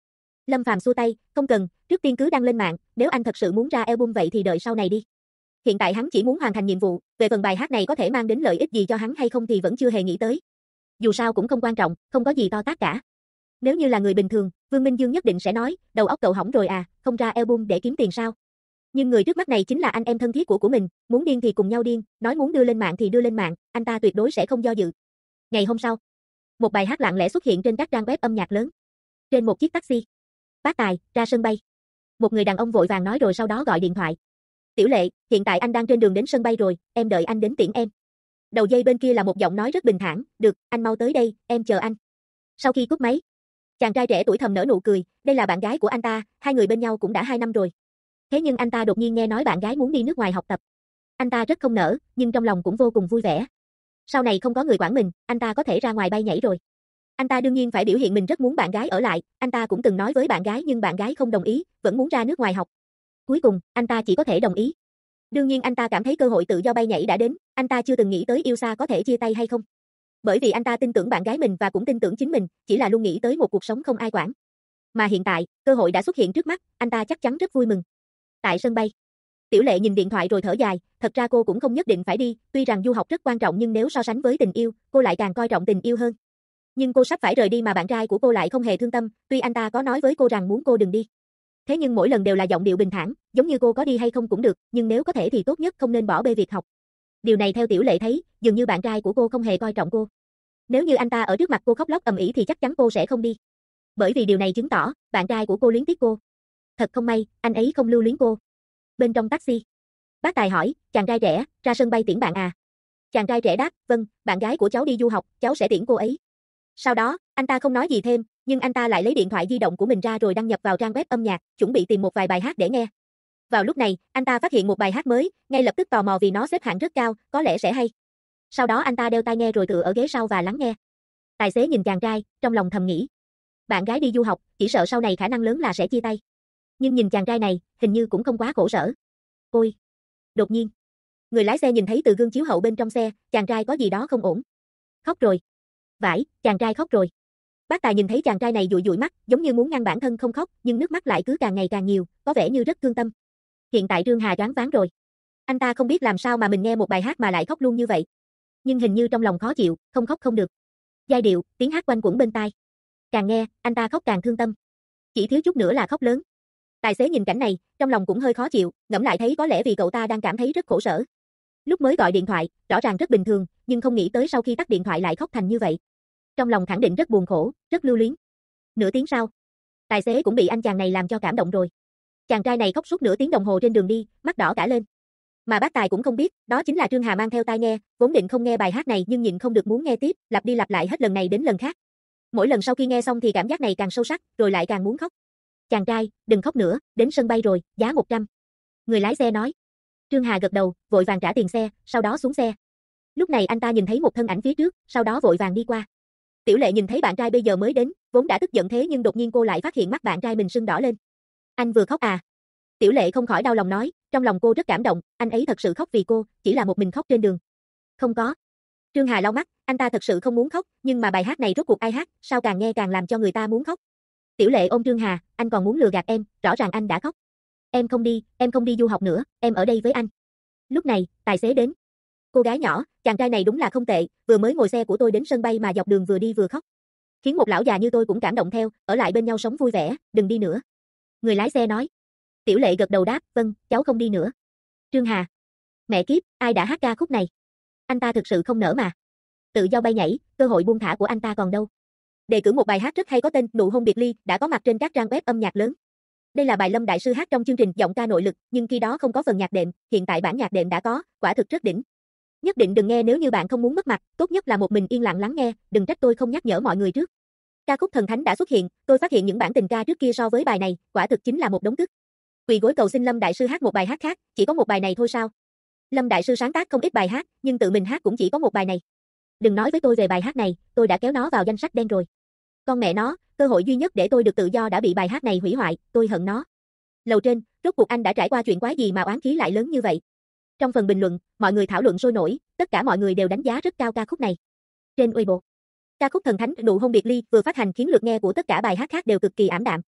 Lâm Phàm xua tay, không cần, trước tiên cứ đăng lên mạng, nếu anh thật sự muốn ra album vậy thì đợi sau này đi. Hiện tại hắn chỉ muốn hoàn thành nhiệm vụ, về phần bài hát này có thể mang đến lợi ích gì cho hắn hay không thì vẫn chưa hề nghĩ tới. Dù sao cũng không quan trọng, không có gì to tát cả. Nếu như là người bình thường, Vương Minh Dương nhất định sẽ nói, đầu óc cậu hỏng rồi à, không ra album để kiếm tiền sao? Nhưng người trước mắt này chính là anh em thân thiết của mình, muốn điên thì cùng nhau điên, nói muốn đưa lên mạng thì đưa lên mạng, anh ta tuyệt đối sẽ không do dự. Ngày hôm sau, một bài hát lặng lẽ xuất hiện trên các trang web âm nhạc lớn. Trên một chiếc taxi, Bác Tài, ra sân bay. Một người đàn ông vội vàng nói rồi sau đó gọi điện thoại. Tiểu Lệ, hiện tại anh đang trên đường đến sân bay rồi, em đợi anh đến tiễn em. Đầu dây bên kia là một giọng nói rất bình thản, được, anh mau tới đây, em chờ anh. Sau khi cúp máy, chàng trai trẻ tuổi thầm nở nụ cười, đây là bạn gái của anh ta, hai người bên nhau cũng đã 2 năm rồi. Thế nhưng anh ta đột nhiên nghe nói bạn gái muốn đi nước ngoài học tập. Anh ta rất không nỡ, nhưng trong lòng cũng vô cùng vui vẻ. Sau này không có người quản mình, anh ta có thể ra ngoài bay nhảy rồi. Anh ta đương nhiên phải biểu hiện mình rất muốn bạn gái ở lại, anh ta cũng từng nói với bạn gái nhưng bạn gái không đồng ý, vẫn muốn ra nước ngoài học. Cuối cùng, anh ta chỉ có thể đồng ý. Đương nhiên anh ta cảm thấy cơ hội tự do bay nhảy đã đến, anh ta chưa từng nghĩ tới yêu xa có thể chia tay hay không. Bởi vì anh ta tin tưởng bạn gái mình và cũng tin tưởng chính mình, chỉ là luôn nghĩ tới một cuộc sống không ai quản. Mà hiện tại, cơ hội đã xuất hiện trước mắt, anh ta chắc chắn rất vui mừng. Tại sân bay, Tiểu Lệ nhìn điện thoại rồi thở dài, thật ra cô cũng không nhất định phải đi, tuy rằng du học rất quan trọng nhưng nếu so sánh với tình yêu, cô lại càng coi trọng tình yêu hơn. Nhưng cô sắp phải rời đi mà bạn trai của cô lại không hề thương tâm, tuy anh ta có nói với cô rằng muốn cô đừng đi. Thế nhưng mỗi lần đều là giọng điệu bình thản, giống như cô có đi hay không cũng được, nhưng nếu có thể thì tốt nhất không nên bỏ bê việc học. Điều này theo Tiểu Lệ thấy, dường như bạn trai của cô không hề coi trọng cô. Nếu như anh ta ở trước mặt cô khóc lóc ầm ĩ thì chắc chắn cô sẽ không đi. Bởi vì điều này chứng tỏ, bạn trai của cô luyến tiếc cô. Thật không may, anh ấy không lưu luyến cô. Bên trong taxi, Bác Tài hỏi, chàng trai trẻ, ra sân bay tiễn bạn à? Chàng trai trẻ đáp, vâng, bạn gái của cháu đi du học, cháu sẽ tiễn cô ấy. Sau đó, anh ta không nói gì thêm, nhưng anh ta lại lấy điện thoại di động của mình ra rồi đăng nhập vào trang web âm nhạc, chuẩn bị tìm một vài bài hát để nghe. Vào lúc này, anh ta phát hiện một bài hát mới, ngay lập tức tò mò vì nó xếp hạng rất cao, có lẽ sẽ hay. Sau đó anh ta đeo tai nghe rồi tựa ở ghế sau và lắng nghe. Tài xế nhìn chàng trai, trong lòng thầm nghĩ. Bạn gái đi du học, chỉ sợ sau này khả năng lớn là sẽ chia tay. Nhưng nhìn chàng trai này, hình như cũng không quá khổ sở. Ôi! Đột nhiên, người lái xe nhìn thấy từ gương chiếu hậu bên trong xe, chàng trai có gì đó không ổn. Khóc rồi. Vãi, chàng trai khóc rồi. Bác Tài nhìn thấy chàng trai này dụi dụi mắt, giống như muốn ngăn bản thân không khóc, nhưng nước mắt lại cứ càng ngày càng nhiều, có vẻ như rất thương tâm. Hiện tại Trương Hà choáng váng rồi. Anh ta không biết làm sao mà mình nghe một bài hát mà lại khóc luôn như vậy. Nhưng hình như trong lòng khó chịu, không khóc không được. Giai điệu, tiếng hát quanh quẩn bên tai. Càng nghe, anh ta khóc càng thương tâm. Chỉ thiếu chút nữa là khóc lớn. Tài xế nhìn cảnh này, trong lòng cũng hơi khó chịu, ngẫm lại thấy có lẽ vì cậu ta đang cảm thấy rất khổ sở. Lúc mới gọi điện thoại, rõ ràng rất bình thường, nhưng không nghĩ tới sau khi tắt điện thoại lại khóc thành như vậy. Trong lòng khẳng định rất buồn khổ, rất lưu luyến. Nửa tiếng sau, tài xế cũng bị anh chàng này làm cho cảm động rồi. Chàng trai này khóc suốt nửa tiếng đồng hồ trên đường đi, mắt đỏ cả lên. Mà bác Tài cũng không biết, đó chính là Trương Hà mang theo tai nghe, vốn định không nghe bài hát này nhưng nhịn không được muốn nghe tiếp, lặp đi lặp lại hết lần này đến lần khác. Mỗi lần sau khi nghe xong thì cảm giác này càng sâu sắc, rồi lại càng muốn khóc. Chàng trai, đừng khóc nữa, đến sân bay rồi, giá 100. Người lái xe nói. Trương Hà gật đầu, vội vàng trả tiền xe, sau đó xuống xe. Lúc này anh ta nhìn thấy một thân ảnh phía trước, sau đó vội vàng đi qua. Tiểu Lệ nhìn thấy bạn trai bây giờ mới đến, vốn đã tức giận thế nhưng đột nhiên cô lại phát hiện mắt bạn trai mình sưng đỏ lên. Anh vừa khóc à? Tiểu Lệ không khỏi đau lòng nói, trong lòng cô rất cảm động, anh ấy thật sự khóc vì cô, chỉ là một mình khóc trên đường. Không có. Trương Hà lau mắt, anh ta thật sự không muốn khóc, nhưng mà bài hát này rốt cuộc ai hát, sao càng nghe càng làm cho người ta muốn khóc. Tiểu Lệ ôm Trương Hà, anh còn muốn lừa gạt em, rõ ràng anh đã khóc. Em không đi du học nữa, em ở đây với anh. Lúc này, tài xế đến. Cô gái nhỏ, chàng trai này đúng là không tệ, vừa mới ngồi xe của tôi đến sân bay mà dọc đường vừa đi vừa khóc. Khiến một lão già như tôi cũng cảm động theo, ở lại bên nhau sống vui vẻ, đừng đi nữa. Người lái xe nói. Tiểu Lệ gật đầu đáp, vâng, cháu không đi nữa. Trương Hà. Mẹ kiếp, ai đã hát ca khúc này? Anh ta thực sự không nỡ mà. Tự do bay nhảy, cơ hội buông thả của anh ta còn đâu. Đề cử một bài hát rất hay có tên Nụ hôn biệt ly đã có mặt trên các trang web âm nhạc lớn. Đây là bài Lâm Đại Sư hát trong chương trình giọng ca nội lực, nhưng khi đó không có phần nhạc đệm, hiện tại bản nhạc đệm đã có, quả thực rất đỉnh. Nhất định đừng nghe nếu như bạn không muốn mất mặt, tốt nhất là một mình yên lặng lắng nghe, đừng trách tôi không nhắc nhở mọi người trước. Ca khúc Thần Thánh đã xuất hiện, tôi phát hiện những bản tình ca trước kia so với bài này, quả thực chính là một đống tức. Quỳ gối cầu xin Lâm Đại Sư hát một bài hát khác, chỉ có một bài này thôi sao? Lâm Đại Sư sáng tác không ít bài hát, nhưng tự mình hát cũng chỉ có một bài này. Đừng nói với tôi về bài hát này, tôi đã kéo nó vào danh sách đen rồi. Con mẹ nó, cơ hội duy nhất để tôi được tự do đã bị bài hát này hủy hoại, tôi hận nó. Lầu trên, rốt cuộc anh đã trải qua chuyện quái gì mà oán khí lại lớn như vậy? Trong phần bình luận, mọi người thảo luận sôi nổi, tất cả mọi người đều đánh giá rất cao ca khúc này. Trên Weibo, ca khúc Thần Thánh Nụ hôn biệt ly vừa phát hành khiến lượt nghe của tất cả bài hát khác đều cực kỳ ảm đạm.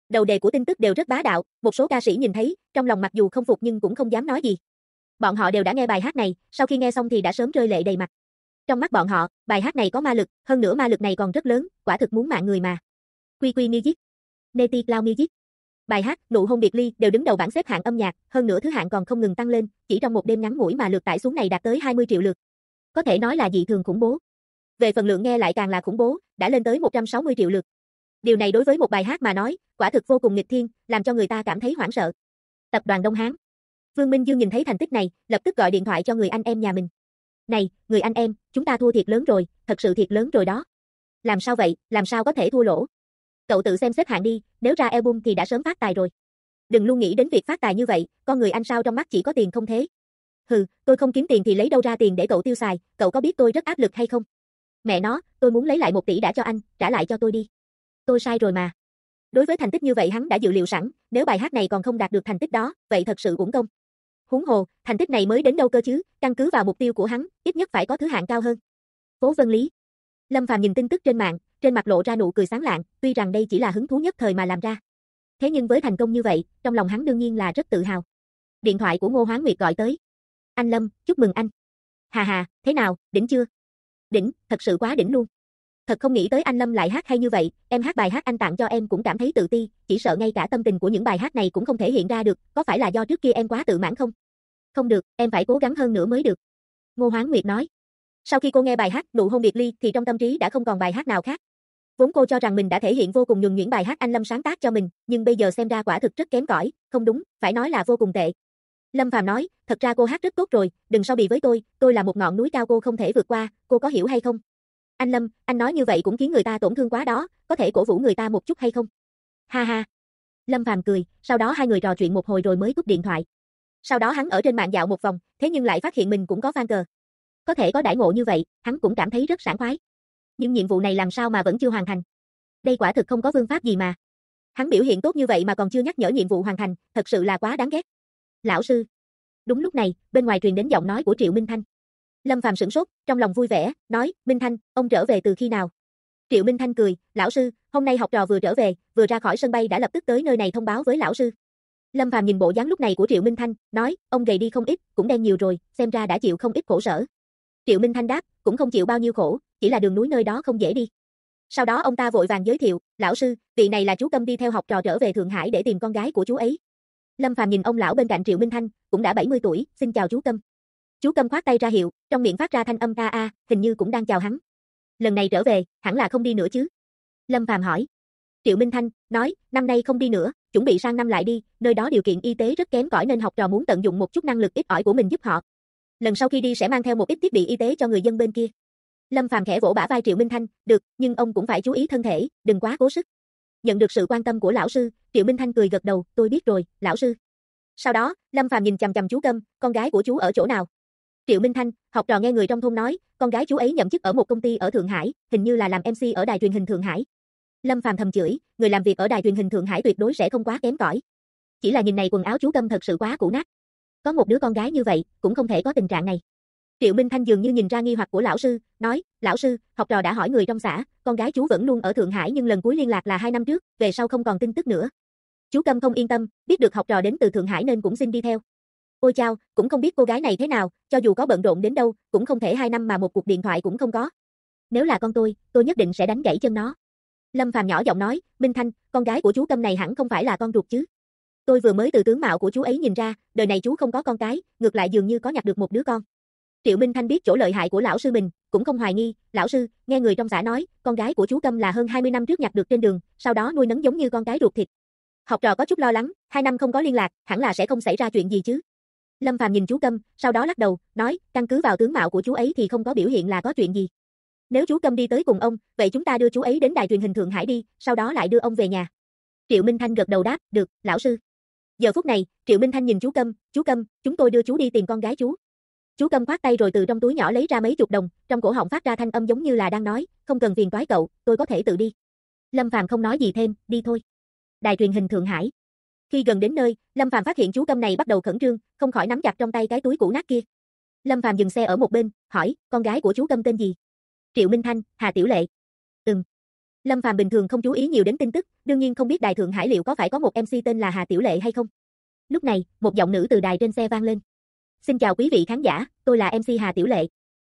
Đầu đề của tin tức đều rất bá đạo, một số ca sĩ nhìn thấy, trong lòng mặc dù không phục nhưng cũng không dám nói gì. Bọn họ đều đã nghe bài hát này, sau khi nghe xong thì đã sớm rơi lệ đầy mặt. Trong mắt bọn họ, bài hát này có ma lực, hơn nữa ma lực này còn rất lớn, quả thực muốn mạng người mà. QQ Music, Native Cloud Music. Bài hát Nụ hôn biệt ly đều đứng đầu bảng xếp hạng âm nhạc, hơn nữa thứ hạng còn không ngừng tăng lên, chỉ trong một đêm ngắn ngủi mà lượt tải xuống này đạt tới 20 triệu lượt. Có thể nói là dị thường khủng bố. Về phần lượng nghe lại càng là khủng bố, đã lên tới 160 triệu lượt. Điều này đối với một bài hát mà nói, quả thực vô cùng nghịch thiên, làm cho người ta cảm thấy hoảng sợ. Tập đoàn Đông Hán. Vương Minh Dương nhìn thấy thành tích này, lập tức gọi điện thoại cho người anh em nhà mình. Này, người anh em, chúng ta thua thiệt lớn rồi, thật sự thiệt lớn rồi đó. Làm sao vậy, làm sao có thể thua lỗ? Cậu tự xem xếp hạng đi, nếu ra album thì đã sớm phát tài rồi. Đừng luôn nghĩ đến việc phát tài như vậy, con người anh sao trong mắt chỉ có tiền không thế. Hừ, tôi không kiếm tiền thì lấy đâu ra tiền để cậu tiêu xài, cậu có biết tôi rất áp lực hay không? Mẹ nó, tôi muốn lấy lại 1 tỷ đã cho anh, trả lại cho tôi đi. Tôi sai rồi mà. Đối với thành tích như vậy hắn đã dự liệu sẵn, nếu bài hát này còn không đạt được thành tích đó, vậy thật sự uổng công. Huống hồ, thành tích này mới đến đâu cơ chứ, căn cứ vào mục tiêu của hắn, ít nhất phải có thứ hạng cao hơn. Phố Vân Lý. Lâm Phàm nhìn tin tức trên mạng, trên mặt lộ ra nụ cười sáng lạng, tuy rằng đây chỉ là hứng thú nhất thời mà làm ra. Thế nhưng với thành công như vậy, trong lòng hắn đương nhiên là rất tự hào. Điện thoại của Ngô Hoán Nguyệt gọi tới. Anh Lâm, chúc mừng anh. Hà hà, thế nào, đỉnh chưa? Đỉnh, thật sự quá đỉnh luôn. Thật không nghĩ tới anh Lâm lại hát hay như vậy, em hát bài hát anh tặng cho em cũng cảm thấy tự ti, chỉ sợ ngay cả tâm tình của những bài hát này cũng không thể hiện ra được, có phải là do trước kia em quá tự mãn không? Không được, em phải cố gắng hơn nữa mới được. Ngô Hoán Nguyệt nói. Sau khi cô nghe bài hát Nụ hôn biệt ly thì trong tâm trí đã không còn bài hát nào khác. Vốn cô cho rằng mình đã thể hiện vô cùng nhuần nhuyễn bài hát anh Lâm sáng tác cho mình, nhưng bây giờ xem ra quả thực rất kém cỏi, không đúng, phải nói là vô cùng tệ. Lâm Phàm nói, thật ra cô hát rất tốt rồi, đừng so bì với tôi là một ngọn núi cao cô không thể vượt qua, cô có hiểu hay không? Anh Lâm, anh nói như vậy cũng khiến người ta tổn thương quá đó, có thể cổ vũ người ta một chút hay không? Ha ha. Lâm Phàm cười, sau đó hai người trò chuyện một hồi rồi mới cúp điện thoại. Sau đó hắn ở trên mạng dạo một vòng, thế nhưng lại phát hiện mình cũng có fan cờ. Có thể có đãi ngộ như vậy, hắn cũng cảm thấy rất sảng khoái. Nhưng nhiệm vụ này làm sao mà vẫn chưa hoàn thành? Đây quả thực không có phương pháp gì mà. Hắn biểu hiện tốt như vậy mà còn chưa nhắc nhở nhiệm vụ hoàn thành, thật sự là quá đáng ghét. Lão sư. Đúng lúc này, bên ngoài truyền đến giọng nói của Triệu Minh Thanh. Lâm Phàm sửng sốt, trong lòng vui vẻ, nói, Minh Thanh, ông trở về từ khi nào? Triệu Minh Thanh cười, lão sư, hôm nay học trò vừa trở về, vừa ra khỏi sân bay đã lập tức tới nơi này thông báo với lão sư. Lâm Phàm nhìn bộ dáng lúc này của Triệu Minh Thanh, nói, ông gầy đi không ít, cũng đen nhiều rồi, xem ra đã chịu không ít khổ sở. Triệu Minh Thanh đáp, cũng không chịu bao nhiêu khổ, chỉ là đường núi nơi đó không dễ đi. Sau đó ông ta vội vàng giới thiệu, lão sư, vị này là chú Câm đi theo học trò trở về Thượng Hải để tìm con gái của chú ấy. Lâm Phàm nhìn ông lão bên cạnh Triệu Minh Thanh, cũng đã 70 tuổi, xin chào chú Câm. Chú Câm khoát tay ra hiệu, trong miệng phát ra thanh âm a a, hình như cũng đang chào hắn. Lần này trở về, hẳn là không đi nữa chứ? Lâm Phàm hỏi. Triệu Minh Thanh nói, năm nay không đi nữa, chuẩn bị sang năm lại đi, nơi đó điều kiện y tế rất kém cỏi nên học trò muốn tận dụng một chút năng lực ít ỏi của mình giúp họ. Lần sau khi đi sẽ mang theo một ít thiết bị y tế cho người dân bên kia. Lâm Phàm khẽ vỗ bả vai Triệu Minh Thanh, được, nhưng ông cũng phải chú ý thân thể, đừng quá cố sức. Nhận được sự quan tâm của lão sư, Triệu Minh Thanh cười gật đầu, tôi biết rồi, lão sư. Sau đó, Lâm Phàm nhìn chằm chằm chú Câm, con gái của chú ở chỗ nào? Triệu Minh Thanh, học trò nghe người trong thôn nói, con gái chú ấy nhậm chức ở một công ty ở Thượng Hải, hình như là làm MC ở đài truyền hình Thượng Hải. Lâm Phàm thầm chửi, người làm việc ở đài truyền hình Thượng Hải tuyệt đối sẽ không quá kém cỏi. Chỉ là nhìn này quần áo chú Câm thật sự quá cũ nát. Có một đứa con gái như vậy, cũng không thể có tình trạng này. Triệu Minh Thanh dường như nhìn ra nghi hoặc của lão sư, nói, lão sư, học trò đã hỏi người trong xã, con gái chú vẫn luôn ở Thượng Hải nhưng lần cuối liên lạc là 2 năm trước, về sau không còn tin tức nữa. Chú Câm không yên tâm, biết được học trò đến từ Thượng Hải nên cũng xin đi theo. Ôi chao, cũng không biết cô gái này thế nào, cho dù có bận rộn đến đâu, cũng không thể 2 năm mà một cuộc điện thoại cũng không có. Nếu là con tôi nhất định sẽ đánh gãy chân nó. Lâm Phàm nhỏ giọng nói, Minh Thanh, con gái của chú Câm này hẳn không phải là con ruột chứ? Tôi vừa mới từ tướng mạo của chú ấy nhìn ra, đời này chú không có con cái, ngược lại dường như có nhặt được một đứa con. Triệu Minh Thanh biết chỗ lợi hại của lão sư mình, cũng không hoài nghi, lão sư, nghe người trong xã nói, con gái của chú Câm là hơn 20 năm trước nhặt được trên đường, sau đó nuôi nấng giống như con cái ruột thịt. Học trò có chút lo lắng, 2 năm không có liên lạc, hẳn là sẽ không xảy ra chuyện gì chứ. Lâm Phàm nhìn chú Câm, sau đó lắc đầu, nói, căn cứ vào tướng mạo của chú ấy thì không có biểu hiện là có chuyện gì. Nếu chú Câm đi tới cùng ông, vậy chúng ta đưa chú ấy đến đài truyền hình Thượng Hải đi, sau đó lại đưa ông về nhà. Triệu Minh Thanh gật đầu đáp, được, lão sư. Giờ phút này, Triệu Minh Thanh nhìn chú Câm, chúng tôi đưa chú đi tìm con gái chú. Chú Câm khoát tay rồi từ trong túi nhỏ lấy ra mấy chục đồng, trong cổ họng phát ra thanh âm giống như là đang nói, không cần phiền toái cậu, tôi có thể tự đi. Lâm Phàm không nói gì thêm, đi thôi. Đài truyền hình Thượng Hải. Khi gần đến nơi, Lâm Phàm phát hiện chú Câm này bắt đầu khẩn trương, không khỏi nắm chặt trong tay cái túi cũ nát kia. Lâm Phàm dừng xe ở một bên, hỏi, con gái của chú Câm tên gì? Triệu Minh Thanh, Hà Tiểu Lệ. Lâm Phàm bình thường không chú ý nhiều đến tin tức, đương nhiên không biết Đài Thượng Hải liệu có phải có một MC tên là Hà Tiểu Lệ hay không. Lúc này, một giọng nữ từ đài trên xe vang lên. Xin chào quý vị khán giả, tôi là MC Hà Tiểu Lệ.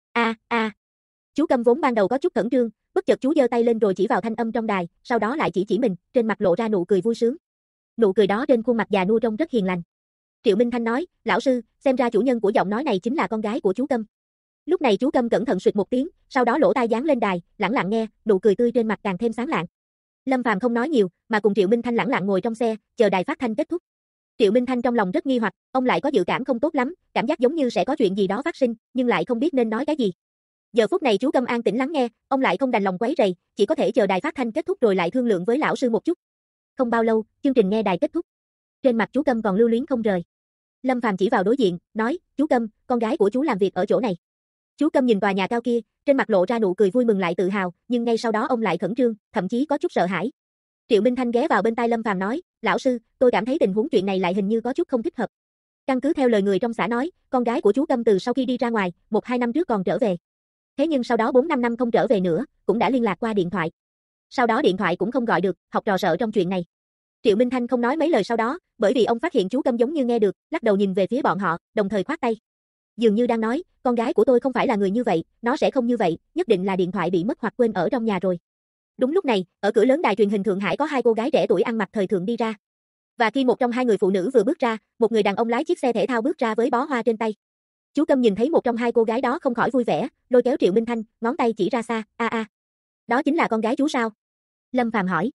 Chú Câm vốn ban đầu có chút khẩn trương, bất chợt chú giơ tay lên rồi chỉ vào thanh âm trong đài, sau đó lại chỉ mình, trên mặt lộ ra nụ cười vui sướng. Nụ cười đó trên khuôn mặt già nua trông rất hiền lành. Triệu Minh Thanh nói, lão sư, xem ra chủ nhân của giọng nói này chính là con gái của chú Câm. Lúc này chú Câm cẩn thận suyệt một tiếng, sau đó lỗ tai dán lên đài, lẳng lặng nghe, nụ cười tươi trên mặt càng thêm sáng lạng. Lâm Phàm không nói nhiều, mà cùng Triệu Minh Thanh lẳng lặng ngồi trong xe, chờ đài phát thanh kết thúc. Triệu Minh Thanh trong lòng rất nghi hoặc, ông lại có dự cảm không tốt lắm, cảm giác giống như sẽ có chuyện gì đó phát sinh, nhưng lại không biết nên nói cái gì. Giờ phút này chú Câm an tĩnh lắng nghe, ông lại không đành lòng quấy rầy, chỉ có thể chờ đài phát thanh kết thúc rồi lại thương lượng với lão sư một chút. Không bao lâu, chương trình nghe đài kết thúc. Trên mặt chú Câm còn lưu luyến không rời. Lâm Phàm chỉ vào đối diện, nói, chú Câm, con gái của chú làm việc ở chỗ này. Chú Câm nhìn tòa nhà cao kia, trên mặt lộ ra nụ cười vui mừng lại tự hào, nhưng ngay sau đó ông lại khẩn trương, thậm chí có chút sợ hãi. Triệu Minh Thanh ghé vào bên tai Lâm Phàm nói, lão sư, tôi cảm thấy tình huống chuyện này lại hình như có chút không thích hợp. Căn cứ theo lời người trong xã nói, con gái của chú Câm từ sau khi đi ra ngoài, 1-2 năm trước còn trở về. Thế nhưng sau đó 4-5 năm không trở về nữa, cũng đã liên lạc qua điện thoại. Sau đó điện thoại cũng không gọi được, học trò sợ trong chuyện này. Triệu Minh Thanh không nói mấy lời sau đó, bởi vì ông phát hiện chú Câm giống như nghe được, lắc đầu nhìn về phía bọn họ, đồng thời khoát tay. Dường như đang nói, con gái của tôi không phải là người như vậy, nó sẽ không như vậy, nhất định là điện thoại bị mất hoặc quên ở trong nhà rồi. Đúng lúc này, ở cửa lớn đài truyền hình Thượng Hải có 2 cô gái trẻ tuổi ăn mặc thời thượng đi ra. Và khi một trong 2 người phụ nữ vừa bước ra, một người đàn ông lái chiếc xe thể thao bước ra với bó hoa trên tay. Chú Câm nhìn thấy một trong 2 cô gái đó không khỏi vui vẻ, lôi kéo Triệu Minh Thanh, ngón tay chỉ ra xa, đó chính là con gái chú sao? Lâm Phàm hỏi.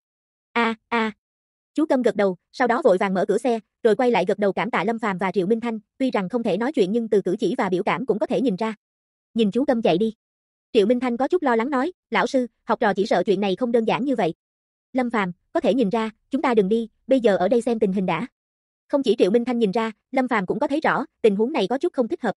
Chú Câm gật đầu, sau đó vội vàng mở cửa xe, rồi quay lại gật đầu cảm tạ Lâm Phàm và Triệu Minh Thanh, tuy rằng không thể nói chuyện nhưng từ cử chỉ và biểu cảm cũng có thể nhìn ra. Nhìn chú Câm chạy đi. Triệu Minh Thanh có chút lo lắng nói, lão sư, học trò chỉ sợ chuyện này không đơn giản như vậy. Lâm Phàm, có thể nhìn ra, chúng ta đừng đi, bây giờ ở đây xem tình hình đã. Không chỉ Triệu Minh Thanh nhìn ra, Lâm Phàm cũng có thấy rõ, tình huống này có chút không thích hợp.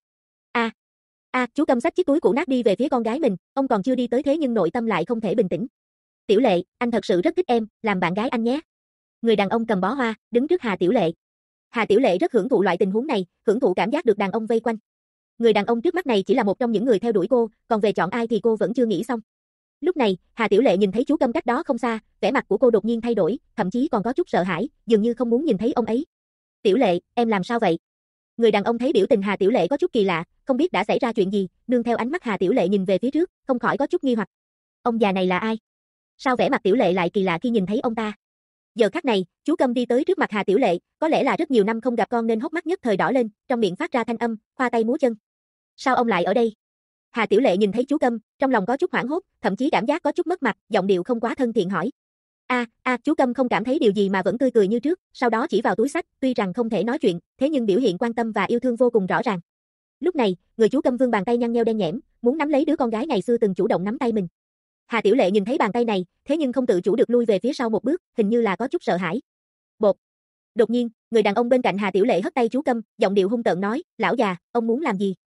Chú Câm xách chiếc túi cũ nát đi về phía con gái mình, ông còn chưa đi tới thế nhưng nội tâm lại không thể bình tĩnh. Tiểu Lệ, anh thật sự rất thích em, làm bạn gái anh nhé. Người đàn ông cầm bó hoa, đứng trước Hà Tiểu Lệ. Hà Tiểu Lệ rất hưởng thụ loại tình huống này, hưởng thụ cảm giác được đàn ông vây quanh. Người đàn ông trước mắt này chỉ là một trong những người theo đuổi cô, còn về chọn ai thì cô vẫn chưa nghĩ xong. Lúc này, Hà Tiểu Lệ nhìn thấy chú Câm cách đó không xa, vẻ mặt của cô đột nhiên thay đổi, thậm chí còn có chút sợ hãi, dường như không muốn nhìn thấy ông ấy. Tiểu Lệ, em làm sao vậy? Người đàn ông thấy biểu tình Hà Tiểu Lệ có chút kỳ lạ, không biết đã xảy ra chuyện gì, nương theo ánh mắt Hà Tiểu Lệ nhìn về phía trước, không khỏi có chút nghi hoặc. Ông già này là ai? Sao vẻ mặt Tiểu Lệ lại kỳ lạ khi nhìn thấy ông ta? Giờ khắc này, chú Câm đi tới trước mặt Hà Tiểu Lệ, có lẽ là rất nhiều năm không gặp con nên hốc mắt nhất thời đỏ lên, trong miệng phát ra thanh âm, khoa tay múa chân. Sao ông lại ở đây? Hà Tiểu Lệ nhìn thấy chú Câm, trong lòng có chút hoảng hốt, thậm chí cảm giác có chút mất mặt, giọng điệu không quá thân thiện hỏi. Chú Câm không cảm thấy điều gì mà vẫn tươi cười như trước, sau đó chỉ vào túi xách, tuy rằng không thể nói chuyện, thế nhưng biểu hiện quan tâm và yêu thương vô cùng rõ ràng. Lúc này, người chú Câm vươn bàn tay nhăn nheo đen nhẽm, muốn nắm lấy đứa con gái ngày xưa từng chủ động nắm tay mình. Hà Tiểu Lệ nhìn thấy bàn tay này, thế nhưng không tự chủ được lui về phía sau một bước, hình như là có chút sợ hãi. Bột. Đột nhiên, người đàn ông bên cạnh Hà Tiểu Lệ hất tay chú Câm, giọng điệu hung tợn nói, lão già, ông muốn làm gì?